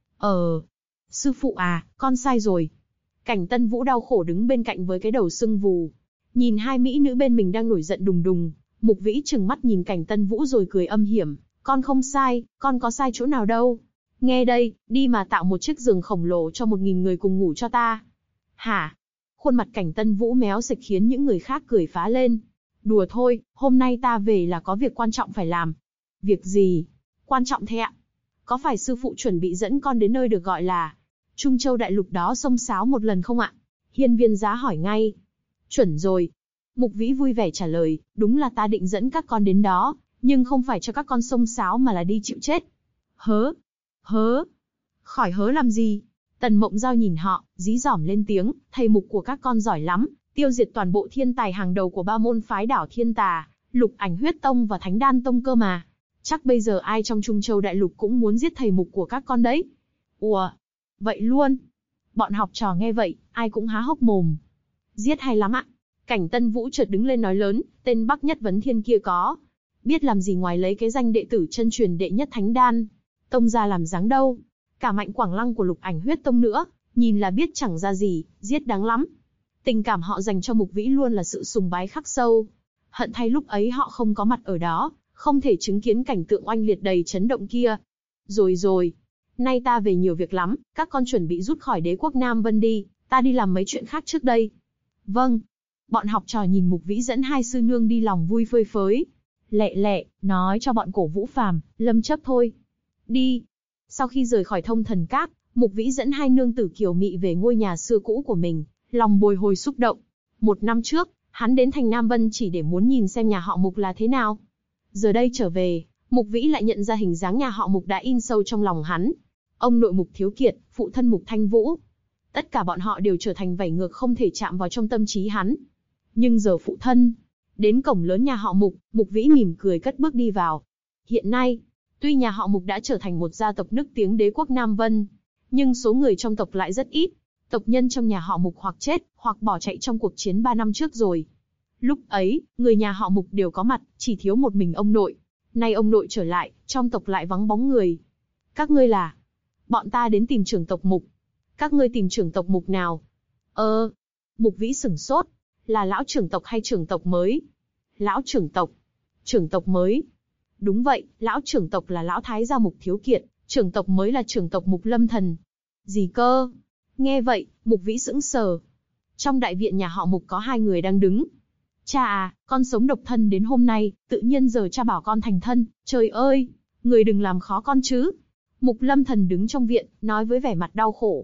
Sư phụ à, con sai rồi. Cảnh Tân Vũ đau khổ đứng bên cạnh với cái đầu sưng vù. Nhìn hai mỹ nữ bên mình đang nổi giận đùng đùng. Mục Vĩ trừng mắt nhìn Cảnh Tân Vũ rồi cười âm hiểm. Con không sai, con có sai chỗ nào đâu. Nghe đây, đi mà tạo một chiếc giường khổng lồ cho 1.000 người cùng ngủ cho ta. Hả? Khuôn mặt Cảnh Tân Vũ méo xệch khiến những người khác cười phá lên. Đùa thôi, hôm nay ta về là có việc quan trọng phải làm. Việc gì? Quan trọng thế ạ? Có phải sư phụ chuẩn bị dẫn con đến nơi được gọi là Trung Châu Đại Lục đó xông xáo một lần không ạ? Hiên Viên Giá hỏi ngay. Chuẩn rồi. Mục Vĩ vui vẻ trả lời, đúng là ta định dẫn các con đến đó, nhưng không phải cho các con xông xáo mà là đi chịu chết. Hớ? Hớ? Khỏi hớ làm gì? Tần Mộng Giao nhìn họ, dí dỏm lên tiếng, thầy Mục của các con giỏi lắm, tiêu diệt toàn bộ thiên tài hàng đầu của ba môn phái đảo Thiên Tà, Lục Ảnh Huyết Tông và Thánh Đan Tông cơ mà. Chắc bây giờ ai trong Trung Châu Đại Lục cũng muốn giết thầy Mục của các con đấy. Ủa? Vậy luôn? Bọn học trò nghe vậy, ai cũng há hốc mồm. Giết hay lắm ạ. Cảnh Tân Vũ chợt đứng lên nói lớn, tên Bắc Nhất Vấn Thiên kia có biết làm gì ngoài lấy cái danh đệ tử chân truyền đệ nhất Thánh Đan Tông ra làm dáng đâu. Cả Mạnh Quảng Lăng của Lục Ảnh Huyết Tông nữa, nhìn là biết chẳng ra gì, giết đáng lắm. Tình cảm họ dành cho Mục Vĩ luôn là sự sùng bái khắc sâu. Hận thay lúc ấy họ không có mặt ở đó, không thể chứng kiến cảnh tượng oanh liệt đầy chấn động kia. Rồi, nay ta về nhiều việc lắm, các con chuẩn bị rút khỏi đế quốc Nam Vân đi, ta đi làm mấy chuyện khác trước đây. Vâng. Bọn học trò nhìn Mục Vĩ dẫn hai sư nương đi lòng vui phơi phới. Lẹ, nói cho bọn Cổ Vũ Phàm, Lâm Chấp thôi. Đi. Sau khi rời khỏi Thông Thần Các, Mục Vĩ dẫn hai nương tử kiều mị về ngôi nhà xưa cũ của mình, lòng bồi hồi xúc động. 1 năm trước, hắn đến thành Nam Vân chỉ để muốn nhìn xem nhà họ Mục là thế nào. Giờ đây trở về, Mục Vĩ lại nhận ra hình dáng nhà họ Mục đã in sâu trong lòng hắn. Ông nội Mục Thiếu Kiệt, phụ thân Mục Thanh Vũ. Tất cả bọn họ đều trở thành vảy ngược không thể chạm vào trong tâm trí hắn. Nhưng giờ phụ thân, đến cổng lớn nhà họ Mục, Mục Vĩ mỉm cười cất bước đi vào. Hiện nay, tuy nhà họ Mục đã trở thành một gia tộc nức tiếng đế quốc Nam Vân, nhưng số người trong tộc lại rất ít. Tộc nhân trong nhà họ Mục hoặc chết, hoặc bỏ chạy trong cuộc chiến 3 năm trước rồi. Lúc ấy, người nhà họ Mục đều có mặt, chỉ thiếu một mình ông nội. Nay ông nội trở lại, trong tộc lại vắng bóng người. Các ngươi là? Bọn ta đến tìm trưởng tộc Mục. Các ngươi tìm trưởng tộc Mục nào? Mục Vĩ sửng sốt. Là lão trưởng tộc hay trưởng tộc mới? Lão trưởng tộc. Trưởng tộc mới. Đúng vậy, lão trưởng tộc là lão thái gia Mục Thiếu Kiệt, trưởng tộc mới là trưởng tộc Mục Lâm Thần. Gì cơ? Nghe vậy, Mục Vĩ sững sờ. Trong đại viện nhà họ Mục có 2 người đang đứng. Cha à, con sống độc thân đến hôm nay, tự nhiên giờ cha bảo con thành thân, trời ơi, người đừng làm khó con chứ. Mục Lâm Thần đứng trong viện, nói với vẻ mặt đau khổ.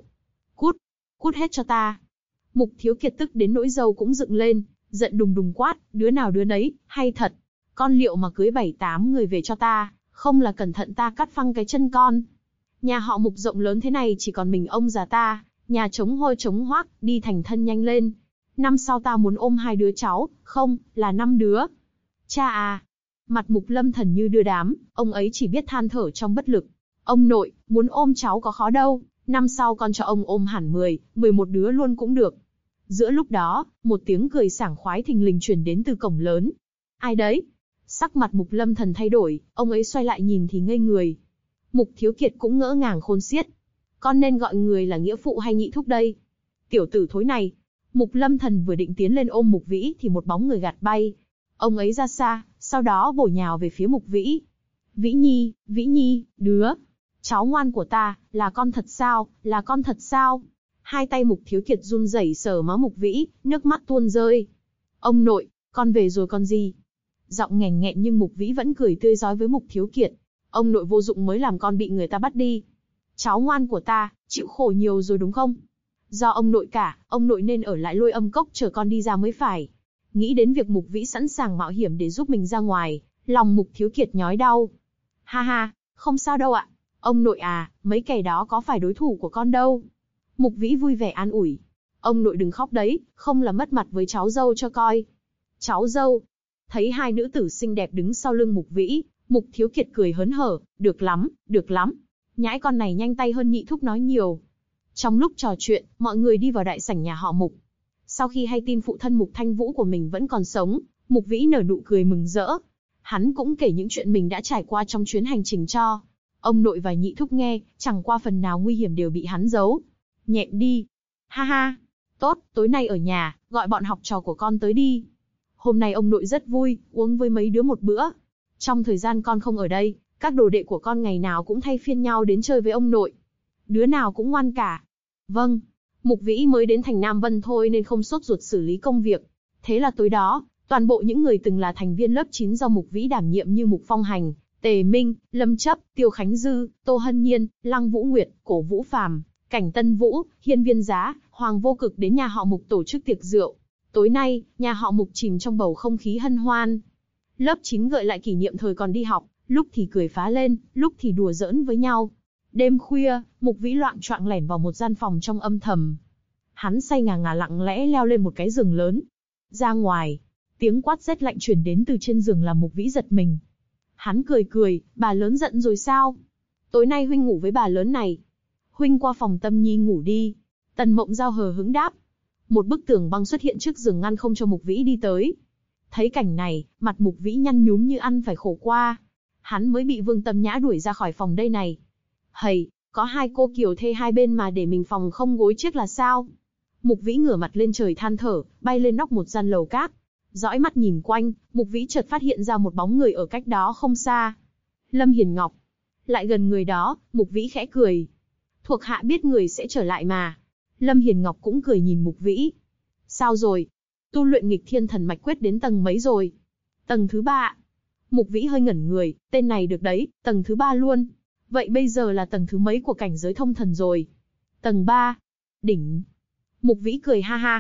Cút hết cho ta. Mục Thiếu Kiệt tức đến nỗi râu cũng dựng lên, giận đùng đùng quát, đứa nào đứa nấy, hay thật. Con liệu mà cưới 7-8 người về cho ta, không là cẩn thận ta cắt phăng cái chân con. Nhà họ Mục rộng lớn thế này chỉ còn mình ông già ta, nhà trống hôi trống hoác, đi thành thân nhanh lên. Năm sau ta muốn ôm 2 đứa cháu, không, là 5 đứa. Cha à! Mặt Mục Lâm Thần như đưa đám, ông ấy chỉ biết than thở trong bất lực. Ông nội, muốn ôm cháu có khó đâu, năm sau con cho ông ôm hẳn 11 đứa luôn cũng được. Giữa lúc đó, một tiếng cười sảng khoái thình lình truyền đến từ cổng lớn. Ai đấy? Sắc mặt Mục Lâm Thần thay đổi, ông ấy xoay lại nhìn thì ngây người. Mục Thiếu Kiệt cũng ngỡ ngàng khôn xiết. Con nên gọi người là nghĩa phụ hay nhị thúc đây? Tiểu tử thối này. Mục Lâm Thần vừa định tiến lên ôm Mục Vĩ thì một bóng người gạt bay. Ông ấy ra xa, sau đó bổ nhào về phía Mục Vĩ. Vĩ Nhi, đứa. Cháu ngoan của ta, là con thật sao, là con thật sao? Hai tay Mục Thiếu Kiệt run rẩy sờ má Mục Vĩ, nước mắt tuôn rơi. Ông nội, con về rồi con gì? Giọng nghẹn nghẹn nhưng Mục Vĩ vẫn cười tươi rói với Mục Thiếu Kiệt. Ông nội vô dụng mới làm con bị người ta bắt đi. Cháu ngoan của ta, chịu khổ nhiều rồi đúng không? Do ông nội cả, ông nội nên ở lại Lôi Âm Cốc chờ con đi ra mới phải. Nghĩ đến việc Mục Vĩ sẵn sàng mạo hiểm để giúp mình ra ngoài, lòng Mục Thiếu Kiệt nhói đau. Ha ha, không sao đâu ạ. Ông nội à, mấy kẻ đó có phải đối thủ của con đâu. Mục Vĩ vui vẻ an ủi. Ông nội đừng khóc đấy, không là mất mặt với cháu dâu cho coi. Cháu dâu. Thấy 2 nữ tử xinh đẹp đứng sau lưng Mục Vĩ, Mục Thiếu Kiệt cười hớn hở, được lắm, được lắm. Nhãi con này nhanh tay hơn nhị thúc nói nhiều. Trong lúc trò chuyện, mọi người đi vào đại sảnh nhà họ Mục. Sau khi hay tin phụ thân Mục Thanh Vũ của mình vẫn còn sống, Mục Vĩ nở nụ cười mừng rỡ. Hắn cũng kể những chuyện mình đã trải qua trong chuyến hành trình cho ông nội và nhị thúc nghe, chẳng qua phần nào nguy hiểm đều bị hắn giấu. Nhẹn đi. Ha ha. Tốt, tối nay ở nhà, gọi bọn học trò của con tới đi. Hôm nay ông nội rất vui, uống với mấy đứa một bữa. Trong thời gian con không ở đây, các đồ đệ của con ngày nào cũng thay phiên nhau đến chơi với ông nội. Đứa nào cũng ngoan cả. Vâng. Mục Vĩ mới đến thành Nam Vân thôi nên không sốt ruột xử lý công việc. Thế là tối đó, toàn bộ những người từng là thành viên lớp 9 do Mục Vĩ đảm nhiệm như Mục Phong Hành, Tề Minh, Lâm Chấp, Tiêu Khánh Dư, Tô Hân Nhiên, Lăng Vũ Nguyệt, Cổ Vũ Phàm, Cảnh Tân Vũ, Hiên Viên Giá, Hoàng Vô Cực đến nhà họ Mục tổ chức tiệc rượu. Tối nay, nhà họ Mục chìm trong bầu không khí hân hoan. Lớp 9 gợi lại kỷ niệm thời còn đi học, lúc thì cười phá lên, lúc thì đùa giỡn với nhau. Đêm khuya, Mục Vĩ loạng choạng lẻn vào một gian phòng trong âm thầm. Hắn say ngà ngà lặng lẽ leo lên một cái giường lớn. Ra ngoài, tiếng quát rét lạnh truyền đến từ trên giường làm Mục Vĩ giật mình. Hắn cười cười, bà lớn giận rồi sao? Tối nay huynh ngủ với bà lớn này. Huynh qua phòng Tâm Nhi ngủ đi. Tần Mộng Giao hờ hững đáp. Một bức tường băng xuất hiện trước giường ngăn không cho Mục Vĩ đi tới. Thấy cảnh này, mặt Mục Vĩ nhăn nhúm như ăn phải khổ qua. Hắn mới bị Vương Tâm Nhã đuổi ra khỏi phòng đây này. Hầy, có 2 cô kiều thê hai bên mà để mình phòng không gối chiếc là sao? Mục Vĩ ngửa mặt lên trời than thở, bay lên nóc một gian lầu cát. Dõi mắt nhìn quanh, Mục Vĩ chợt phát hiện ra một bóng người ở cách đó không xa. Lâm Hiền Ngọc. Lại gần người đó, Mục Vĩ khẽ cười. Thuộc hạ biết người sẽ trở lại mà. Lâm Hiền Ngọc cũng cười nhìn Mục Vĩ. Sao rồi? Tu luyện nghịch thiên thần mạch quyết đến tầng mấy rồi? Tầng thứ 3. Mục Vĩ hơi ngẩn người, tên này được đấy, tầng thứ 3 luôn. Vậy bây giờ là tầng thứ mấy của cảnh giới thông thần rồi? Tầng 3. Đỉnh. Mục Vĩ cười ha ha.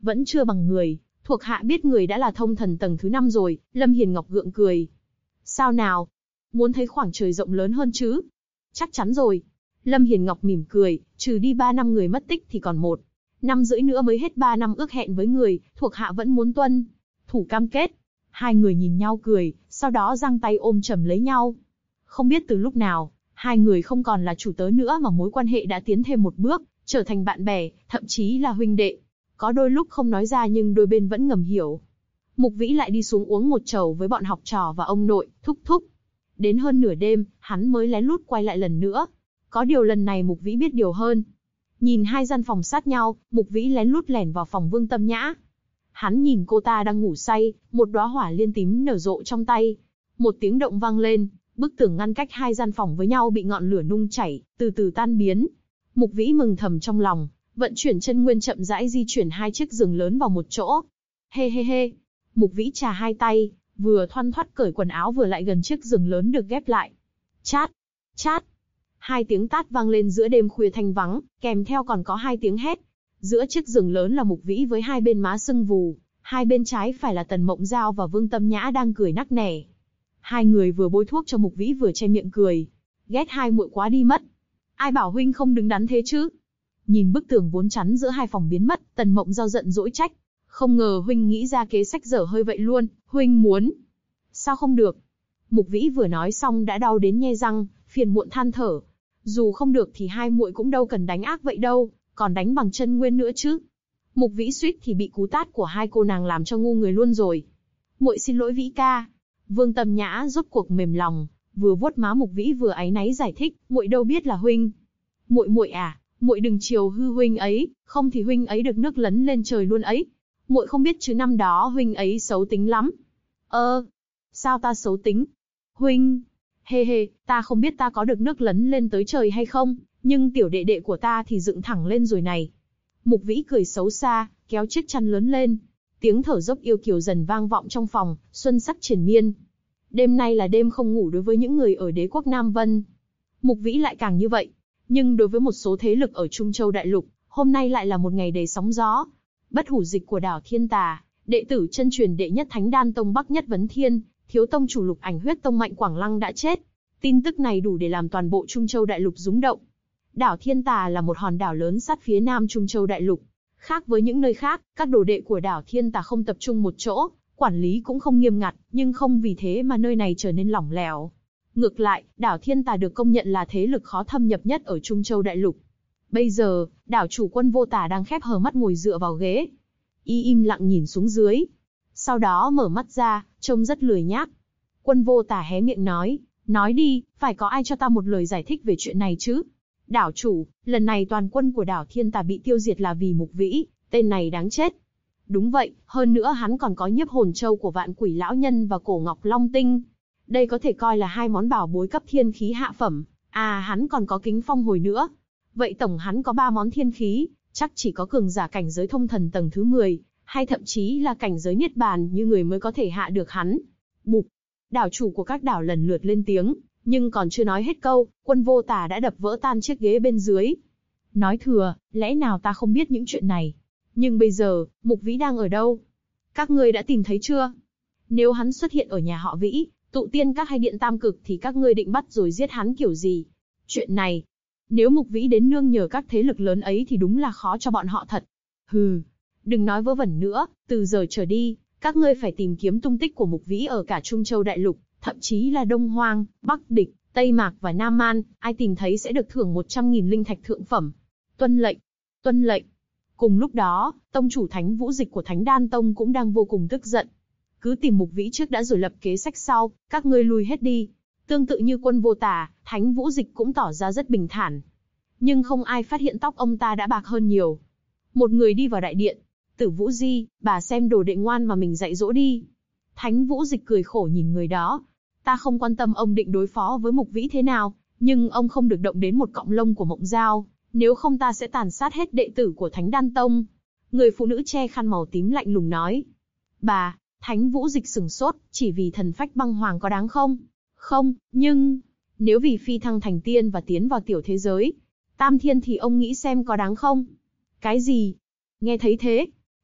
vẫn chưa bằng người, thuộc hạ biết người đã là thông thần tầng thứ 5 rồi. Lâm Hiền Ngọc gượng cười. Sao nào? Muốn thấy khoảng trời rộng lớn hơn chứ? Chắc chắn rồi. Lâm Hiền Ngọc mỉm cười, trừ đi 3 năm người mất tích thì còn 1 năm rưỡi nữa mới hết 3 năm ước hẹn với người, thuộc hạ vẫn muốn tuân thủ cam kết. Hai người nhìn nhau cười, sau đó giang tay ôm chầm lấy nhau. Không biết từ lúc nào, hai người không còn là chủ tớ nữa mà mối quan hệ đã tiến thêm một bước, trở thành bạn bè, thậm chí là huynh đệ. Có đôi lúc không nói ra nhưng đôi bên vẫn ngầm hiểu. Mục Vĩ lại đi xuống uống một chầu với bọn học trò và ông nội, thúc thúc. Đến hơn nửa đêm, hắn mới lén lút quay lại lần nữa. Có điều lần này Mục Vĩ biết điều hơn. Nhìn hai gian phòng sát nhau, Mục Vĩ lén lút lẻn vào phòng Vương Tâm Nhã. Hắn nhìn cô ta đang ngủ say, một đóa hỏa liên tím nở rộ trong tay. Một tiếng động vang lên, bức tường ngăn cách hai gian phòng với nhau bị ngọn lửa nung chảy, từ từ tan biến. Mục Vĩ mừng thầm trong lòng, vận chuyển chân nguyên chậm rãi di chuyển hai chiếc giường lớn vào một chỗ. Hê hê hê. Mục Vĩ chà hai tay, vừa thoăn thoắt cởi quần áo vừa lại gần chiếc giường lớn được ghép lại. Chát, chát. Hai tiếng tát vang lên giữa đêm khuya thanh vắng, kèm theo còn có hai tiếng hét. Giữa chiếc giường lớn là Mục Vĩ với hai bên má sưng vù, hai bên trái phải là Tần Mộng Giao và Vương Tâm Nhã đang cười nắc nẻ. Hai người vừa bôi thuốc cho Mục Vĩ vừa che miệng cười. Ghét hai muội quá đi mất. Ai bảo huynh không đứng đắn thế chứ? Nhìn bức tường vốn chắn giữa hai phòng biến mất, Tần Mộng Giao giận dỗi trách. Không ngờ huynh nghĩ ra kế sách dở hơi vậy luôn, huynh muốn. Sao không được? Mục Vĩ vừa nói xong đã đau đến nhe răng, phiền muộn than thở. Dù không được thì hai muội cũng đâu cần đánh ác vậy đâu, còn đánh bằng chân nguyên nữa chứ. Mục Vĩ suýt thì bị cú tát của hai cô nàng làm cho ngu người luôn rồi. Muội xin lỗi Vĩ ca. Vương Tâm Nhã rốt cuộc mềm lòng, vừa vuốt má Mục Vĩ vừa áy náy giải thích, muội đâu biết là huynh. Muội à, muội đừng chiều hư huynh ấy, không thì huynh ấy được nước lấn lên trời luôn ấy. Muội không biết chứ năm đó huynh ấy xấu tính lắm. Sao ta xấu tính? Huynh, hê hê, ta không biết ta có được nước lấn lên tới trời hay không, nhưng tiểu đệ đệ của ta thì dựng thẳng lên rồi này. Mục Vĩ cười xấu xa, kéo chiếc chăn lớn lên. Tiếng thở dốc yêu kiều dần vang vọng trong phòng, xuân sắc triền miên. Đêm nay là đêm không ngủ đối với những người ở đế quốc Nam Vân. Mục Vĩ lại càng như vậy. Nhưng đối với một số thế lực ở Trung Châu Đại Lục, hôm nay lại là một ngày đầy sóng gió. Bất hủ dịch của đảo Thiên Tà, đệ tử chân truyền đệ nhất Thánh Đan Tông Bắc Nhất Vấn Thiên, thiếu tông chủ Lục Ảnh Huyết Tông Mạnh Quảng Lăng đã chết. Tin tức này đủ để làm toàn bộ Trung Châu Đại Lục rúng động. Đảo Thiên Tà là một hòn đảo lớn sát phía nam Trung Châu Đại Lục. Khác với những nơi khác, các đồ đệ của đảo Thiên Tà không tập trung một chỗ, quản lý cũng không nghiêm ngặt, nhưng không vì thế mà nơi này trở nên lỏng lẻo. Ngược lại, đảo Thiên Tà được công nhận là thế lực khó thâm nhập nhất ở Trung Châu Đại Lục. Bây giờ, đảo chủ Quân Vô Tà đang khép hờ mắt ngồi dựa vào ghế. Y im lặng nhìn xuống dưới. Sau đó mở mắt ra, trông rất lười nhác. Quân Vô Tà hé miệng nói đi, phải có ai cho ta một lời giải thích về chuyện này chứ? Đảo chủ, lần này toàn quân của đảo Thiên Tà bị tiêu diệt là vì Mục Vĩ, tên này đáng chết. Đúng vậy, hơn nữa hắn còn có nhiếp hồn châu của Vạn Quỷ Lão Nhân và Cổ Ngọc Long Tinh. Đây có thể coi là hai món bảo bối cấp thiên khí hạ phẩm. À, hắn còn có kính phong hồi nữa. Vậy tổng hắn có 3 món thiên khí, chắc chỉ có cường giả cảnh giới thông thần tầng thứ 10, hay thậm chí là cảnh giới niết bàn như người mới có thể hạ được hắn. Bụp! Đảo chủ của các đảo lần lượt lên tiếng, nhưng còn chưa nói hết câu, Quân Vô Tà đã đập vỡ tan chiếc ghế bên dưới. Nói thừa, lẽ nào ta không biết những chuyện này? Nhưng bây giờ, Mục Vĩ đang ở đâu? Các ngươi đã tìm thấy chưa? Nếu hắn xuất hiện ở nhà họ Vĩ, tụ tiên các hay điện tam cực thì các ngươi định bắt rồi giết hắn kiểu gì? Chuyện này, nếu Mục Vĩ đến nương nhờ các thế lực lớn ấy thì đúng là khó cho bọn họ thật. Hừ, đừng nói vớ vẩn nữa, từ giờ trở đi, các ngươi phải tìm kiếm tung tích của Mục Vĩ ở cả Trung Châu Đại Lục, thậm chí là Đông Hoang, Bắc Địch, Tây Mạc và Nam Man, ai tìm thấy sẽ được thưởng 100.000 linh thạch thượng phẩm. Tuân lệnh, tuân lệnh. Cùng lúc đó, tông chủ Thánh Vũ Dịch của Thánh Đan Tông cũng đang vô cùng tức giận. Cứ tìm Mục Vĩ trước đã rồi lập kế sách sau, các ngươi lui hết đi. Tương tự như Quân Vô Tà, Thánh Vũ Dịch cũng tỏ ra rất bình thản. Nhưng không ai phát hiện tóc ông ta đã bạc hơn nhiều. Một người đi vào đại điện. Tử Vũ Di, bà xem đồ đệ ngoan mà mình dạy dỗ đi. Thánh Vũ Dịch cười khổ nhìn người đó. Ta không quan tâm ông định đối phó với Mục Vĩ thế nào, nhưng ông không được động đến một cọng lông của Mộng Giao, nếu không ta sẽ tàn sát hết đệ tử của Thánh Đan Tông. Người phụ nữ che khăn màu tím lạnh lùng nói. Bà, Thánh Vũ Dịch sửng sốt, chỉ vì thần phách băng hoàng có đáng không? Không, nhưng, nếu vì phi thăng thành tiên và tiến vào tiểu thế giới, tam thiên thì ông nghĩ xem có đáng không? Cái gì? Nghe thấy thế,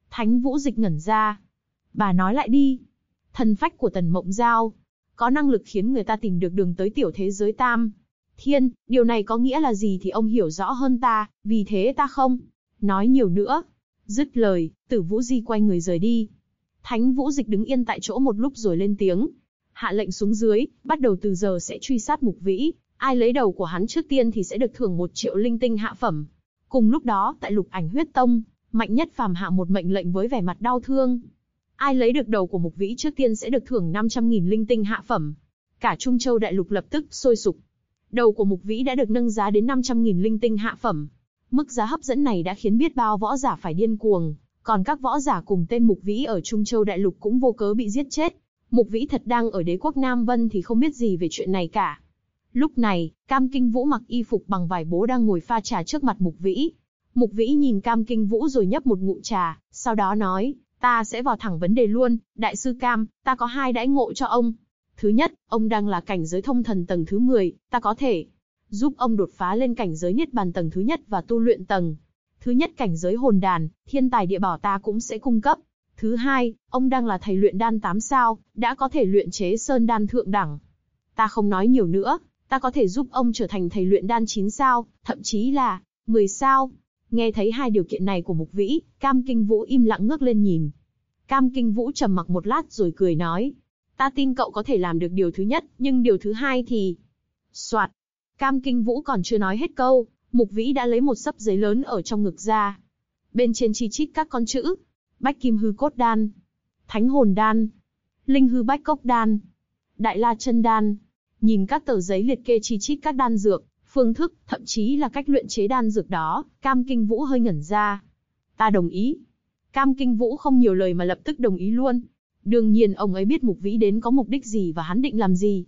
Thánh Vũ Dịch ngẩn ra. Bà nói lại đi. Thần phách của Tần Mộng Giao có năng lực khiến người ta tìm được đường tới tiểu thế giới Tam Thiên, điều này có nghĩa là gì thì ông hiểu rõ hơn ta, vì thế ta không nói nhiều nữa. Dứt lời, Tử Vũ Di quay người rời đi. Thánh Vũ Dịch đứng yên tại chỗ một lúc rồi lên tiếng. Hạ lệnh xuống dưới, bắt đầu từ giờ sẽ truy sát Mục Vĩ, ai lấy đầu của hắn trước tiên thì sẽ được thưởng 1 triệu linh tinh hạ phẩm. Cùng lúc đó, tại Lục Ảnh Huyết Tông, Mạnh Nhất Phàm hạ một mệnh lệnh với vẻ mặt đau thương. Ai lấy được đầu của Mục Vĩ trước tiên sẽ được thưởng 500.000 linh tinh hạ phẩm. Cả Trung Châu đại lục lập tức sôi sục. Đầu của Mục Vĩ đã được nâng giá đến 500.000 linh tinh hạ phẩm. Mức giá hấp dẫn này đã khiến biết bao võ giả phải điên cuồng, còn các võ giả cùng tên Mục Vĩ ở Trung Châu đại lục cũng vô cớ bị giết chết. Mục Vĩ thật đang ở đế quốc Nam Vân thì không biết gì về chuyện này cả. Lúc này, Cam Kinh Vũ mặc y phục bằng vải bố đang ngồi pha trà trước mặt Mục Vĩ. Mục Vĩ nhìn Cam Kinh Vũ rồi nhấp một ngụm trà, sau đó nói, ta sẽ vào thẳng vấn đề luôn, đại sư Cam, ta có 2 đãi ngộ cho ông. Thứ nhất, ông đang là cảnh giới thông thần tầng thứ 10, ta có thể giúp ông đột phá lên cảnh giới niết bàn tầng thứ nhất và tu luyện tầng thứ nhất cảnh giới hồn đàn, thiên tài địa bảo ta cũng sẽ cung cấp. Thứ hai, ông đang là thầy luyện đan 8 sao, đã có thể luyện chế sơn đan thượng đẳng. Ta không nói nhiều nữa, ta có thể giúp ông trở thành thầy luyện đan 9 sao, thậm chí là 10 sao. Nghe thấy 2 điều kiện này của Mục Vĩ, Cam Kinh Vũ im lặng ngước lên nhìn. Cam Kinh Vũ trầm mặc một lát rồi cười nói, ta tin cậu có thể làm được điều thứ nhất, nhưng điều thứ hai thì... Soạt. Cam Kinh Vũ còn chưa nói hết câu, Mục Vĩ đã lấy một xấp giấy lớn ở trong ngực ra. Bên trên chi chít các con chữ: Bách Kim Hư Cốt Đan, Thánh Hồn Đan, Linh Hư Bách Cốc Đan, Đại La Chân Đan. Nhìn các tờ giấy liệt kê chi chít các đan dược, phương thức, thậm chí là cách luyện chế đan dược đó, Cam Kinh Vũ hơi ngẩn ra. Ta đồng ý. Cam Kinh Vũ không nhiều lời mà lập tức đồng ý luôn. Đương nhiên ông ấy biết Mục Vĩ đến có mục đích gì và hắn định làm gì.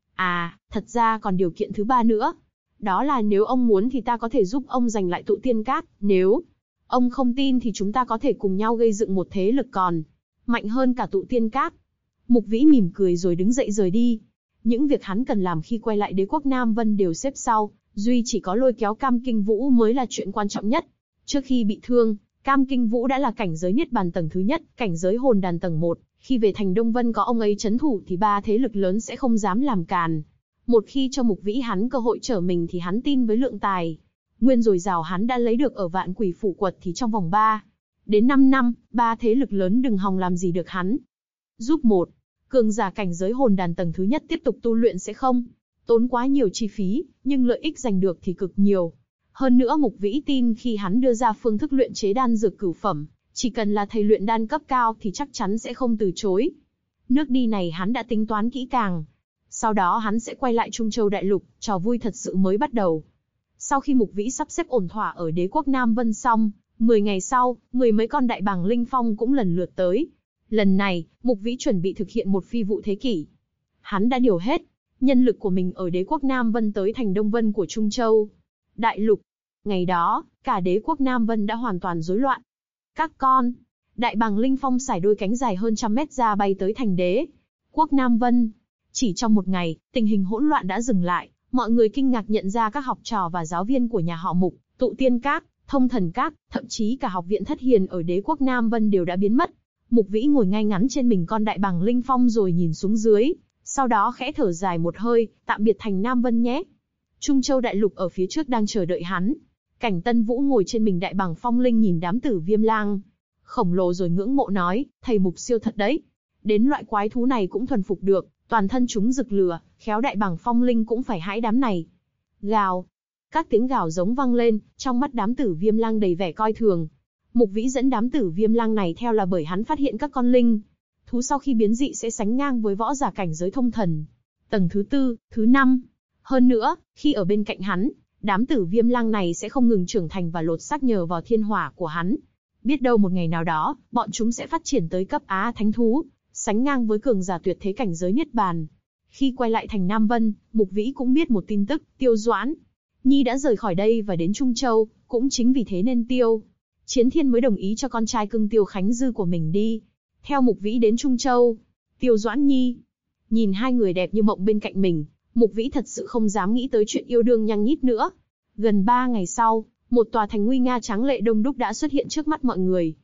À, thật ra còn điều kiện thứ 3 nữa. Đó là nếu ông muốn thì ta có thể giúp ông giành lại tụ tiên cát, nếu ông không tin thì chúng ta có thể cùng nhau gây dựng một thế lực còn mạnh hơn cả tụ tiên cát. Mục Vĩ mỉm cười rồi đứng dậy rời đi. Những việc hắn cần làm khi quay lại đế quốc Nam Vân đều xếp sau, duy chỉ có lôi kéo Cam Kinh Vũ mới là chuyện quan trọng nhất. Trước khi bị thương, Cam Kinh Vũ đã là cảnh giới niết bàn tầng thứ nhất, cảnh giới hồn đàn tầng 1. Khi về thành Đông Vân có ông ấy trấn thủ thì 3 thế lực lớn sẽ không dám làm càn. Một khi cho Mục Vĩ hắn cơ hội trở mình thì hắn tin với lượng tài nguyên dồi dào hắn đã lấy được ở Vạn Quỷ Phủ Quật thì trong vòng 3 đến 5 năm, 3 thế lực lớn đừng hòng làm gì được hắn. Giúp một cường giả cảnh giới hồn đàn tầng thứ nhất tiếp tục tu luyện sẽ không tốn quá nhiều chi phí, nhưng lợi ích giành được thì cực nhiều. Hơn nữa Mục Vĩ tin khi hắn đưa ra phương thức luyện chế đan dược cửu phẩm, chỉ cần là thầy luyện đan cấp cao thì chắc chắn sẽ không từ chối. Nước đi này hắn đã tính toán kỹ càng. Sau đó hắn sẽ quay lại Trung Châu đại lục, trò vui thật sự mới bắt đầu. Sau khi Mục Vĩ sắp xếp ổn thỏa ở đế quốc Nam Vân xong, 10 ngày sau, 10 mấy con đại bàng linh phong cũng lần lượt tới. Lần này, Mục Vĩ chuẩn bị thực hiện một phi vụ thế kỷ. Hắn đã điều hết nhân lực của mình ở đế quốc Nam Vân tới thành Đông Vân của Trung Châu đại lục. Ngày đó, cả đế quốc Nam Vân đã hoàn toàn rối loạn. Các con đại bàng linh phong sải đôi cánh dài hơn 100 mét ra bay tới thành đế quốc Nam Vân. Chỉ trong một ngày, tình hình hỗn loạn đã dừng lại. Mọi người kinh ngạc nhận ra các học trò và giáo viên của nhà họ Mục, Tụ Tiên Các, Thông Thần Các, thậm chí cả học viện Thất Hiền ở đế quốc Nam Vân đều đã biến mất. Mục Vĩ ngồi ngay ngắn trên mình con đại bàng linh phong rồi nhìn xuống dưới, sau đó khẽ thở dài một hơi, tạm biệt thành Nam Vân nhé. Trung Châu đại lục ở phía trước đang chờ đợi hắn. Cảnh Tân Vũ ngồi trên mình đại bàng phong linh nhìn đám tử viêm lang khổng lồ rồi ngưỡng mộ nói, thầy Mục siêu thật đấy. Đến loại quái thú này cũng thuần phục được, toàn thân chúng rực lửa, khéo đại bàng phong linh cũng phải hãi đám này. Gào. Các tiếng gào giống vang lên, trong mắt đám tử viêm lang đầy vẻ coi thường. Mục Vĩ dẫn đám tử viêm lang này theo là bởi hắn phát hiện các con linh thú sau khi biến dị sẽ sánh ngang với võ giả cảnh giới thông thần tầng thứ 4, thứ 5. Hơn nữa, khi ở bên cạnh hắn, đám tử viêm lang này sẽ không ngừng trưởng thành và lột xác nhờ vào thiên hỏa của hắn. Biết đâu một ngày nào đó, bọn chúng sẽ phát triển tới cấp Á thánh thú, sánh ngang với cường giả tuyệt thế cảnh giới niết bàn. Khi quay lại thành Nam Vân, Mục Vĩ cũng biết một tin tức, Tiêu Doãn Nhi đã rời khỏi đây và đến Trung Châu, cũng chính vì thế nên Tiêu Chiến Thiên mới đồng ý cho con trai cưng Tiêu Khánh Dư của mình đi theo Mục Vĩ đến Trung Châu. Tiêu Doãn Nhi nhìn hai người đẹp như mộng bên cạnh mình, Mục Vĩ thật sự không dám nghĩ tới chuyện yêu đương nhăng nhít nữa. Gần 3 ngày sau, một tòa thành nguy nga tráng lệ đông đúc đã xuất hiện trước mắt mọi người.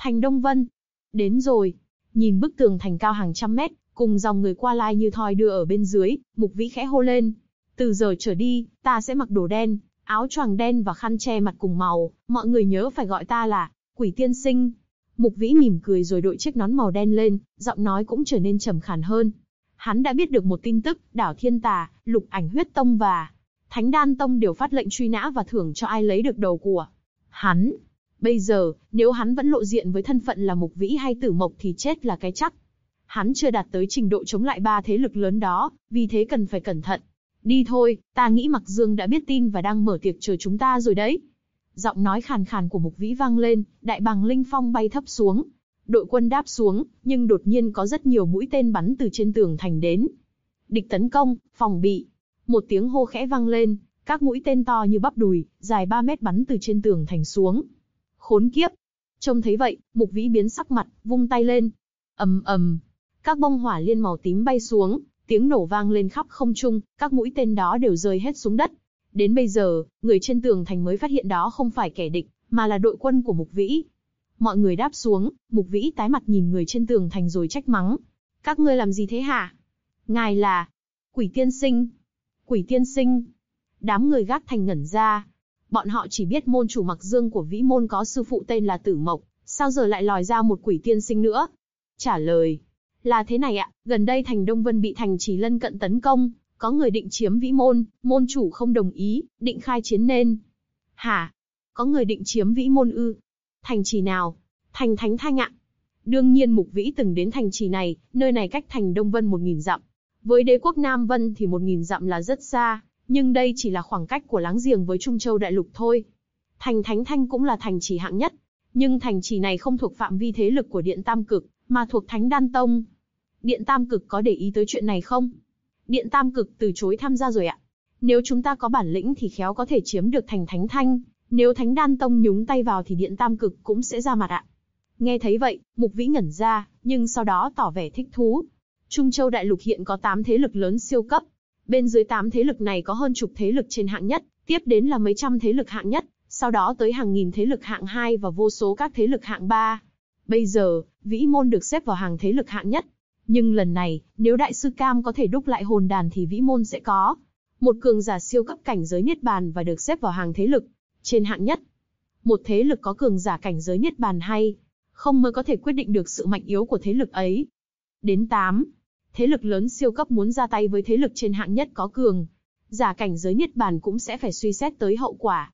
Thành Đông Vân. Đến rồi. Nhìn bức tường thành cao hàng trăm mét, cùng dòng người qua lại như thoi đưa ở bên dưới, Mục Vĩ khẽ hô lên. Từ giờ trở đi, ta sẽ mặc đồ đen, áo choàng đen và khăn che mặt cùng màu, mọi người nhớ phải gọi ta là Quỷ Tiên Sinh. Mục Vĩ mỉm cười rồi đội chiếc nón màu đen lên, giọng nói cũng trở nên trầm khàn hơn. Hắn đã biết được một tin tức, Đảo Thiên Tà, Lục Ảnh Huyết Tông và Thánh Đan Tông đều phát lệnh truy nã và thưởng cho ai lấy được đầu của hắn. Bây giờ, nếu hắn vẫn lộ diện với thân phận là Mục Vĩ hay Tử Mộc thì chết là cái chắc. Hắn chưa đạt tới trình độ chống lại ba thế lực lớn đó, vì thế cần phải cẩn thận. Đi thôi, ta nghĩ Mặc Dương đã biết tin và đang mở tiệc chờ chúng ta rồi đấy. Giọng nói khàn khàn của Mục Vĩ vang lên, đại bàng linh phong bay thấp xuống. Đội quân đáp xuống, nhưng đột nhiên có rất nhiều mũi tên bắn từ trên tường thành đến. Địch tấn công, phòng bị. Một tiếng hô khẽ vang lên, các mũi tên to như bắp đùi, dài 3 mét bắn từ trên tường thành xuống. Khốn kiếp! Trông thấy vậy, Mục Vĩ biến sắc mặt, vung tay lên. Ầm ầm, các bông hỏa liên màu tím bay xuống, tiếng nổ vang lên khắp không trung, các mũi tên đó đều rơi hết xuống đất. Đến bây giờ, người trên tường thành mới phát hiện đó không phải kẻ địch, mà là đội quân của Mục Vĩ. Mọi người đáp xuống, Mục Vĩ tái mặt nhìn người trên tường thành rồi trách mắng. Các ngươi làm gì thế hả? Ngài là Quỷ Tiên Sinh. Quỷ Tiên Sinh. Đám người gác thành ngẩn ra. Bọn họ chỉ biết môn chủ Mặc Dương của Vĩ môn có sư phụ tên là Tử Mộc, sao giờ lại lòi ra một Quỷ Tiên Sinh nữa? Trả lời. Là thế này ạ, gần đây thành Đông Vân bị thành trì lân cận tấn công, có người định chiếm Vĩ môn, môn chủ không đồng ý, định khai chiến nên. Hả? Có người định chiếm Vĩ môn ư? Thành trì nào? Thành Thánh Thanh ạ. Đương nhiên Mục Vĩ từng đến thành trì này, nơi này cách thành Đông Vân 1000 dặm. Với đế quốc Nam Vân thì 1000 dặm là rất xa, nhưng đây chỉ là khoảng cách của láng giềng với Trung Châu Đại Lục thôi. Thành Thánh Thanh cũng là thành trì hạng nhất, nhưng thành trì này không thuộc phạm vi thế lực của Điện Tam Cực, mà thuộc Thánh Đan Tông. Điện Tam Cực có để ý tới chuyện này không? Điện Tam Cực từ chối tham gia rồi ạ. Nếu chúng ta có bản lĩnh thì khéo có thể chiếm được thành Thánh Thanh, nếu Thánh Đan Tông nhúng tay vào thì Điện Tam Cực cũng sẽ ra mặt ạ. Nghe thấy vậy, Mục Vĩ ngẩn ra, nhưng sau đó tỏ vẻ thích thú. Trung Châu Đại Lục hiện có 8 thế lực lớn siêu cấp. Bên dưới 8 thế lực này có hơn chục thế lực trên hạng nhất, tiếp đến là mấy trăm thế lực hạng nhất, sau đó tới hàng nghìn thế lực hạng 2 và vô số các thế lực hạng 3. Bây giờ, Vĩ môn được xếp vào hàng thế lực hạng nhất. Nhưng lần này, nếu Đại sư Cam có thể đúc lại hồn đàn thì Vĩ môn sẽ có một cường giả siêu cấp cảnh giới Niết Bàn và được xếp vào hàng thế lực trên hạng nhất. Một thế lực có cường giả cảnh giới Niết Bàn hay không mới có thể quyết định được sự mạnh yếu của thế lực ấy. Đến 8. Thế lực lớn siêu cấp muốn ra tay với thế lực trên hạng nhất có cường giả cảnh giới Niết Bàn cũng sẽ phải suy xét tới hậu quả.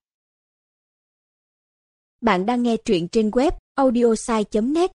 Bạn đang nghe truyện trên web audiosai.net.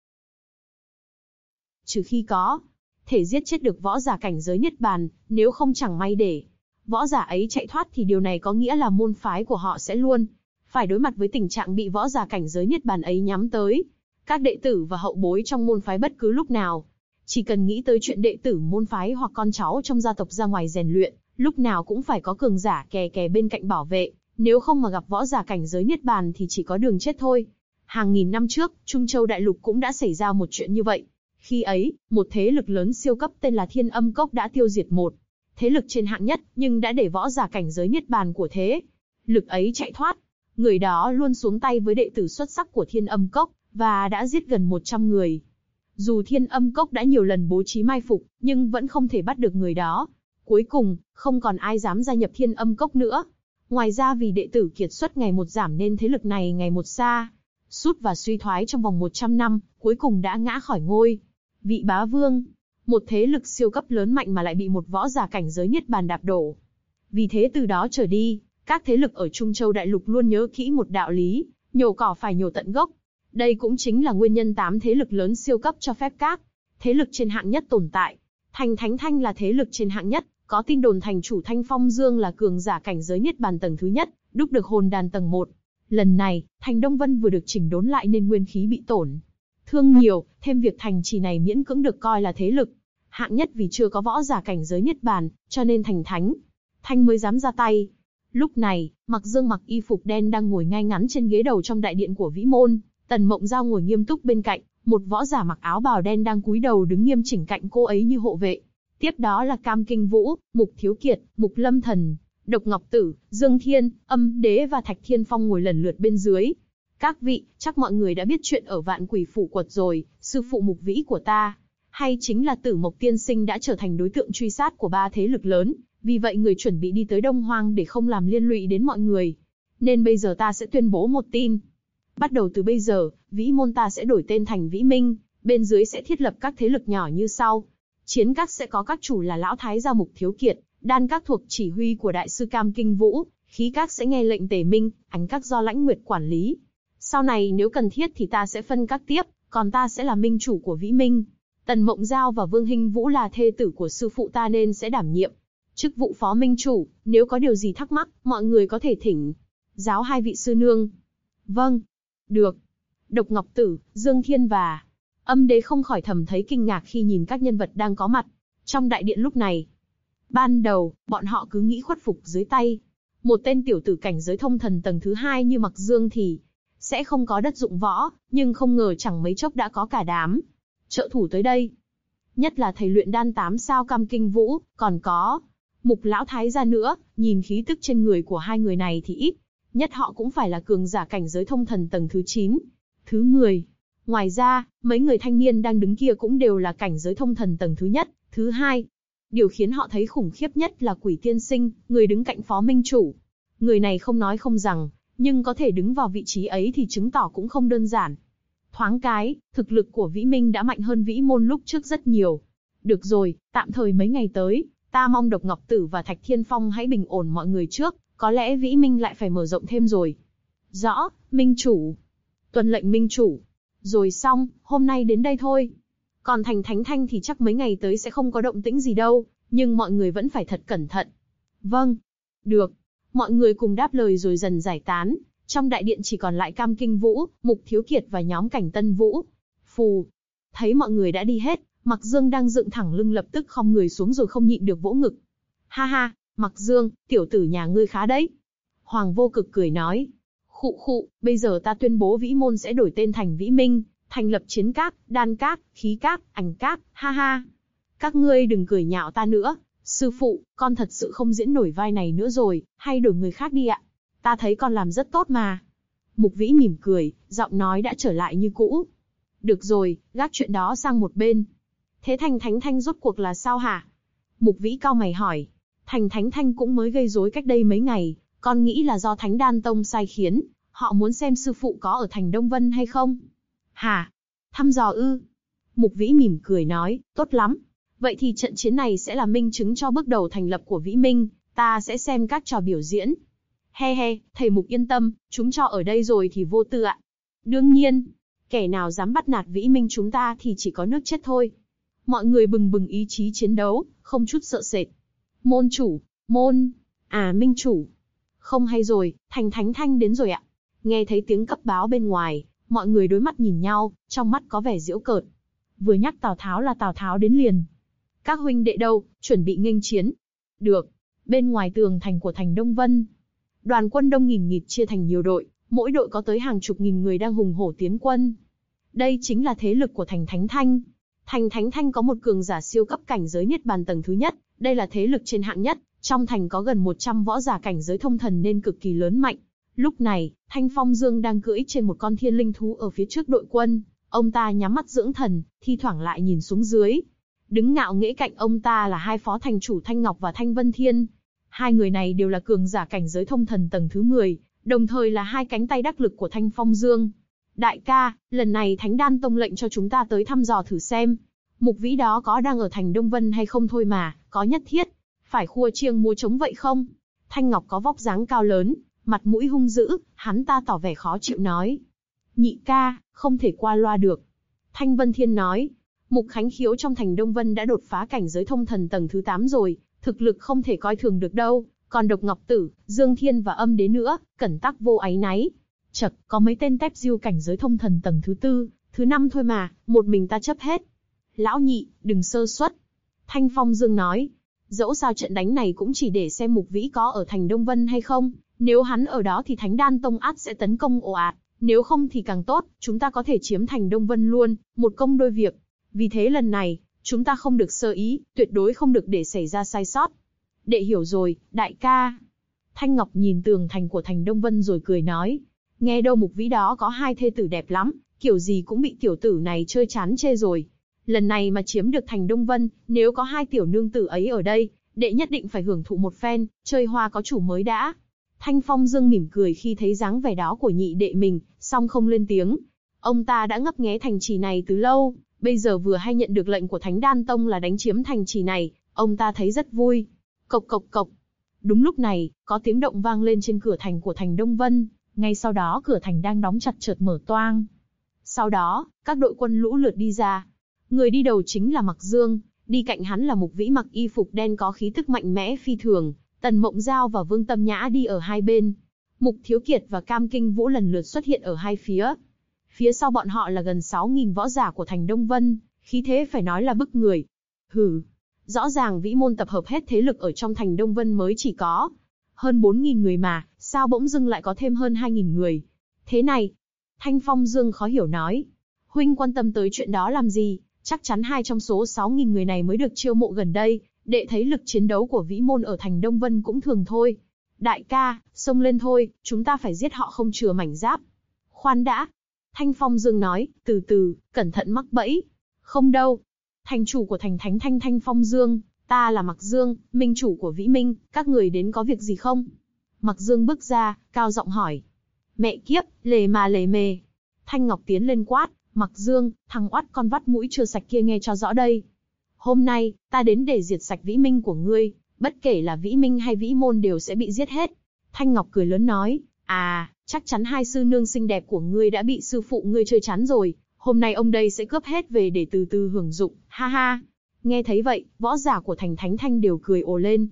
Trừ khi có thể giết chết được võ giả cảnh giới Niết Bàn, nếu không chẳng may để võ giả ấy chạy thoát thì điều này có nghĩa là môn phái của họ sẽ luôn phải đối mặt với tình trạng bị võ giả cảnh giới Niết Bàn ấy nhắm tới. Các đệ tử và hậu bối trong môn phái bất cứ lúc nào, chỉ cần nghĩ tới chuyện đệ tử môn phái hoặc con cháu trong gia tộc ra ngoài rèn luyện, lúc nào cũng phải có cường giả kè bên cạnh bảo vệ, nếu không mà gặp võ giả cảnh giới Niết Bàn thì chỉ có đường chết thôi. Hàng nghìn năm trước, Trung Châu Đại Lục cũng đã xảy ra một chuyện như vậy. Khi ấy, một thế lực lớn siêu cấp tên là Thiên Âm Cốc đã tiêu diệt một thế lực trên hạng nhất, nhưng đã để võ giả cảnh giới Niết Bàn của thế lực ấy chạy thoát. Người đó luôn xuống tay với đệ tử xuất sắc của Thiên Âm Cốc, và đã giết gần 100 người. Dù Thiên Âm Cốc đã nhiều lần bố trí mai phục, nhưng vẫn không thể bắt được người đó. Cuối cùng, không còn ai dám gia nhập Thiên Âm Cốc nữa. Ngoài ra vì đệ tử kiệt xuất ngày một giảm nên thế lực này ngày một xa sút và suy thoái trong vòng 100 năm, cuối cùng đã ngã khỏi ngôi vị bá vương. Một thế lực siêu cấp lớn mạnh mà lại bị một võ giả cảnh giới Niết Bàn đạp đổ. Vì thế từ đó trở đi, các thế lực ở Trung Châu Đại Lục luôn nhớ kỹ một đạo lý, nhổ cỏ phải nhổ tận gốc. Đây cũng chính là nguyên nhân 8 thế lực lớn siêu cấp cho phép các thế lực trên hạng nhất tồn tại. Thành Thánh Thanh là thế lực trên hạng nhất, có tin đồn thành chủ Thanh Phong Dương là cường giả cảnh giới Niết Bàn tầng thứ nhất, đúc được hồn đàn tầng 1. Lần này, thành Đông Vân vừa được chỉnh đốn lại nên nguyên khí bị tổn thương nhiều, thêm việc thành trì này miễn cưỡng được coi là thế lực hạng nhất vì chưa có võ giả cảnh giới Niết Bàn, cho nên thành Thanh mới dám ra tay. Lúc này, Mặc Dương mặc y phục đen đang ngồi ngay ngắn trên ghế đầu trong đại điện của Vĩ môn, Tần Mộng Giao ngồi nghiêm túc bên cạnh, một võ giả mặc áo bào đen đang cúi đầu đứng nghiêm chỉnh cạnh cô ấy như hộ vệ. Tiếp đó là Cam Kinh Vũ, Mục Thiếu Kiệt, Mục Lâm Thần, Độc Ngọc Tử, Dương Thiên, Âm Đế và Thạch Thiên Phong ngồi lần lượt bên dưới. Các vị, chắc mọi người đã biết chuyện ở Vạn Quỷ Phủ Quật rồi, sư phụ Mục Vĩ của ta, hay chính là Tử Mộc Tiên Sinh đã trở thành đối tượng truy sát của 3 thế lực lớn, vì vậy người chuẩn bị đi tới Đông Hoang để không làm liên lụy đến mọi người. Nên bây giờ ta sẽ tuyên bố một tin. Bắt đầu từ bây giờ, Vĩ môn ta sẽ đổi tên thành Vĩ Minh, bên dưới sẽ thiết lập các thế lực nhỏ như sau. Chiến các sẽ có các chủ là Lão Thái gia Mục Thiếu Kiệt, đan các thuộc chỉ huy của Đại sư Cam Kinh Vũ, khí các sẽ nghe lệnh Tề Minh, ánh các do Lãnh Nguyệt quản lý. Sau này nếu cần thiết thì ta sẽ phân các tiếp, còn ta sẽ là minh chủ của Vĩ Minh. Tần Mộng Giao và Vương Hinh Vũ là thê tử của sư phụ ta nên sẽ đảm nhiệm chức vụ phó minh chủ, nếu có điều gì thắc mắc, mọi người có thể thỉnh giáo 2 vị sư nương. Vâng, được. Độc Ngọc Tử, Dương Thiên và Âm Đế không khỏi thầm thấy kinh ngạc khi nhìn các nhân vật đang có mặt trong đại điện lúc này. Ban đầu, bọn họ cứ nghĩ khuất phục dưới tay một tên tiểu tử cảnh giới thông thần tầng thứ 2 như Mặc Dương thì sẽ không có đất dụng võ, nhưng không ngờ chẳng mấy chốc đã có cả đám trợ thủ tới đây. Nhất là thầy luyện đan 8 sao Cam Kinh Vũ, còn có Mục Lão Thái gia nữa, nhìn khí tức trên người của 2 người này thì ít nhất họ cũng phải là cường giả cảnh giới thông thần tầng thứ 9, thứ 10. Ngoài ra, mấy người thanh niên đang đứng kia cũng đều là cảnh giới thông thần tầng thứ nhất, thứ 2. Điều khiến họ thấy khủng khiếp nhất là Quỷ Tiên Sinh, người đứng cạnh phó minh chủ. Người này không nói không rằng, nhưng có thể đứng vào vị trí ấy thì chứng tỏ cũng không đơn giản. Thoáng cái, thực lực của Vĩ Minh đã mạnh hơn Vĩ môn lúc trước rất nhiều. Được rồi, tạm thời mấy ngày tới, ta mong Độc Ngọc Tử và Thạch Thiên Phong hãy bình ổn mọi người trước, có lẽ Vĩ Minh lại phải mở rộng thêm rồi. Rõ, minh chủ. Tuân lệnh minh chủ. Rồi xong, hôm nay đến đây thôi. Còn Thành Thánh Thanh thì chắc mấy ngày tới sẽ không có động tĩnh gì đâu, nhưng mọi người vẫn phải thật cẩn thận. Vâng. Được. Mọi người cùng đáp lời rồi dần giải tán. Trong đại điện chỉ còn lại Cam Kinh Vũ, Mục Thiếu Kiệt và nhóm Cảnh Tân Vũ. Phù. Thấy mọi người đã đi hết, Mặc Dương đang dựng thẳng lưng lập tức khom người xuống rồi không nhịn được vỗ ngực. Ha ha, Mặc Dương, tiểu tử nhà ngươi khá đấy. Hoàng Vô Cực cười nói. Khụ khụ, bây giờ ta tuyên bố Vĩ môn sẽ đổi tên thành Vĩ Minh, thành lập chiến các, đan các, khí các, ảnh các, ha ha. Các ngươi đừng cười nhạo ta nữa, sư phụ, con thật sự không diễn nổi vai này nữa rồi, hay đổi người khác đi ạ. Ta thấy con làm rất tốt mà. Mục Vĩ mỉm cười, giọng nói đã trở lại như cũ. Được rồi, gác chuyện đó sang một bên. Thế Thành Thánh Thanh rốt cuộc là sao hả? Mục Vĩ cau mày hỏi. Thành Thánh Thanh cũng mới gây rối cách đây mấy ngày, con nghĩ là do Thánh Đan Tông sai khiến, họ muốn xem sư phụ có ở thành Đông Vân hay không. Hả? Thăm dò ư? Mục Vĩ mỉm cười nói, tốt lắm. Vậy thì trận chiến này sẽ là minh chứng cho bước đầu thành lập của Vĩ Minh, ta sẽ xem các trò biểu diễn. He he, thầy Mục yên tâm, chúng cho ở đây rồi thì vô tư ạ. Đương nhiên, kẻ nào dám bắt nạt Vĩ Minh chúng ta thì chỉ có nước chết thôi. Mọi người bừng bừng ý chí chiến đấu, không chút sợ sệt. Môn chủ, minh chủ. Không hay rồi, Thành Thánh Thanh đến rồi ạ. Nghe thấy tiếng cấp báo bên ngoài, mọi người đối mắt nhìn nhau, trong mắt có vẻ giễu cợt. Vừa nhắc Tào Tháo là Tào Tháo đến liền. Các huynh đệ đâu, chuẩn bị nghênh chiến. Được. Bên ngoài tường thành của thành Đông Vân, đoàn quân đông nghìn nghịt chia thành nhiều đội, mỗi đội có tới hàng chục nghìn người đang hùng hổ tiến quân. Đây chính là thế lực của thành Thánh Thanh. Thành Thánh Thanh có một cường giả siêu cấp cảnh giới Niết Bàn tầng thứ nhất, đây là thế lực trên hạng nhất, trong thành có gần 100 võ giả cảnh giới thông thần nên cực kỳ lớn mạnh. Lúc này, Thanh Phong Dương đang cưỡi trên một con thiên linh thú ở phía trước đội quân, ông ta nhắm mắt dưỡng thần, thi thoảng lại nhìn xuống dưới. Đứng ngạo nghễ cạnh ông ta là 2 phó thành chủ Thanh Ngọc và Thanh Vân Thiên. 2 người này đều là cường giả cảnh giới thông thần tầng thứ 10, đồng thời là 2 cánh tay đắc lực của Thanh Phong Dương. Đại ca, lần này Thánh Đan Tông lệnh cho chúng ta tới thăm dò thử xem, Mục Vĩ đó có đang ở thành Đông Vân hay không thôi mà, có nhất thiết phải khua chiêng múa trống vậy không? Thanh Ngọc có vóc dáng cao lớn, mặt mũi hung dữ, hắn ta tỏ vẻ khó chịu nói. Nhị ca, không thể qua loa được. Thanh Vân Thiên nói, Mục Khánh Khiếu trong thành Đông Vân đã đột phá cảnh giới thông thần tầng thứ 8 rồi, thực lực không thể coi thường được đâu, còn Độc Ngọc Tử, Dương Thiên và Âm Đế nữa, cẩn tắc vô áy náy. Chật, có mấy tên tép diêu cảnh giới thông thần tầng thứ 4, thứ 5 thôi mà, một mình ta chấp hết. Lão nhị, đừng sơ suất. Thanh Phong Dương nói, dẫu sao trận đánh này cũng chỉ để xem Mục Vĩ có ở thành Đông Vân hay không, nếu hắn ở đó thì Thánh Đan Tông ắt sẽ tấn công ồ ạt, nếu không thì càng tốt, chúng ta có thể chiếm thành Đông Vân luôn, một công đôi việc. Vì thế lần này, chúng ta không được sơ ý, tuyệt đối không được để xảy ra sai sót. Đệ hiểu rồi, đại ca. Thanh Ngọc nhìn tường thành của thành Đông Vân rồi cười nói, Nghe đâu Mục Vĩ đó có hai thê tử đẹp lắm, kiểu gì cũng bị tiểu tử này chơi chán chê rồi. Lần này mà chiếm được thành Đông Vân, nếu có hai tiểu nương tử ấy ở đây, đệ nhất định phải hưởng thụ một phen, chơi hoa có chủ mới đã. Thanh Phong Dương mỉm cười khi thấy dáng vẻ đó của nhị đệ mình, song không lên tiếng. Ông ta đã ngấp nghé thành trì này từ lâu, bây giờ vừa hay nhận được lệnh của Thánh Đan Tông là đánh chiếm thành trì này, ông ta thấy rất vui. Cộc cộc cộc. Đúng lúc này, có tiếng động vang lên trên cửa thành của thành Đông Vân, ngay sau đó cửa thành đang đóng chặt chợt mở toang. Sau đó, các đội quân lũ lượt đi ra. Người đi đầu chính là Mặc Dương, đi cạnh hắn là Mục Vĩ mặc y phục đen có khí tức mạnh mẽ phi thường, Tần Mộng Giao và Vương Tâm Nhã đi ở hai bên. Mục Thiếu Kiệt và Cam Kinh Vũ lần lượt xuất hiện ở hai phía. Phía sau bọn họ là gần 6.000 võ giả của thành Đông Vân, khí thế phải nói là bức người. Hừ, rõ ràng Vĩ Môn tập hợp hết thế lực ở trong thành Đông Vân mới chỉ có hơn 4.000 người mà, sao bỗng dưng lại có thêm hơn 2.000 người? Thế này, Thanh Phong Dương khó hiểu nói. Huynh quan tâm tới chuyện đó làm gì? Chắc chắn hai trong số 6.000 người này mới được chiêu mộ gần đây, đệ thấy lực chiến đấu của Vĩ Môn ở thành Đông Vân cũng thường thôi. Đại ca, xông lên thôi, chúng ta phải giết họ không chừa mảnh giáp. Khoan đã. Thanh Phong Dương nói, từ từ, cẩn thận mắc bẫy. Không đâu. Thành chủ của thành Thánh Thanh Thanh Phong Dương, ta là Mặc Dương, minh chủ của Vĩ Minh, các người đến có việc gì không? Mặc Dương bước ra, cao giọng hỏi. Mẹ kiếp, lề mà lề mề. Thanh Ngọc tiến lên quát, Mặc Dương, thằng oắt con vắt mũi chưa sạch kia nghe cho rõ đây. Hôm nay, ta đến để diệt sạch Vĩ Minh của ngươi, bất kể là Vĩ Minh hay Vĩ Môn đều sẽ bị giết hết. Thanh Ngọc cười lớn nói, chắc chắn hai sư nương xinh đẹp của ngươi đã bị sư phụ ngươi chơi chán rồi, hôm nay ông đây sẽ cướp hết về để từ từ hưởng dụng, ha ha. Nghe thấy vậy, võ giả của thành Thánh Thanh đều cười ồ lên.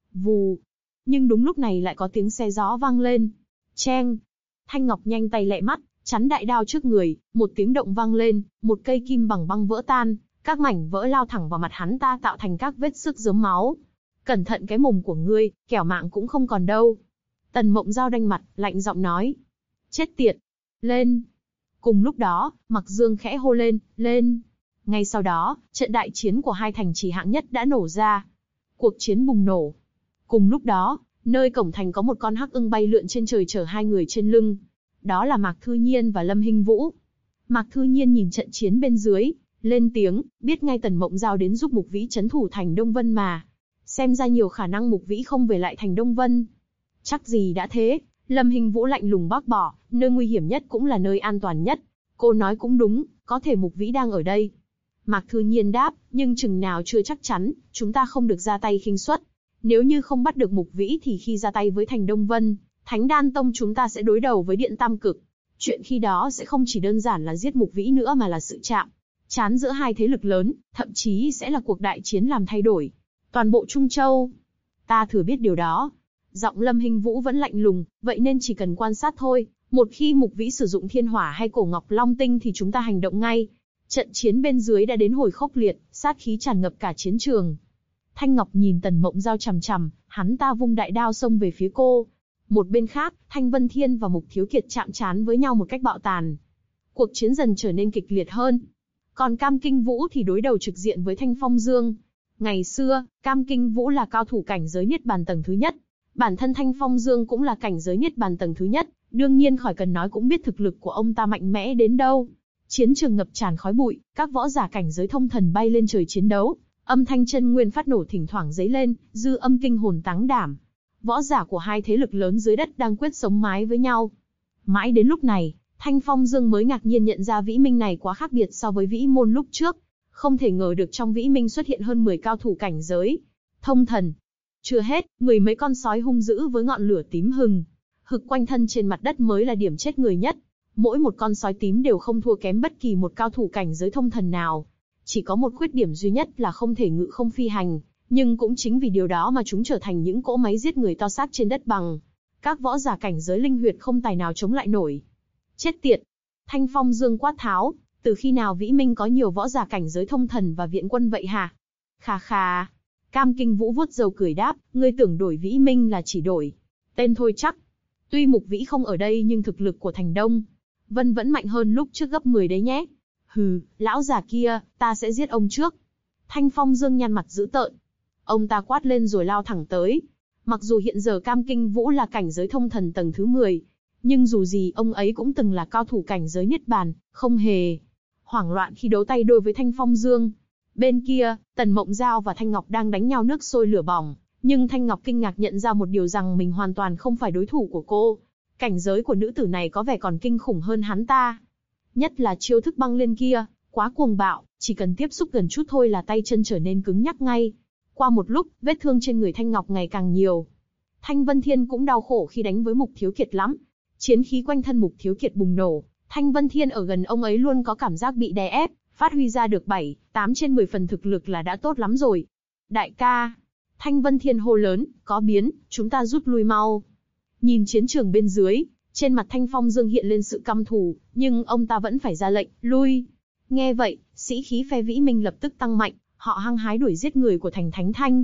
Vù. Nhưng đúng lúc này lại có tiếng xe gió vang lên. Cheng. Thanh Ngọc nhanh tay lẹ mắt, chắn đại đao trước người, một tiếng động vang lên, một cây kim bằng băng vỡ tan, các mảnh vỡ lao thẳng vào mặt hắn ta tạo thành các vết xước rớm máu. Cẩn thận cái mồm của ngươi, kẻo mạng cũng không còn đâu. Tần Mộng Giao đanh mặt, lạnh giọng nói. Chết tiệt. Lên. Cùng lúc đó, Mặc Dương khẽ hô lên, lên. Ngay sau đó, trận đại chiến của hai thành trì hạng nhất đã nổ ra. Cuộc chiến bùng nổ. Cùng lúc đó, nơi cổng thành có một con hắc ưng bay lượn trên trời chở hai người trên lưng. Đó là Mạc Thư Nhiên và Lâm Hinh Vũ. Mạc Thư Nhiên nhìn trận chiến bên dưới, lên tiếng, biết ngay Tần Mộng Giao đến giúp Mục Vĩ trấn thủ thành Đông Vân mà. Xem ra nhiều khả năng Mục Vĩ không về lại thành Đông Vân. Chắc gì đã thế, Lâm Hinh Vũ lạnh lùng bác bỏ, nơi nguy hiểm nhất cũng là nơi an toàn nhất. Cô nói cũng đúng, có thể Mục Vĩ đang ở đây. Mạc Thư Nhiên đáp, nhưng chừng nào chưa chắc chắn, chúng ta không được ra tay khinh suất. Nếu như không bắt được Mục Vĩ thì khi ra tay với thành Đông Vân, Thánh Đan Tông chúng ta sẽ đối đầu với Điện Tam Cực. Chuyện khi đó sẽ không chỉ đơn giản là giết Mục Vĩ nữa mà là sự chạm trán giữa hai thế lực lớn, thậm chí sẽ là cuộc đại chiến làm thay đổi toàn bộ Trung Châu. Ta thừa biết điều đó. Giọng Lâm Hinh Vũ vẫn lạnh lùng, vậy nên chỉ cần quan sát thôi, một khi Mục Vĩ sử dụng thiên hỏa hay cổ ngọc long tinh thì chúng ta hành động ngay. Trận chiến bên dưới đã đến hồi khốc liệt, sát khí tràn ngập cả chiến trường. Thanh Ngọc nhìn Tần Mộng Giao chằm chằm, hắn ta vung đại đao xông về phía cô. Một bên khác, Thanh Vân Thiên và Mục Thiếu Kiệt chạm trán với nhau một cách bạo tàn. Cuộc chiến dần trở nên kịch liệt hơn. Còn Cam Kinh Vũ thì đối đầu trực diện với Thanh Phong Dương. Ngày xưa, Cam Kinh Vũ là cao thủ cảnh giới Niết Bàn tầng thứ nhất. Bản thân Thanh Phong Dương cũng là cảnh giới Niết Bàn tầng thứ nhất, đương nhiên khỏi cần nói cũng biết thực lực của ông ta mạnh mẽ đến đâu. Chiến trường ngập tràn khói bụi, các võ giả cảnh giới thông thần bay lên trời chiến đấu, âm thanh chân nguyên phát nổ thỉnh thoảng dấy lên, dư âm kinh hồn táng đảm. Võ giả của hai thế lực lớn dưới đất đang quyết sống mái với nhau. Mãi đến lúc này, Thanh Phong Dương mới ngạc nhiên nhận ra Vĩ Minh này quá khác biệt so với Vĩ Môn lúc trước. Không thể ngờ được trong Vĩ Minh xuất hiện hơn 10 cao thủ cảnh giới thông thần. Chưa hết, mười mấy con sói hung dữ với ngọn lửa tím hừng hực quanh thân trên mặt đất mới là điểm chết người nhất. Mỗi một con sói tím đều không thua kém bất kỳ một cao thủ cảnh giới thông thần nào. Chỉ có một khuyết điểm duy nhất là không thể ngự không phi hành, nhưng cũng chính vì điều đó mà chúng trở thành những cỗ máy giết người to xác trên đất bằng. Các võ giả cảnh giới linh huyệt không tài nào chống lại nổi. Chết tiệt! Thanh Phong Dương quát tháo, từ khi nào Vĩ Minh có nhiều võ giả cảnh giới thông thần và viện quân vậy hả? Khà khà! Cam Kinh Vũ vuốt râu cười đáp, ngươi tưởng đổi Vĩ Minh là chỉ đổi tên thôi chắc. Tuy Mục Vĩ không ở đây nhưng thực lực của thành Đông Vân vẫn mạnh hơn lúc trước gấp 10 đấy nhé. Hừ, lão già kia, ta sẽ giết ông trước. Thanh Phong Dương nhăn mặt dữ tợn. Ông ta quát lên rồi lao thẳng tới. Mặc dù hiện giờ Cam Kinh Vũ là cảnh giới thông thần tầng thứ 10, Nhưng dù gì ông ấy cũng từng là cao thủ cảnh giới Niết Bàn, không hề hoảng loạn khi đấu tay đôi với Thanh Phong Dương. Bên kia, Tần Mộng Giao và Thanh Ngọc đang đánh nhau nước sôi lửa bỏng, nhưng Thanh Ngọc kinh ngạc nhận ra một điều rằng mình hoàn toàn không phải đối thủ của cô. Cảnh giới của nữ tử này có vẻ còn kinh khủng hơn hắn ta. Nhất là chiêu thức băng liên kia, quá cuồng bạo, chỉ cần tiếp xúc gần chút thôi là tay chân trở nên cứng nhắc ngay. Qua một lúc, vết thương trên người Thanh Ngọc ngày càng nhiều. Thanh Vân Thiên cũng đau khổ khi đánh với Mục Thiếu Kiệt lắm. Chiến khí quanh thân Mục Thiếu Kiệt bùng nổ, Thanh Vân Thiên ở gần ông ấy luôn có cảm giác bị đè ép, phát huy ra được 7-8 trên 10 phần thực lực là đã tốt lắm rồi. Đại ca, Thanh Vân Thiên hô lớn, có biến, chúng ta rút lui mau. Nhìn chiến trường bên dưới, trên mặt Thanh Phong Dương hiện lên sự căm thù, nhưng ông ta vẫn phải ra lệnh, lui. Nghe vậy, sĩ khí phe Vĩ Minh lập tức tăng mạnh, họ hăng hái đuổi giết người của Thành Thánh Thanh.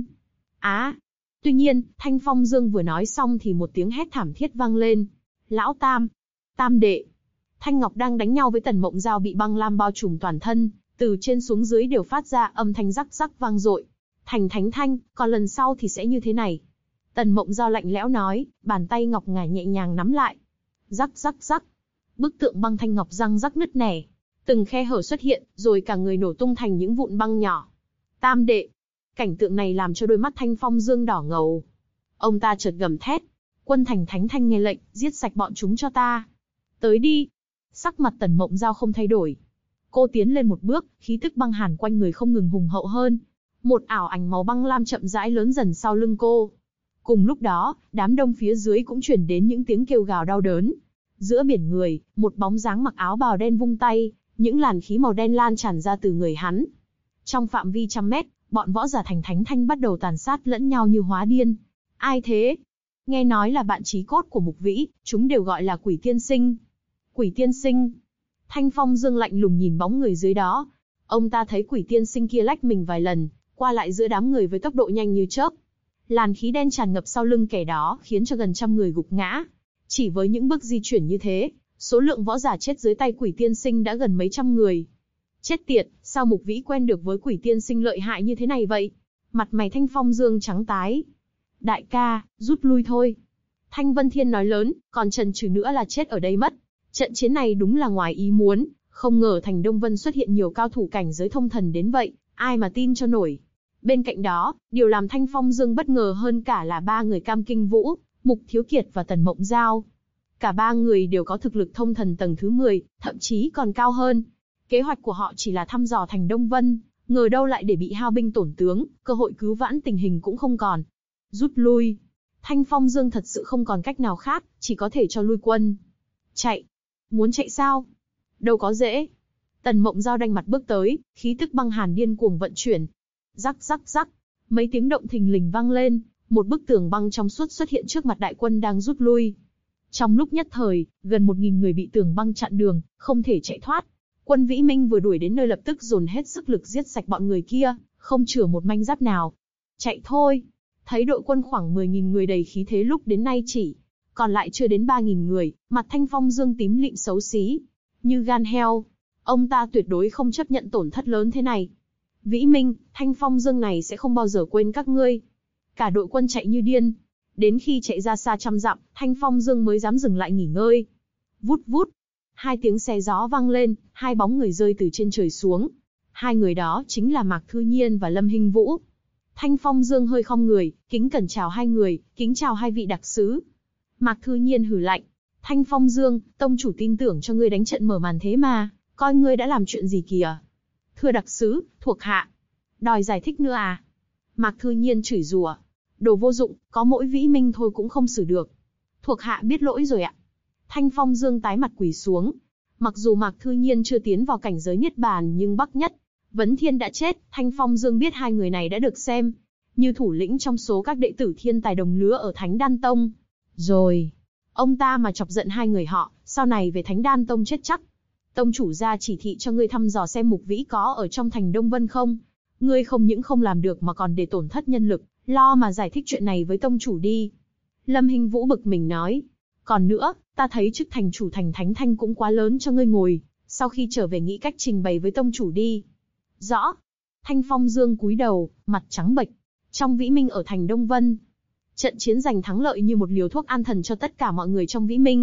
Tuy nhiên, Thanh Phong Dương vừa nói xong thì một tiếng hét thảm thiết vang lên. Lão Tam, Tam đệ. Thanh Ngọc đang đánh nhau với Tần Mộng Giao bị băng lam bao trùm toàn thân, từ trên xuống dưới đều phát ra âm thanh rắc rắc vang dội. Thành Thánh Thanh, còn lần sau thì sẽ như thế này. Tần Mộng Giao lạnh lẽo nói, bàn tay ngọc ngà nhẹ nhàng nắm lại. Rắc rắc rắc. Bức tượng băng thanh ngọc răng rắc nứt nẻ. Từng khe hở xuất hiện, rồi cả người nổ tung thành những vụn băng nhỏ. Tam đệ. Cảnh tượng này làm cho đôi mắt Thanh Phong Dương đỏ ngầu. Ông ta chợt gầm thét. Quân Thành Thánh Thanh nghe lệnh, giết sạch bọn chúng cho ta. Tới đi. Sắc mặt Tần Mộng Giao không thay đổi. Cô tiến lên một bước, khí tức băng hàn quanh người không ngừng hùng hậu hơn. Một ảo ảnh màu băng lam chậm rãi lớn dần sau lưng cô. Cùng lúc đó, đám đông phía dưới cũng chuyển đến những tiếng kêu gào đau đớn. Giữa biển người, một bóng dáng mặc áo bào đen vung tay, những làn khí màu đen lan tràn ra từ người hắn. Trong phạm vi 100 mét, bọn võ giả Thành Thánh Thanh bắt đầu tàn sát lẫn nhau như hóa điên. Ai thế? Nghe nói là bạn chí cốt của Mục Vĩ, chúng đều gọi là Quỷ Tiên Sinh. Quỷ Tiên Sinh. Thanh Phong Dương lạnh lùng nhìn bóng người dưới đó. Ông ta thấy Quỷ Tiên Sinh kia lách mình vài lần, qua lại giữa đám người với tốc độ nhanh như chớp. Làn khí đen tràn ngập sau lưng kẻ đó, khiến cho gần 100 người gục ngã. Chỉ với những bước di chuyển như thế, số lượng võ giả chết dưới tay Quỷ Tiên Sinh đã gần mấy trăm người. Chết tiệt, sao Mục Vĩ quen được với Quỷ Tiên Sinh lợi hại như thế này vậy? Mặt mày Thanh Phong Dương trắng tái. Đại ca, rút lui thôi. Thanh Vân Thiên nói lớn, còn chần chừ nữa là chết ở đây mất. Trận chiến này đúng là ngoài ý muốn, không ngờ Thành Đông Vân xuất hiện nhiều cao thủ cảnh giới thông thần đến vậy, ai mà tin cho nổi. Bên cạnh đó, điều làm Thanh Phong Dương bất ngờ hơn cả là 3 người Cam Kinh Vũ, Mục Thiếu Kiệt và Tần Mộng Giao. Cả 3 người đều có thực lực thông thần tầng thứ 10, thậm chí còn cao hơn. Kế hoạch của họ chỉ là thăm dò Thành Đông Vân, ngờ đâu lại để bị hao binh tổn tướng, cơ hội cứu vãn tình hình cũng không còn. Rút lui. Thanh Phong Dương thật sự không còn cách nào khác, chỉ có thể cho lui quân. Chạy. Muốn chạy sao? Đâu có dễ. Tần Mộng Giao đanh mặt bước tới, khí tức băng hàn điên cuồng vận chuyển. Rắc rắc rắc. Mấy tiếng động thình lình vang lên, một bức tường băng trong suốt xuất hiện trước mặt đại quân đang rút lui. Trong lúc nhất thời, gần 1000 người bị tường băng chặn đường, không thể chạy thoát. Quân Vĩ Minh vừa đuổi đến nơi lập tức dồn hết sức lực giết sạch bọn người kia, không chừa một manh giáp nào. Chạy thôi. Thấy đội quân khoảng 10.000 người đầy khí thế lúc đến nay chỉ còn lại chưa đến 3.000 người, mặt Thanh Phong Dương tím lịm xấu xí, như gan heo. Ông ta tuyệt đối không chấp nhận tổn thất lớn thế này. Vĩ Minh, Thanh Phong Dương này sẽ không bao giờ quên các ngươi. Cả đội quân chạy như điên. Đến khi chạy ra xa 100 dặm, Thanh Phong Dương mới dám dừng lại nghỉ ngơi. Vút vút. 2 tiếng xé gió vang lên, 2 bóng người rơi từ trên trời xuống. 2 người đó chính là Mạc Thư Nhiên và Lâm Hinh Vũ. Thanh Phong Dương hơi khom người, kính cẩn chào 2 người, kính chào 2 vị đặc sứ. Mạc Thư Nhiên hừ lạnh. Thanh Phong Dương, tông chủ tin tưởng cho ngươi đánh trận mở màn thế mà, coi ngươi đã làm chuyện gì kìa. Thưa đặc sứ, thuộc hạ. Đòi giải thích nữa à? Mạc Thư Nhiên chửi rủa. Đồ vô dụng, có mỗi Vĩ Minh thôi cũng không xử được. Thuộc hạ biết lỗi rồi ạ. Thanh Phong Dương tái mặt quỳ xuống. Mặc dù Mạc Thư Nhiên chưa tiến vào cảnh giới Niết Bàn nhưng Bắc Nhất Vấn Thiên đã chết, Thanh Phong Dương biết 2 người này đã được xem như thủ lĩnh trong số các đệ tử thiên tài đồng lứa ở Thánh Đan Tông. Rồi, ông ta mà chọc giận 2 người họ, sau này về Thánh Đan Tông chết chắc. Tông chủ ra chỉ thị cho ngươi thăm dò xem Mục Vĩ có ở trong Thành Đông Vân không. Ngươi không những không làm được mà còn để tổn thất nhân lực, lo mà giải thích chuyện này với tông chủ đi. Lâm Hinh Vũ bực mình nói. Còn nữa, ta thấy chức thành chủ Thành Thánh Thanh cũng quá lớn cho ngươi ngồi, sau khi trở về nghĩ cách trình bày với tông chủ đi. Rõ. Thanh Phong Dương cúi đầu, mặt trắng bệch. Trong Vĩ Minh ở Thành Đông Vân, trận chiến giành thắng lợi như một liều thuốc an thần cho tất cả mọi người trong Vĩ Minh.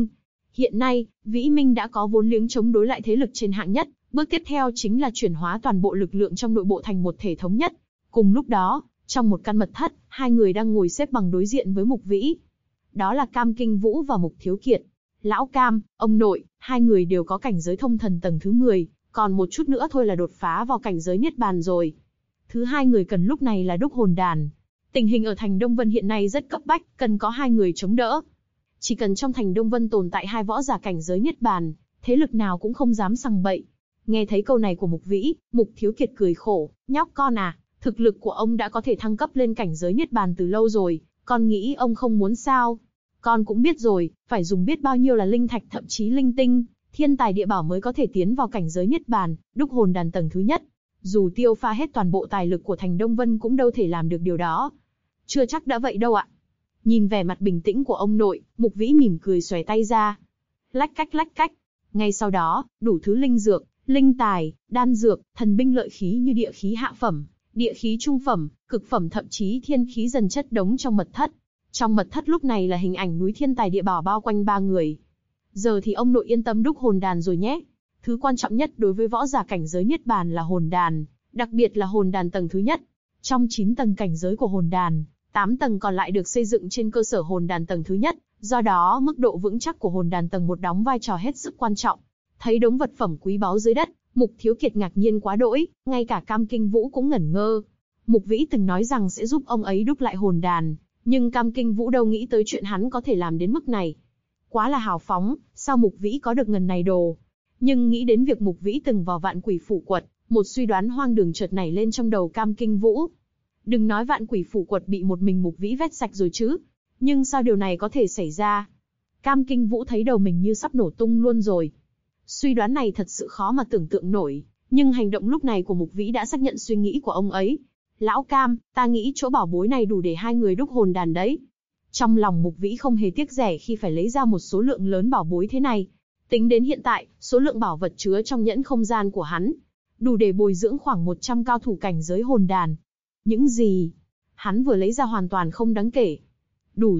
Hiện nay, Vĩ Minh đã có vốn liếng chống đối lại thế lực trên hạng nhất, bước tiếp theo chính là chuyển hóa toàn bộ lực lượng trong nội bộ thành một thể thống nhất. Cùng lúc đó, trong một căn mật thất, hai người đang ngồi xếp bằng đối diện với Mục Vĩ. Đó là Cam Kinh Vũ và Mục Thiếu Kiệt. Lão Cam, ông nội, hai người đều có cảnh giới thông thần tầng thứ 10, còn một chút nữa thôi là đột phá vào cảnh giới Niết Bàn rồi. Thứ hai người cần lúc này là đúc hồn đàn. Tình hình ở thành Đông Vân hiện nay rất cấp bách, cần có hai người chống đỡ. Chỉ cần trong thành Đông Vân tồn tại hai võ giả cảnh giới Niết Bàn, thế lực nào cũng không dám sằng bậy. Nghe thấy câu này của Mục Vĩ, Mục Thiếu Kiệt cười khổ, nhóc con à, thực lực của ông đã có thể thăng cấp lên cảnh giới Niết Bàn từ lâu rồi, con nghĩ ông không muốn sao? Con cũng biết rồi, phải dùng biết bao nhiêu là linh thạch thậm chí linh tinh, thiên tài địa bảo mới có thể tiến vào cảnh giới Niết Bàn, đúc hồn đàn tầng thứ nhất. Dù tiêu pha hết toàn bộ tài lực của thành Đông Vân cũng đâu thể làm được điều đó. Chưa chắc đã vậy đâu ạ. Nhìn vẻ mặt bình tĩnh của ông nội, Mục Vĩ mỉm cười xòe tay ra. Lách cách. Ngay sau đó, đủ thứ linh dược, linh tài, đan dược, thần binh lợi khí như địa khí hạ phẩm, địa khí trung phẩm, cực phẩm thậm chí thiên khí dần chất đống trong mật thất. Trong mật thất lúc này là hình ảnh núi thiên tài địa bảo bao quanh ba người. Giờ thì ông nội yên tâm đúc hồn đàn rồi nhé. Thứ quan trọng nhất đối với võ giả cảnh giới Niết Bàn là hồn đàn, đặc biệt là hồn đàn tầng thứ nhất. Trong 9 tầng cảnh giới của hồn đàn, 8 tầng còn lại được xây dựng trên cơ sở hồn đàn tầng thứ nhất, do đó mức độ vững chắc của hồn đàn tầng 1 đóng vai trò hết sức quan trọng. Thấy đống vật phẩm quý báu dưới đất, Mục Thiếu Kiệt ngạc nhiên quá đỗi, ngay cả Cam Kinh Vũ cũng ngẩn ngơ. Mục Vĩ từng nói rằng sẽ giúp ông ấy đúc lại hồn đàn, nhưng Cam Kinh Vũ đâu nghĩ tới chuyện hắn có thể làm đến mức này. Quá là hào phóng, sao Mục Vĩ có được ngần này đồ? Nhưng nghĩ đến việc Mục Vĩ từng vào Vạn Quỷ Phủ Quật, một suy đoán hoang đường chợt nảy lên trong đầu Cam Kinh Vũ. Đừng nói Vạn Quỷ Phủ Quật bị một mình Mục Vĩ vét sạch rồi chứ, nhưng sao điều này có thể xảy ra? Cam Kinh Vũ thấy đầu mình như sắp nổ tung luôn rồi. Suy đoán này thật sự khó mà tưởng tượng nổi, nhưng hành động lúc này của Mục Vĩ đã xác nhận suy nghĩ của ông ấy. Lão Cam, ta nghĩ chỗ bảo bối này đủ để hai người đúc hồn đàn đấy. Trong lòng Mục Vĩ không hề tiếc rẻ khi phải lấy ra một số lượng lớn bảo bối thế này. Tính đến hiện tại, số lượng bảo vật chứa trong nhẫn không gian của hắn đủ để bồi dưỡng khoảng 100 cao thủ cảnh giới hồn đàn. Những gì hắn vừa lấy ra hoàn toàn không đáng kể. Đủ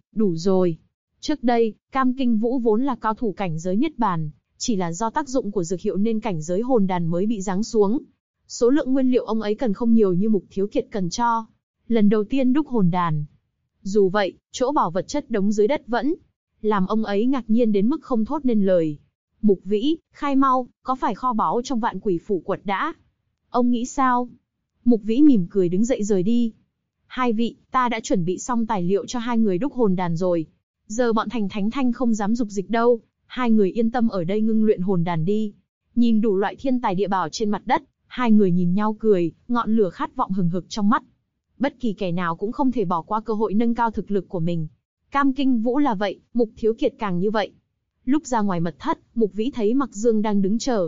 rồi. Trước đây, Cam Kinh Vũ vốn là cao thủ cảnh giới Niết Bàn, chỉ là do tác dụng của dược hiệu nên cảnh giới hồn đàn mới bị giáng xuống. Số lượng nguyên liệu ông ấy cần không nhiều như Mục Thiếu Kiệt cần cho. Lần đầu tiên đúc hồn đàn. Dù vậy, chỗ bảo vật chất đống dưới đất vẫn làm ông ấy ngạc nhiên đến mức không thốt nên lời. Mục Vĩ, khai mau, có phải kho báu trong Vạn Quỷ Phủ Quật đã? Ông nghĩ sao? Mục Vĩ mỉm cười đứng dậy rời đi. Hai vị, ta đã chuẩn bị xong tài liệu cho hai người đúc hồn đàn rồi. Giờ bọn Thành Thánh Thanh không dám dục dịch đâu, hai người yên tâm ở đây ngưng luyện hồn đàn đi. Nhìn đủ loại thiên tài địa bảo trên mặt đất, hai người nhìn nhau cười, ngọn lửa khát vọng hừng hực trong mắt. Bất kỳ kẻ nào cũng không thể bỏ qua cơ hội nâng cao thực lực của mình. Cam Kinh Vũ là vậy, Mục Thiếu Kiệt càng như vậy. Lúc ra ngoài mật thất, Mục Vĩ thấy Mặc Dương đang đứng chờ.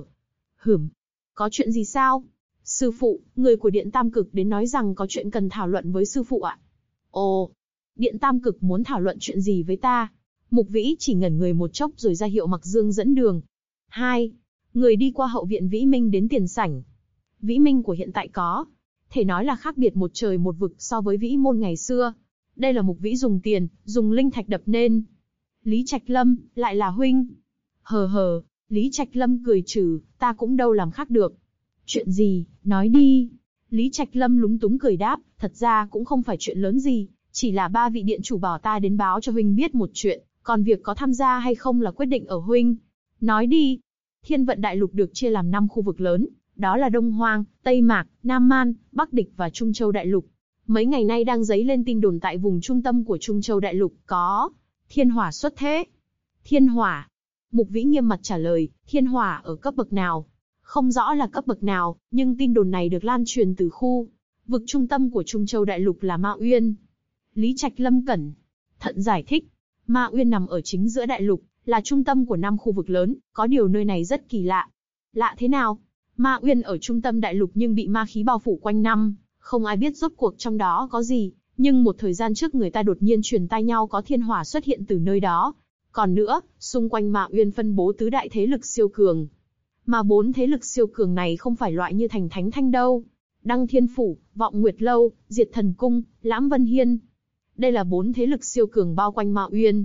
Có chuyện gì sao? Sư phụ, người của Điện Tam Cực đến nói rằng có chuyện cần thảo luận với sư phụ ạ. Ồ, Điện Tam Cực muốn thảo luận chuyện gì với ta? Mục Vĩ chỉ ngẩn người một chốc rồi ra hiệu Mặc Dương dẫn đường. 2. Người đi qua hậu viện Vĩ Minh đến tiền sảnh. Vĩ Minh của hiện tại có thể nói là khác biệt một trời một vực so với Vĩ Môn ngày xưa. Đây là Mục Vĩ dùng tiền, dùng linh thạch đập nên. Lý Trạch Lâm, lại là huynh. Hờ, Lý Trạch Lâm cười trừ, ta cũng đâu làm khác được. Chuyện gì, nói đi. Lý Trạch Lâm lúng túng cười đáp, thật ra cũng không phải chuyện lớn gì, chỉ là ba vị điện chủ bảo ta đến báo cho huynh biết một chuyện, còn việc có tham gia hay không là quyết định ở huynh. Nói đi. Thiên Vận Đại Lục được chia làm 5 khu vực lớn, đó là Đông Hoang, Tây Mạc, Nam Man, Bắc Địch và Trung Châu Đại Lục. Mấy ngày nay đang dấy lên tin đồn tại vùng trung tâm của Trung Châu Đại Lục có thiên hỏa xuất thế. Thiên hỏa? Mục Vĩ nghiêm mặt trả lời, thiên hỏa ở cấp bậc nào? Không rõ là cấp bậc nào, nhưng tin đồn này được lan truyền từ khu vực trung tâm của Trung Châu Đại Lục là Ma Uyên. Lý Trạch Lâm cẩn thận giải thích, Ma Uyên nằm ở chính giữa đại lục, là trung tâm của 5 khu vực lớn, có điều nơi này rất kỳ lạ. Lạ thế nào? Ma Uyên ở trung tâm đại lục nhưng bị ma khí bao phủ quanh năm, không ai biết rốt cuộc trong đó có gì, nhưng một thời gian trước người ta đột nhiên truyền tai nhau có thiên hỏa xuất hiện từ nơi đó. Còn nữa, xung quanh Ma Uyên phân bố tứ đại thế lực siêu cường. Mà 4 thế lực siêu cường này không phải loại như Thành Thánh Thanh đâu. Đăng Thiên Phủ, Vọng Nguyệt Lâu, Diệt Thần Cung, Lãm Vân Hiên. Đây là 4 thế lực siêu cường bao quanh Ma Uyên.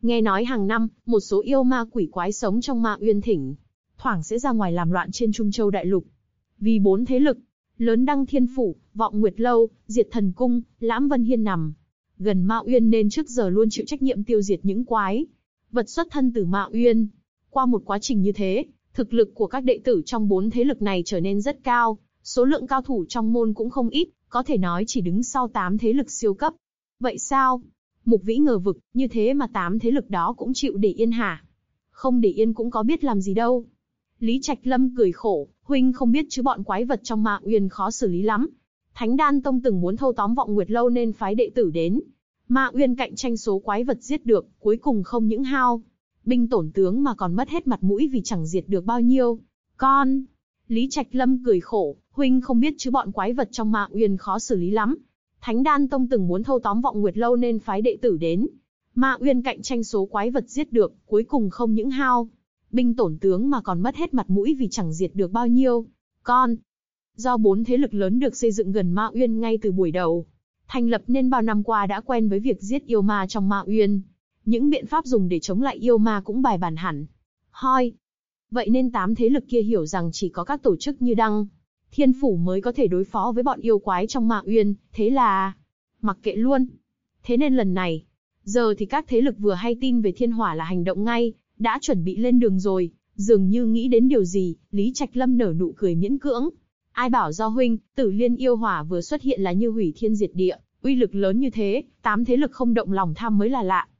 Nghe nói hàng năm, một số yêu ma quỷ quái sống trong Ma Uyên thỉnh thoảng sẽ ra ngoài làm loạn trên Trung Châu đại lục. Vì 4 thế lực lớn Đăng Thiên Phủ, Vọng Nguyệt Lâu, Diệt Thần Cung, Lãm Vân Hiên nằm gần Ma Uyên nên trước giờ luôn chịu trách nhiệm tiêu diệt những quái vật xuất thân từ Ma Uyên. Qua một quá trình như thế, thực lực của các đệ tử trong 4 thế lực này trở nên rất cao, số lượng cao thủ trong môn cũng không ít, có thể nói chỉ đứng sau 8 thế lực siêu cấp. Vậy sao? Mục Vĩ ngờ vực, như thế mà 8 thế lực đó cũng chịu để yên hả? Không để yên cũng có biết làm gì đâu. Lý Trạch Lâm cười khổ, huynh không biết chứ bọn quái vật trong Ma Uyên khó xử lý lắm. Thánh Đan Tông từng muốn thâu tóm Vọng Nguyệt Lâu nên phái đệ tử đến Ma Uyên cạnh tranh số quái vật giết được, cuối cùng không những hao binh tổn tướng mà còn mất hết mặt mũi vì chẳng diệt được bao nhiêu con. Lý Trạch Lâm cười khổ, huynh không biết chứ bọn quái vật trong Ma Uyên khó xử lý lắm. Thánh Đan Tông từng muốn thâu tóm Vọng Nguyệt Lâu nên phái đệ tử đến Ma Uyên cạnh tranh số quái vật giết được, cuối cùng không những hao binh tổn tướng mà còn mất hết mặt mũi vì chẳng diệt được bao nhiêu con. Do 4 thế lực lớn được xây dựng gần Ma Uyên ngay từ buổi đầu thành lập nên bao năm qua đã quen với việc giết yêu ma trong Ma Uyên. Những biện pháp dùng để chống lại yêu ma cũng bài bản hẳn. Hoi. Vậy nên 8 thế lực kia hiểu rằng chỉ có các tổ chức như Đăng Thiên Phủ mới có thể đối phó với bọn yêu quái trong Ma Uyên, thế là mặc kệ luôn. Thế nên lần này, giờ thì các thế lực vừa hay tin về Thiên Hỏa là hành động ngay, đã chuẩn bị lên đường rồi. Dường như nghĩ đến điều gì, Lý Trạch Lâm nở nụ cười miễn cưỡng. Ai bảo do huynh, Tử Liên yêu hỏa vừa xuất hiện là như hủy thiên diệt địa, uy lực lớn như thế, 8 thế lực không động lòng tham mới là lạ.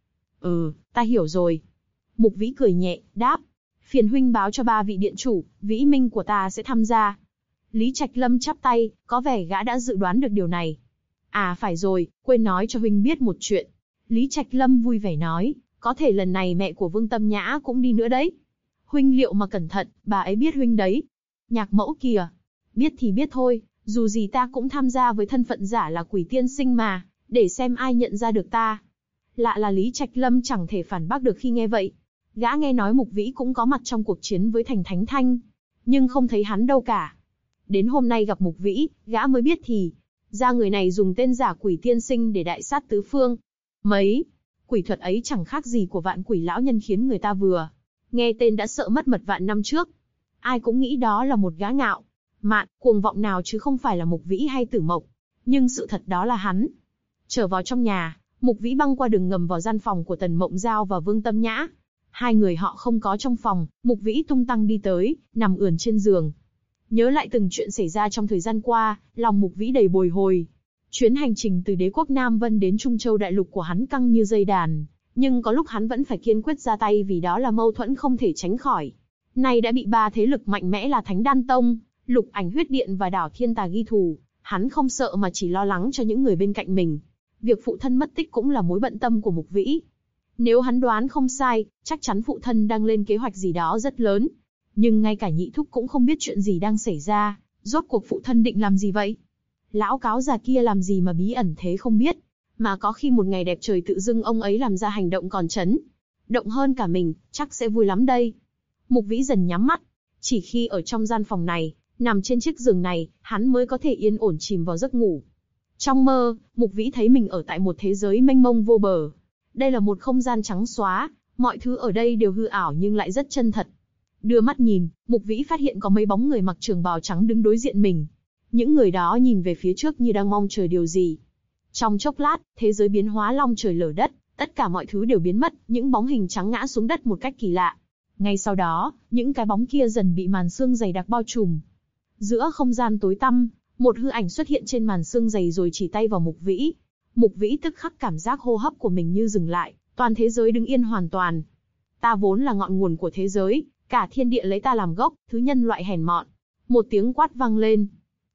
Ta hiểu rồi. Mục Vĩ cười nhẹ, đáp. Phiền huynh báo cho 3 vị điện chủ, Vĩ Minh của ta sẽ tham gia. Lý Trạch Lâm chắp tay, có vẻ gã đã dự đoán được điều này. À phải rồi, quên nói cho huynh biết một chuyện. Lý Trạch Lâm vui vẻ nói, có thể lần này mẹ của Vương Tâm Nhã cũng đi nữa đấy. Huynh liệu mà cẩn thận, bà ấy biết huynh đấy. Nhạc Mẫu kìa. Biết thì biết thôi, dù gì ta cũng tham gia với thân phận giả là Quỷ Tiên Sinh mà, để xem ai nhận ra được ta. Lạ là Lý Trạch Lâm chẳng thể phản bác được khi nghe vậy. Gã nghe nói Mục Vĩ cũng có mặt trong cuộc chiến với Thành Thánh Thanh, nhưng không thấy hắn đâu cả. Đến hôm nay gặp Mục Vĩ, gã mới biết thì ra người này dùng tên giả Quỷ Tiên Sinh để đại sát tứ phương. Mấy quỷ thuật ấy chẳng khác gì của Vạn Quỷ lão nhân, khiến người ta vừa nghe tên đã sợ mất mật vạn năm trước. Ai cũng nghĩ đó là một gã ngạo mạn, cuồng vọng nào chứ không phải là Mục Vĩ hay Tử Mộc. Nhưng sự thật đó là hắn. Trở vào trong nhà, Mục Vĩ băng qua đường ngầm vào gian phòng của Tần Mộng Giao và Vương Tâm Nhã. Hai người họ không có trong phòng, Mục Vĩ tung tăng đi tới, nằm ườn trên giường. Nhớ lại từng chuyện xảy ra trong thời gian qua, lòng Mục Vĩ đầy bồi hồi. Chuyến hành trình từ đế quốc Nam Vân đến Trung Châu đại lục của hắn căng như dây đàn, nhưng có lúc hắn vẫn phải kiên quyết ra tay vì đó là mâu thuẫn không thể tránh khỏi. Nay đã bị 3 thế lực mạnh mẽ là Thánh Đan Tông, Lục Ảnh Huyết Điện và Đảo Thiên Tà ghi thù, hắn không sợ mà chỉ lo lắng cho những người bên cạnh mình. Việc phụ thân mất tích cũng là mối bận tâm của Mục Vĩ. Nếu hắn đoán không sai, chắc chắn phụ thân đang lên kế hoạch gì đó rất lớn. Nhưng ngay cả nhị thúc cũng không biết chuyện gì đang xảy ra, rốt cuộc phụ thân định làm gì vậy? Lão cáo già kia làm gì mà bí ẩn thế không biết, mà có khi một ngày đẹp trời tự dưng ông ấy làm ra hành động còn chấn động hơn cả mình, chắc sẽ vui lắm đây. Mục Vĩ dần nhắm mắt, chỉ khi ở trong gian phòng này, nằm trên chiếc giường này, hắn mới có thể yên ổn chìm vào giấc ngủ. Trong mơ, Mục Vĩ thấy mình ở tại một thế giới mênh mông vô bờ. Đây là một không gian trắng xóa, mọi thứ ở đây đều hư ảo nhưng lại rất chân thật. Đưa mắt nhìn, Mục Vĩ phát hiện có mấy bóng người mặc trường bào trắng đứng đối diện mình. Những người đó nhìn về phía trước như đang mong chờ điều gì. Trong chốc lát, thế giới biến hóa long trời lở đất, tất cả mọi thứ đều biến mất, những bóng hình trắng ngã xuống đất một cách kỳ lạ. Ngay sau đó, những cái bóng kia dần bị màn sương dày đặc bao trùm. Giữa không gian tối tăm, một hư ảnh xuất hiện trên màn sương dày rồi chỉ tay vào Mục Vĩ. Mục Vĩ tức khắc cảm giác hô hấp của mình như dừng lại, toàn thế giới đứng yên hoàn toàn. Ta vốn là ngọn nguồn của thế giới, cả thiên địa lấy ta làm gốc, thứ nhân loại hèn mọn. Một tiếng quát vang lên.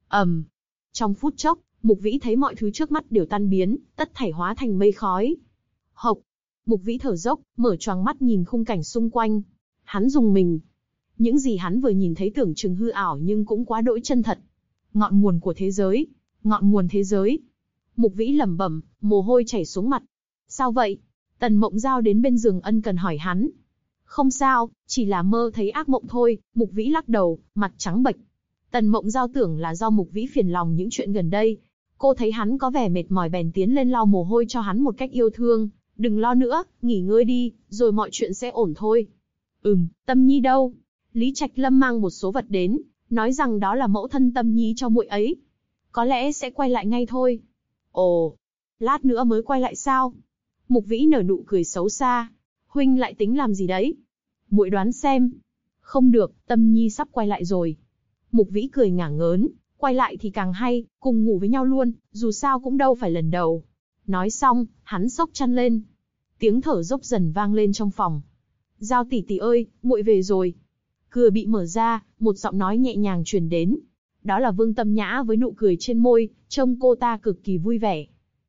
Trong phút chốc, Mục Vĩ thấy mọi thứ trước mắt đều tan biến, tất thảy hóa thành mây khói. Hộc. Mục Vĩ thở dốc, mở choàng mắt nhìn khung cảnh xung quanh. Hắn rùng mình. Những gì hắn vừa nhìn thấy tưởng chừng hư ảo nhưng cũng quá đỗi chân thật. Ngọn nguồn của thế giới. Ngọn nguồn thế giới. Mục Vĩ lẩm bẩm, mồ hôi chảy xuống mặt. Sao vậy? Tần Mộng Giao đến bên giường ân cần hỏi hắn. Không sao, chỉ là mơ thấy ác mộng thôi. Mục Vĩ lắc đầu, mặt trắng bệch. Tần Mộng Giao tưởng là do Mục Vĩ phiền lòng những chuyện gần đây. Cô thấy hắn có vẻ mệt mỏi bèn tiến lên lau mồ hôi cho hắn một cách yêu thương, Đừng lo nữa, nghỉ ngơi đi, rồi mọi chuyện sẽ ổn thôi. Tâm Nhi đâu? Lý Trạch Lâm mang một số vật đến, nói rằng đó là mẫu thân Tâm Nhi cho muội ấy. Có lẽ sẽ quay lại ngay thôi. Ồ, lát nữa mới quay lại sao? Mục Vĩ nở nụ cười xấu xa. Huynh lại tính làm gì đấy? Muội đoán xem. Không được, Tâm Nhi sắp quay lại rồi. Mục Vĩ cười ngả ngớn, quay lại thì càng hay, cùng ngủ với nhau luôn, dù sao cũng đâu phải lần đầu. Nói xong, hắn xốc chăn lên. Tiếng thở dốc dần vang lên trong phòng. Giao tỷ tỷ ơi, muội về rồi. Cửa bị mở ra, một giọng nói nhẹ nhàng truyền đến. Đó là Vương Tâm Nhã với nụ cười trên môi, trông cô ta cực kỳ vui vẻ.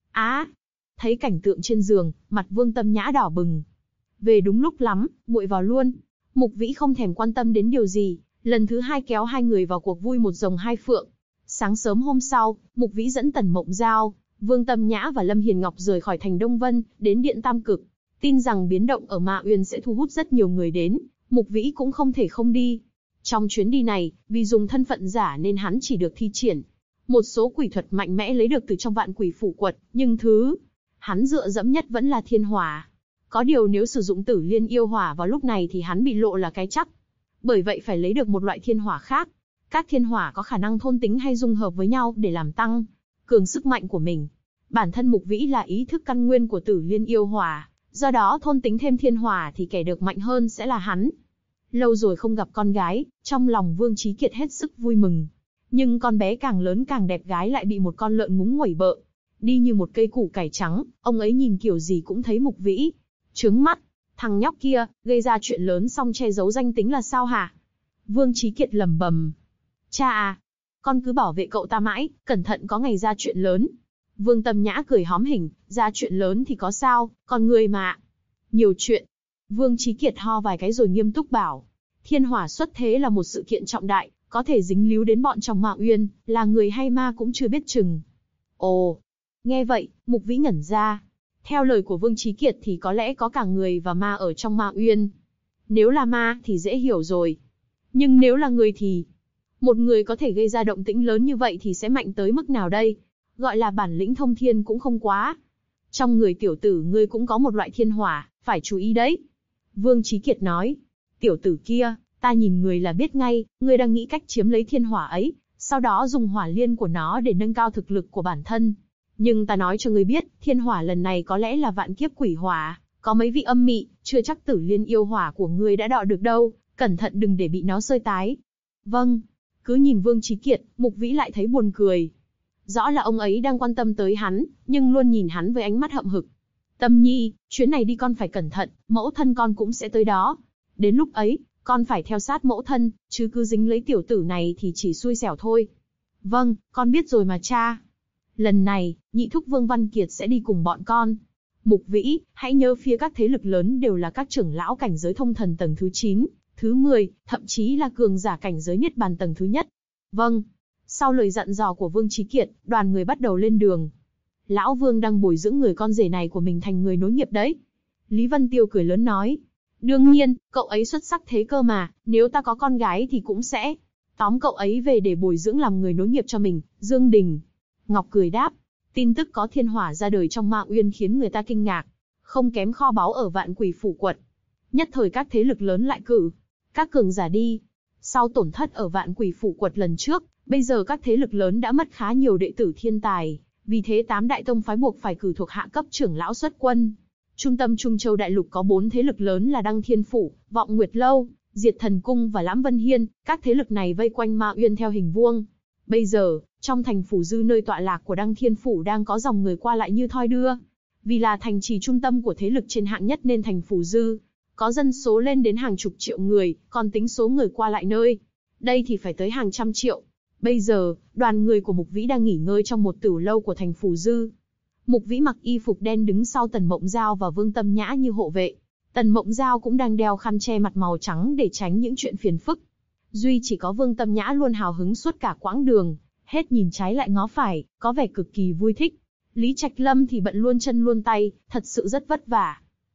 Thấy cảnh tượng trên giường, mặt Vương Tâm Nhã đỏ bừng. Về đúng lúc lắm, muội vào luôn. Mục Vĩ không thèm quan tâm đến điều gì, lần thứ hai kéo hai người vào cuộc vui một rồng hai phượng. Sáng sớm hôm sau, Mục Vĩ dẫn Tần Mộng Giao, Vương Tâm Nhã và Lâm Hiền Ngọc rời khỏi thành Đông Vân, đến Điện Tam Cực. Tin rằng biến động ở Ma Uyên sẽ thu hút rất nhiều người đến, Mục Vĩ cũng không thể không đi. Trong chuyến đi này, vì dùng thân phận giả nên hắn chỉ được thi triển một số quỷ thuật mạnh mẽ lấy được từ trong Vạn Quỷ Phủ Quật, nhưng thứ hắn dựa dẫm nhất vẫn là thiên hỏa. Có điều nếu sử dụng Tử Liên yêu hỏa vào lúc này thì hắn bị lộ là cái chắc. Bởi vậy phải lấy được một loại thiên hỏa khác. Các thiên hỏa có khả năng thôn tính hay dung hợp với nhau để làm tăng cường sức mạnh của mình. Bản thân Mục Vĩ là ý thức căn nguyên của Tử Liên yêu hỏa, do đó thôn tính thêm thiên hỏa thì kẻ được mạnh hơn sẽ là hắn. Lâu rồi không gặp con gái, trong lòng Vương Chí Kiệt hết sức vui mừng. Nhưng con bé càng lớn càng đẹp gái lại bị một con lợn ngúng nguẩy bợ. Đi như một cây củ cải trắng, ông ấy nhìn kiểu gì cũng thấy Mục Vĩ trướng mắt. Thằng nhóc kia, gây ra chuyện lớn xong che giấu danh tính là sao hả? Vương Chí Kiệt lẩm bẩm. Cha à, con cứ bảo vệ cậu ta mãi, cẩn thận có ngày ra chuyện lớn. Vương Tâm Nhã cười hóm hỉnh, ra chuyện lớn thì có sao, con người mà. Nhiều chuyện. Vương Chí Kiệt ho vài cái rồi nghiêm túc bảo. Thiên hỏa xuất thế là một sự kiện trọng đại, có thể dính líu đến bọn trong Ma Uyên, là người hay ma cũng chưa biết chừng. Ồ, nghe vậy, Mục Vĩ ngẩn ra. Theo lời của Vương Chí Kiệt thì có lẽ có cả người và ma ở trong Ma Uyên. Nếu là ma thì dễ hiểu rồi. Nhưng nếu là người thì... Một người có thể gây ra động tĩnh lớn như vậy thì sẽ mạnh tới mức nào đây? Gọi là bản lĩnh thông thiên cũng không quá. Trong người tiểu tử ngươi cũng có một loại thiên hỏa, phải chú ý đấy. Vương Chí Kiệt nói. Tiểu tử kia, ta nhìn người là biết ngay, ngươi đang nghĩ cách chiếm lấy thiên hỏa ấy, sau đó dùng hỏa liên của nó để nâng cao thực lực của bản thân. Nhưng ta nói cho ngươi biết, thiên hỏa lần này có lẽ là vạn kiếp quỷ hỏa, có mấy vị âm mị, chưa chắc Tử Liên yêu hỏa của ngươi đã đọ được đâu, cẩn thận đừng để bị nó xơi tái. Vâng. Cứ nhìn Vương Chí Kiệt, Mục Vĩ lại thấy buồn cười. Rõ là ông ấy đang quan tâm tới hắn, nhưng luôn nhìn hắn với ánh mắt hậm hực. Tâm Nhi, chuyến này đi con phải cẩn thận, mẫu thân con cũng sẽ tới đó. Đến lúc ấy, con phải theo sát mẫu thân, chứ cứ dính lấy tiểu tử này thì chỉ xui xẻo thôi. Vâng, con biết rồi mà cha. Lần này, nhị thúc Vương Văn Kiệt sẽ đi cùng bọn con. Mục Vĩ, hãy nhớ phía các thế lực lớn đều là các trưởng lão cảnh giới thông thần tầng thứ 9, thứ 10, thậm chí là cường giả cảnh giới niết bàn tầng thứ nhất. Vâng. Sau lời dặn dò của Vương Chí Kiệt, đoàn người bắt đầu lên đường. Lão Vương đang bồi dưỡng người con rể này của mình thành người nối nghiệp đấy. Lý Vân Tiêu cười lớn nói. Đương nhiên, cậu ấy xuất sắc thế cơ mà, nếu ta có con gái thì cũng sẽ tóm cậu ấy về để bồi dưỡng làm người nối nghiệp cho mình. Dương Đình Ngọc cười đáp. Tin tức có thiên hỏa ra đời trong Ma Uyên khiến người ta kinh ngạc. Không kém kho báu ở Vạn Quỷ Phủ Quật. Nhất thời các thế lực lớn lại cử các cường giả đi. Sau tổn thất ở Vạn Quỷ Phủ Quật lần trước, bây giờ các thế lực lớn đã mất khá nhiều đệ tử thiên tài, vì thế 8 đại tông phái buộc phải cử thuộc hạ cấp trưởng lão xuất quân. Trung tâm Trung Châu đại lục có 4 thế lực lớn là Đăng Thiên Phủ, Vọng Nguyệt Lâu, Diệt Thần Cung và Lãm Vân Hiên, các thế lực này vây quanh Ma Uyên theo hình vuông. Bây giờ, trong thành Phủ Dư nơi tọa lạc của Đăng Thiên Phủ đang có dòng người qua lại như thoi đưa. Vì là thành trì trung tâm của thế lực trên hạng nhất nên thành Phủ Dư có dân số lên đến hàng chục triệu người, còn tính số người qua lại nơi đây thì phải tới hàng trăm triệu. Bây giờ, đoàn người của Mục Vĩ đang nghỉ ngơi trong một tửu lâu của thành Phủ Dư. Mục Vĩ mặc y phục đen đứng sau Tần Mộng Giao và Vương Tâm Nhã như hộ vệ. Tần Mộng Giao cũng đang đeo khăn che mặt màu trắng để tránh những chuyện phiền phức. Duy chỉ có Vương Tâm Nhã luôn hào hứng suốt cả quãng đường, hết nhìn trái lại ngó phải, có vẻ cực kỳ vui thích. Lý Trạch Lâm thì bận luôn chân luôn tay, thật sự rất vất vả.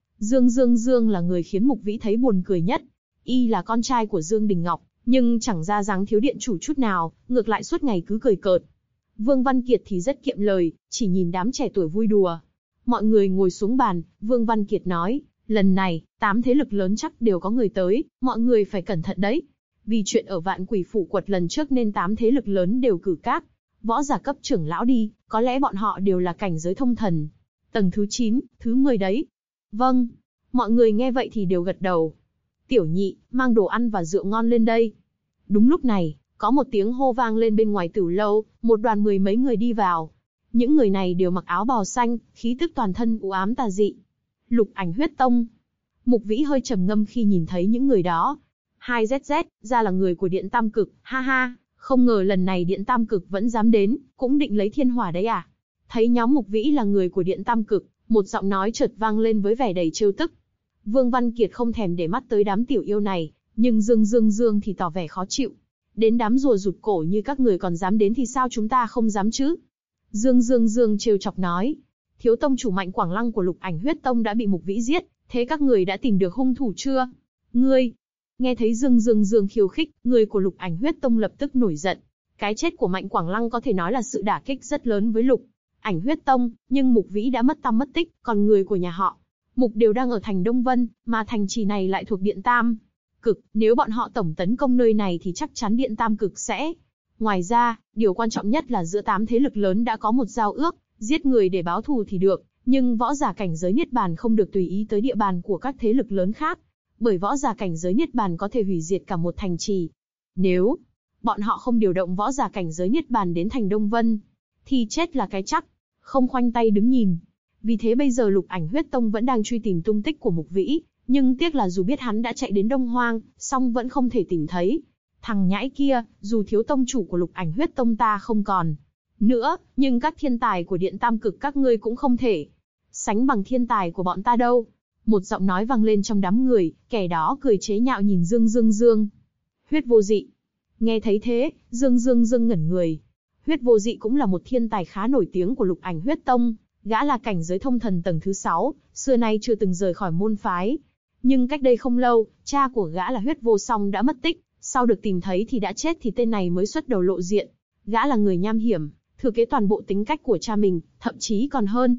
Dương là người khiến Mục Vĩ thấy buồn cười nhất. Y là con trai của Dương Đình Ngọc, nhưng chẳng ra dáng thiếu điện chủ chút nào, ngược lại suốt ngày cứ cười cợt. Vương Văn Kiệt thì rất kiệm lời, chỉ nhìn đám trẻ tuổi vui đùa. Mọi người ngồi xuống bàn, Vương Văn Kiệt nói, lần này, 8 thế lực lớn chắc đều có người tới, mọi người phải cẩn thận đấy. Vì chuyện ở Vạn Quỷ Phủ Quật lần trước nên 8 thế lực lớn đều cử các võ giả cấp trưởng lão đi, có lẽ bọn họ đều là cảnh giới thông thần. Tầng thứ 9, thứ 10 đấy. Vâng. Mọi người nghe vậy thì đều gật đầu. Tiểu Nhị, mang đồ ăn và rượu ngon lên đây. Đúng lúc này, có một tiếng hô vang lên bên ngoài tử lâu, một đoàn 10 mấy người đi vào. Những người này đều mặc áo bào xanh, khí tức toàn thân u ám tà dị. Lục Ảnh Huyết Tông. Mục Vĩ hơi trầm ngâm khi nhìn thấy những người đó. 2ZZ, ra là người của Điện Tam Cực, ha ha, không ngờ lần này Điện Tam Cực vẫn dám đến, cũng định lấy thiên hỏa đấy à? Thấy nhóm Mục Vĩ là người của Điện Tam Cực, một giọng nói chợt vang lên với vẻ đầy trêu tức. Vương Văn Kiệt không thèm để mắt tới đám tiểu yêu này, nhưng Dương thì tỏ vẻ khó chịu. Đến đám rùa rụt cổ như các người còn dám đến thì sao chúng ta không dám chứ? Dương trêu chọc nói, thiếu tông chủ Mạnh Quảng Lăng của Lục Ảnh Huyết Tông đã bị Mục Vĩ giết, thế các người đã tìm được hung thủ chưa? Ngươi! Nghe thấy Dương khiêu khích, người của Lục Ảnh Huyết Tông lập tức nổi giận. Cái chết của Mạnh Quảng Lăng có thể nói là sự đả kích rất lớn với Lục Ảnh Huyết Tông, nhưng Mục Vĩ đã mất tăm mất tích, còn người của nhà họ Mục đều đang ở thành Đông Vân, mà thành trì này lại thuộc Điện Tam Cực, nếu bọn họ tổng tấn công nơi này thì chắc chắn Điện Tam Cực sẽ. Ngoài ra, điều quan trọng nhất là giữa 8 thế lực lớn đã có một giao ước, giết người để báo thù thì được, nhưng võ giả cảnh giới Niết Bàn không được tùy ý tới địa bàn của các thế lực lớn khác, bởi võ giả cảnh giới Niết Bàn có thể hủy diệt cả một thành trì. Nếu bọn họ không điều động võ giả cảnh giới Niết Bàn đến thành Đông Vân, thì chết là cái chắc, không khoanh tay đứng nhìn. Vì thế bây giờ Lục Ảnh Huyết Tông vẫn đang truy tìm tung tích của Mục Vĩ, nhưng tiếc là dù biết hắn đã chạy đến Đông Hoang, song vẫn không thể tìm thấy. Thằng nhãi kia, dù thiếu tông chủ của Lục Ảnh Huyết Tông ta không còn nữa, nhưng các thiên tài của Điện Tam Cực các ngươi cũng không thể sánh bằng thiên tài của bọn ta đâu. Một giọng nói vang lên trong đám người, kẻ đó cười chế nhạo nhìn Dương. Huyết Vô Dị. Nghe thấy thế, Dương ngẩn người. Huyết Vô Dị cũng là một thiên tài khá nổi tiếng của Lục Ảnh Huyết Tông, gã là cảnh giới thông thần tầng thứ 6, xưa nay chưa từng rời khỏi môn phái. Nhưng cách đây không lâu, cha của gã là Huyết Vô Song đã mất tích, sau được tìm thấy thì đã chết thì tên này mới xuất đầu lộ diện. Gã là người nham hiểm, thừa kế toàn bộ tính cách của cha mình, thậm chí còn hơn.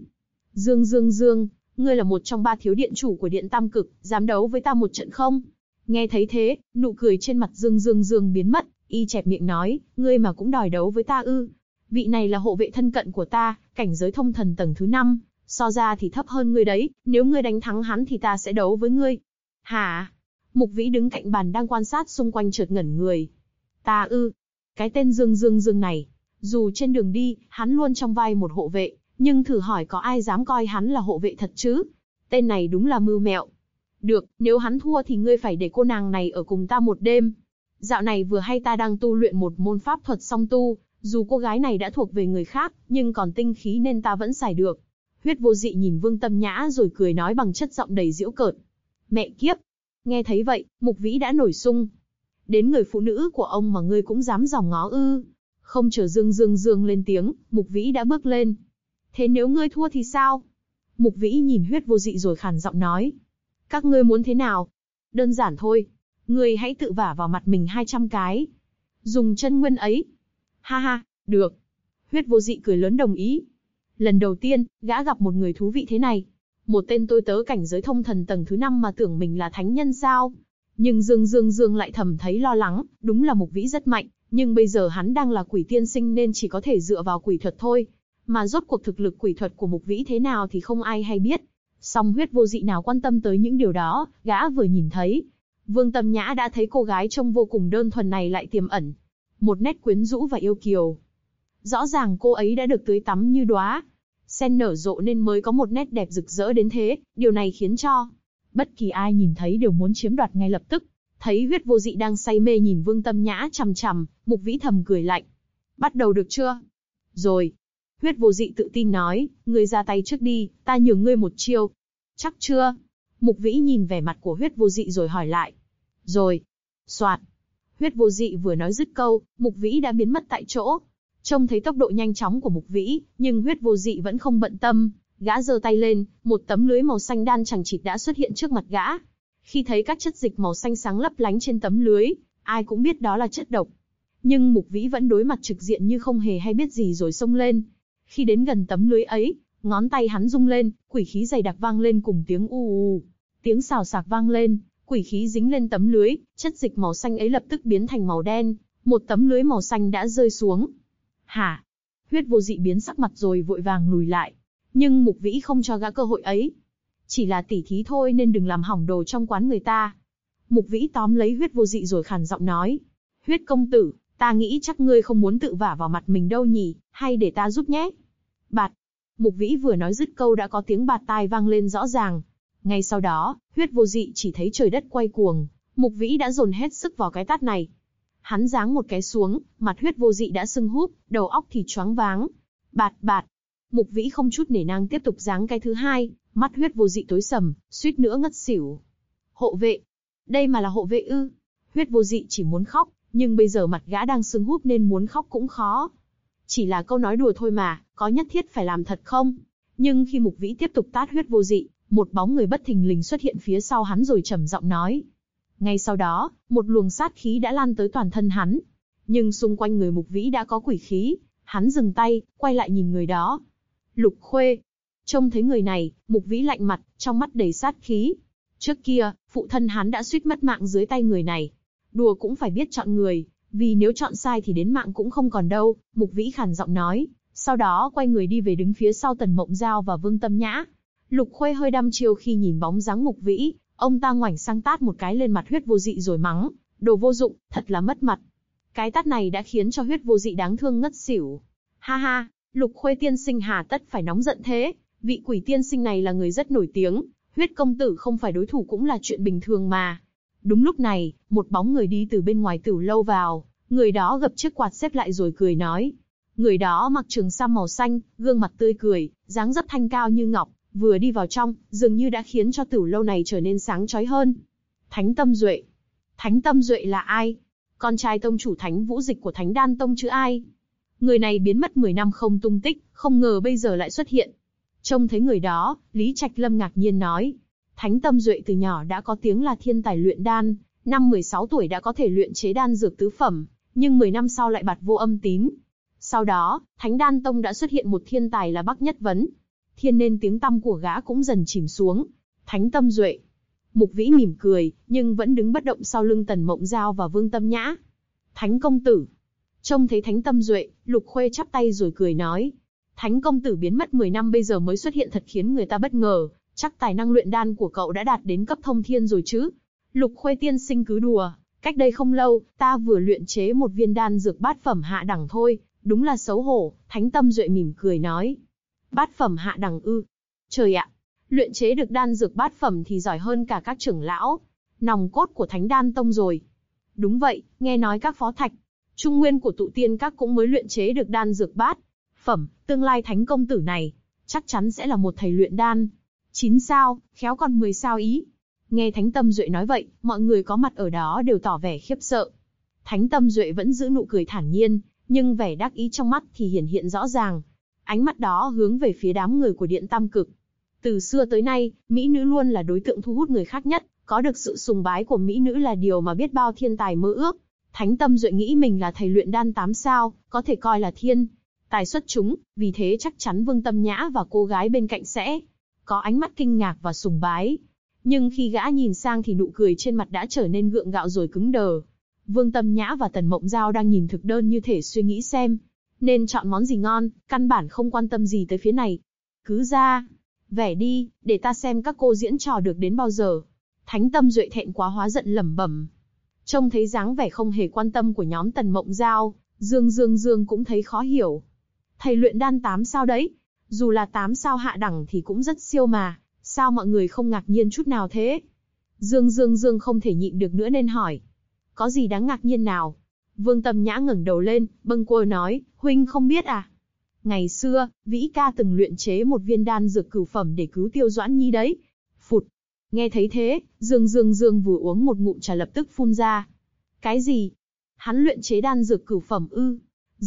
Dương, ngươi là một trong 3 thiếu điện chủ của Điện Tam Cực, dám đấu với ta một trận không? Nghe thấy thế, nụ cười trên mặt Dương biến mất, y chẹp miệng nói, ngươi mà cũng đòi đấu với ta ư? Vị này là hộ vệ thân cận của ta, cảnh giới thông thần tầng thứ 5, so ra thì thấp hơn ngươi đấy, nếu ngươi đánh thắng hắn thì ta sẽ đấu với ngươi. Hả? Mục Vĩ đứng cạnh bàn đang quan sát xung quanh chợt ngẩn người. Ta ư? Cái tên Dương này, dù trên đường đi, hắn luôn trong vai một hộ vệ, nhưng thử hỏi có ai dám coi hắn là hộ vệ thật chứ? Tên này đúng là mưu mẹo. Được, nếu hắn thua thì ngươi phải để cô nàng này ở cùng ta một đêm. Dạo này vừa hay ta đang tu luyện một môn pháp thuật song tu, dù cô gái này đã thuộc về người khác, nhưng còn tinh khí nên ta vẫn xài được. Huyết Vô Dị nhìn Vương Tâm Nhã rồi cười nói bằng chất giọng đầy giễu cợt. Mẹ kiếp! Nghe thấy vậy, Mục Vĩ đã nổi sung. Đến người phụ nữ của ông mà ngươi cũng dám dòm ngó ư? Không chờ Dương lên tiếng, Mục Vĩ đã bước lên. Thế nếu ngươi thua thì sao? Mục Vĩ nhìn Huyết Vô Dị rồi khàn giọng nói. Các ngươi muốn thế nào? Đơn giản thôi. Ngươi hãy tự vả vào mặt mình 200 cái. Dùng chân nguyên ấy. Ha ha, được. Huyết Vô Dị cười lớn đồng ý. Lần đầu tiên, gã gặp một người thú vị thế này. Một tên tôi tớ cảnh giới thông thần tầng thứ 5 mà tưởng mình là thánh nhân sao? Nhưng Dương lại thầm thấy lo lắng, đúng là Mục Vĩ rất mạnh, nhưng bây giờ hắn đang là quỷ tiên sinh nên chỉ có thể dựa vào quỷ thuật thôi. Mà rốt cuộc thực lực quỷ thuật của Mục Vĩ thế nào thì không ai hay biết. Song Huyết Vô Dị nào quan tâm tới những điều đó, gã vừa nhìn thấy. Vương Tâm Nhã đã thấy cô gái trông vô cùng đơn thuần này lại tiềm ẩn một nét quyến rũ và yêu kiều. Rõ ràng cô ấy đã được tưới tắm như đóa sen nở rộ nên mới có một nét đẹp rực rỡ đến thế, điều này khiến cho bất kỳ ai nhìn thấy đều muốn chiếm đoạt ngay lập tức. Thấy Huyết Vô Dị đang say mê nhìn Vương Tâm Nhã chằm chằm, Mục Vĩ thầm cười lạnh. Bắt đầu được chưa? Rồi. Huyết Vô Dị tự tin nói, ngươi ra tay trước đi, ta nhường ngươi một chiêu. Chắc chưa? Mục Vĩ nhìn vẻ mặt của Huyết Vô Dị rồi hỏi lại. Rồi. Soạt. Huyết Vô Dị vừa nói dứt câu, Mục Vĩ đã biến mất tại chỗ. Trông thấy tốc độ nhanh chóng của Mục Vĩ, nhưng Huyết Vô Dị vẫn không bận tâm. Gã giơ tay lên, một tấm lưới màu xanh đan chằng chịt đã xuất hiện trước mặt gã. Khi thấy các chất dịch màu xanh sáng lấp lánh trên tấm lưới, ai cũng biết đó là chất độc. Nhưng Mục Vĩ vẫn đối mặt trực diện như không hề hay biết gì rồi xông lên. Khi đến gần tấm lưới ấy, Ngón tay hắn rung lên, quỷ khí dày đặc vang lên cùng tiếng u u. Tiếng xào xạc vang lên, quỷ khí dính lên tấm lưới, chất dịch màu xanh ấy lập tức biến thành màu đen, một tấm lưới màu xanh đã rơi xuống. Hả? Huyết Vô Dị biến sắc mặt rồi vội vàng lùi lại. Nhưng Mục Vĩ không cho gã cơ hội ấy. Chỉ là tỉ thí thôi nên đừng làm hỏng đồ trong quán người ta. Mục Vĩ tóm lấy Huyết Vô Dị rồi khàn giọng nói. Huyết công tử, ta nghĩ chắc ngươi không muốn tự vả vào mặt mình đâu nhỉ, hay để ta giúp nhé. Bạt. Mục Vĩ vừa nói dứt câu đã có tiếng bạt tai vang lên rõ ràng. Ngay sau đó, Huyết Vô Dị chỉ thấy trời đất quay cuồng, Mục Vĩ đã dồn hết sức vào cái tát này. Hắn giáng một cái xuống, mặt Huyết Vô Dị đã sưng húp, đầu óc thì choáng váng. Bạt bạt. Mục Vĩ không chút nể nang tiếp tục giáng cái thứ hai, mắt Huyết Vô Dị tối sầm, suýt nữa ngất xỉu. Hộ vệ. Đây mà là hộ vệ ư? Huyết Vô Dị chỉ muốn khóc, nhưng bây giờ mặt gã đang sưng húp nên muốn khóc cũng khó. Chỉ là câu nói đùa thôi mà, có nhất thiết phải làm thật không? Nhưng khi Mục Vĩ tiếp tục tát Huyết Vô Dị, một bóng người bất thình lình xuất hiện phía sau hắn rồi trầm giọng nói. Ngay sau đó, một luồng sát khí đã lan tới toàn thân hắn. Nhưng xung quanh người Mục Vĩ đã có quỷ khí, hắn dừng tay, quay lại nhìn người đó. Lục Khuê. Trông thấy người này, Mục Vĩ lạnh mặt, trong mắt đầy sát khí. Trước kia, phụ thân hắn đã suýt mất mạng dưới tay người này. Đùa cũng phải biết chọn người, vì nếu chọn sai thì đến mạng cũng không còn đâu, Mục Vĩ khàn giọng nói, sau đó quay người đi về đứng phía sau Tần Mộng Giao và Vương Tâm Nhã. Lục Khuê hơi đăm chiêu khi nhìn bóng dáng Mục Vĩ, ông ta ngoảnh sang tát một cái lên mặt Huyết Vô Dị rồi mắng, đồ vô dụng, thật là mất mặt. Cái tát này đã khiến cho Huyết Vô Dị đáng thương ngất xỉu. Ha ha, Lục Khuê tiên sinh hà tất phải nóng giận thế, vị quỷ tiên sinh này là người rất nổi tiếng, Huyết công tử không phải đối thủ cũng là chuyện bình thường mà. Đúng lúc này, một bóng người đi từ bên ngoài Tửu lâu vào, người đó gập chiếc quạt xếp lại rồi cười nói. Người đó mặc trường sam màu xanh, gương mặt tươi cười, dáng dấp thanh cao như ngọc, vừa đi vào trong, dường như đã khiến cho Tửu lâu này trở nên sáng chói hơn. Thánh Tâm Duệ. Thánh Tâm Duệ là ai? Con trai tông chủ Thánh Vũ Dịch của Thánh Đan Tông chứ ai? Người này biến mất 10 năm không tung tích, không ngờ bây giờ lại xuất hiện. Trông thấy người đó, Lý Trạch Lâm ngạc nhiên nói. Thánh Tâm Duệ từ nhỏ đã có tiếng là thiên tài luyện đan, năm 16 tuổi đã có thể luyện chế đan dược tứ phẩm, nhưng 10 năm sau lại bạt vô âm tín. Sau đó, Thánh Đan Tông đã xuất hiện một thiên tài là Bắc Nhất Vấn. Thiên nên tiếng tăm của gã cũng dần chìm xuống. Thánh Tâm Duệ. Mục Vĩ mỉm cười, nhưng vẫn đứng bất động sau lưng Tần Mộng Giao và Vương Tâm Nhã. Thánh công tử. Trông thấy Thánh Tâm Duệ, Lục Khuê chắp tay rồi cười nói. Thánh công tử biến mất 10 năm bây giờ mới xuất hiện thật khiến người ta bất ngờ, chắc tài năng luyện đan của cậu đã đạt đến cấp thông thiên rồi chứ. Lục Khuê tiên sinh cứ đùa, cách đây không lâu, ta vừa luyện chế một viên đan dược bát phẩm hạ đẳng thôi, đúng là xấu hổ. Thánh Tâm Duệ mỉm cười nói. Bát phẩm hạ đẳng ư? Trời ạ, luyện chế được đan dược bát phẩm thì giỏi hơn cả các trưởng lão, nòng cốt của Thánh Đan Tông rồi. Đúng vậy, nghe nói các phó thạch, trung nguyên của tụ tiên các cũng mới luyện chế được đan dược bát phẩm, tương lai Thánh công tử này, chắc chắn sẽ là một thầy luyện đan. 9 sao, khéo còn 10 sao ý. Nghe Thánh Tâm Duệ nói vậy, mọi người có mặt ở đó đều tỏ vẻ khiếp sợ. Thánh Tâm Duệ vẫn giữ nụ cười thản nhiên, nhưng vẻ đắc ý trong mắt thì hiển hiện rõ ràng. Ánh mắt đó hướng về phía đám người của Điện Tam Cực. Từ xưa tới nay, mỹ nữ luôn là đối tượng thu hút người khác nhất, có được sự sùng bái của mỹ nữ là điều mà biết bao thiên tài mơ ước. Thánh Tâm Duệ nghĩ mình là thầy luyện đan 8 sao, có thể coi là thiên tài xuất chúng, vì thế chắc chắn Vương Tâm Nhã và cô gái bên cạnh sẽ có ánh mắt kinh ngạc và sùng bái. Nhưng khi gã nhìn sang thì nụ cười trên mặt đã trở nên gượng gạo rồi cứng đờ. Vương Tâm Nhã và Tần Mộng Giao đang nhìn thực đơn như thể suy nghĩ xem nên chọn món gì ngon, căn bản không quan tâm gì tới phía này. Cứ ra vẻ đi, để ta xem các cô diễn trò được đến bao giờ. Thánh Tâm Duệ thẹn quá hóa giận lẩm bẩm. Trông thấy dáng vẻ không hề quan tâm của nhóm Tần Mộng Giao, Dương cũng thấy khó hiểu. Thầy luyện đan 8 sao đấy, dù là 8 sao hạ đẳng thì cũng rất siêu mà, sao mọi người không ngạc nhiên chút nào thế? Dương không thể nhịn được nữa nên hỏi. Có gì đáng ngạc nhiên nào? Vương Tâm Nhã ngẩng đầu lên, bâng quơ nói, huynh không biết à? Ngày xưa, Vĩ ca từng luyện chế một viên đan dược cửu phẩm để cứu Tiêu Doãn Nhi đấy. Phụt. Nghe thấy thế, Dương vừa uống một ngụm trà lập tức phun ra. Cái gì? Hắn luyện chế đan dược cửu phẩm ư?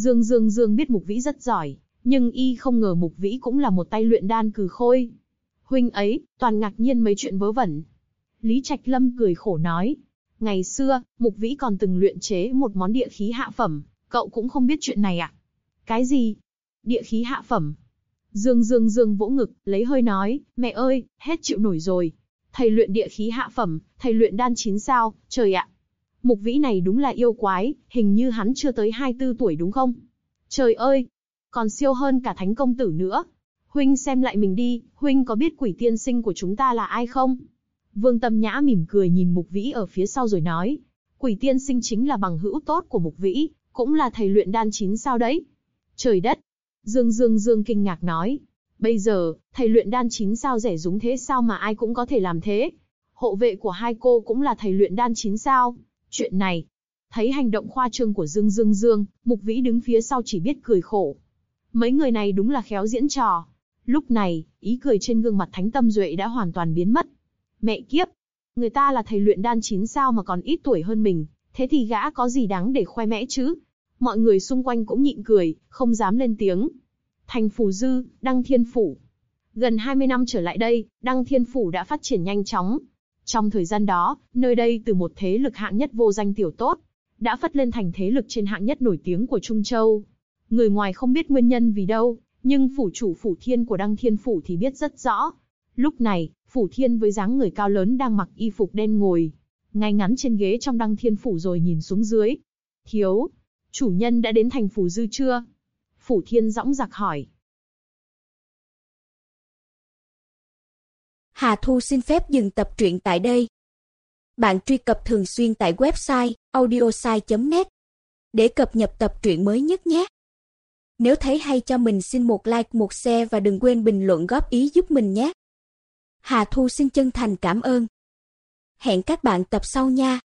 Dương biết Mục Vĩ rất giỏi, nhưng y không ngờ Mục Vĩ cũng là một tay luyện đan cừ khôi. Huynh ấy, toàn ngạc nhiên mấy chuyện vớ vẩn. Lý Trạch Lâm cười khổ nói. Ngày xưa, Mục Vĩ còn từng luyện chế một món địa khí hạ phẩm, cậu cũng không biết chuyện này à? Cái gì? Địa khí hạ phẩm? Dương Dương Dương vỗ ngực, lấy hơi nói, mẹ ơi, hết chịu nổi rồi. Thầy luyện địa khí hạ phẩm, thầy luyện đan 9 sao, trời ạ. Mục Vĩ này đúng là yêu quái, hình như hắn chưa tới 24 tuổi đúng không? Trời ơi, còn siêu hơn cả Thánh công tử nữa. Huynh xem lại mình đi, huynh có biết quỷ tiên sinh của chúng ta là ai không? Vương Tâm Nhã mỉm cười nhìn Mục Vĩ ở phía sau rồi nói, quỷ tiên sinh chính là bằng hữu tốt của Mục Vĩ, cũng là thầy luyện đan 9 sao đấy. Trời đất! Dương Dương Dương kinh ngạc nói, bây giờ, thầy luyện đan 9 sao rẻ rúng thế sao mà ai cũng có thể làm thế? Hộ vệ của hai cô cũng là thầy luyện đan 9 sao? Chuyện này, thấy hành động khoa trương của Dương Dương Dương, Mục Vĩ đứng phía sau chỉ biết cười khổ. Mấy người này đúng là khéo diễn trò. Lúc này, ý cười trên gương mặt Thánh Tâm Duệ đã hoàn toàn biến mất. Mẹ kiếp! Người ta là thầy luyện đan 9 sao mà còn ít tuổi hơn mình, thế thì gã có gì đáng để khoe mẽ chứ? Mọi người xung quanh cũng nhịn cười, không dám lên tiếng. Thành Phù Dư, Đăng Thiên Phủ. Gần 20 năm trở lại đây, Đăng Thiên Phủ đã phát triển nhanh chóng. Trong thời gian đó, nơi đây từ một thế lực hạng nhất vô danh tiểu tốt, đã phất lên thành thế lực trên hạng nhất nổi tiếng của Trung Châu. Người ngoài không biết nguyên nhân vì đâu, nhưng phủ chủ Phủ Thiên của Đăng Thiên Phủ thì biết rất rõ. Lúc này, Phủ Thiên với dáng người cao lớn đang mặc y phục đen ngồi ngay ngắn trên ghế trong Đăng Thiên Phủ rồi nhìn xuống dưới. Thiếu, chủ nhân đã đến thành Phù Dư chưa? Phủ Thiên dõng dạc hỏi. Hà Thu xin phép dừng tập truyện tại đây. Bạn truy cập thường xuyên tại website audiosai.net để cập nhật tập truyện mới nhất nhé. Nếu thấy hay cho mình xin một like, một share và đừng quên bình luận góp ý giúp mình nhé. Hà Thu xin chân thành cảm ơn. Hẹn các bạn tập sau nha.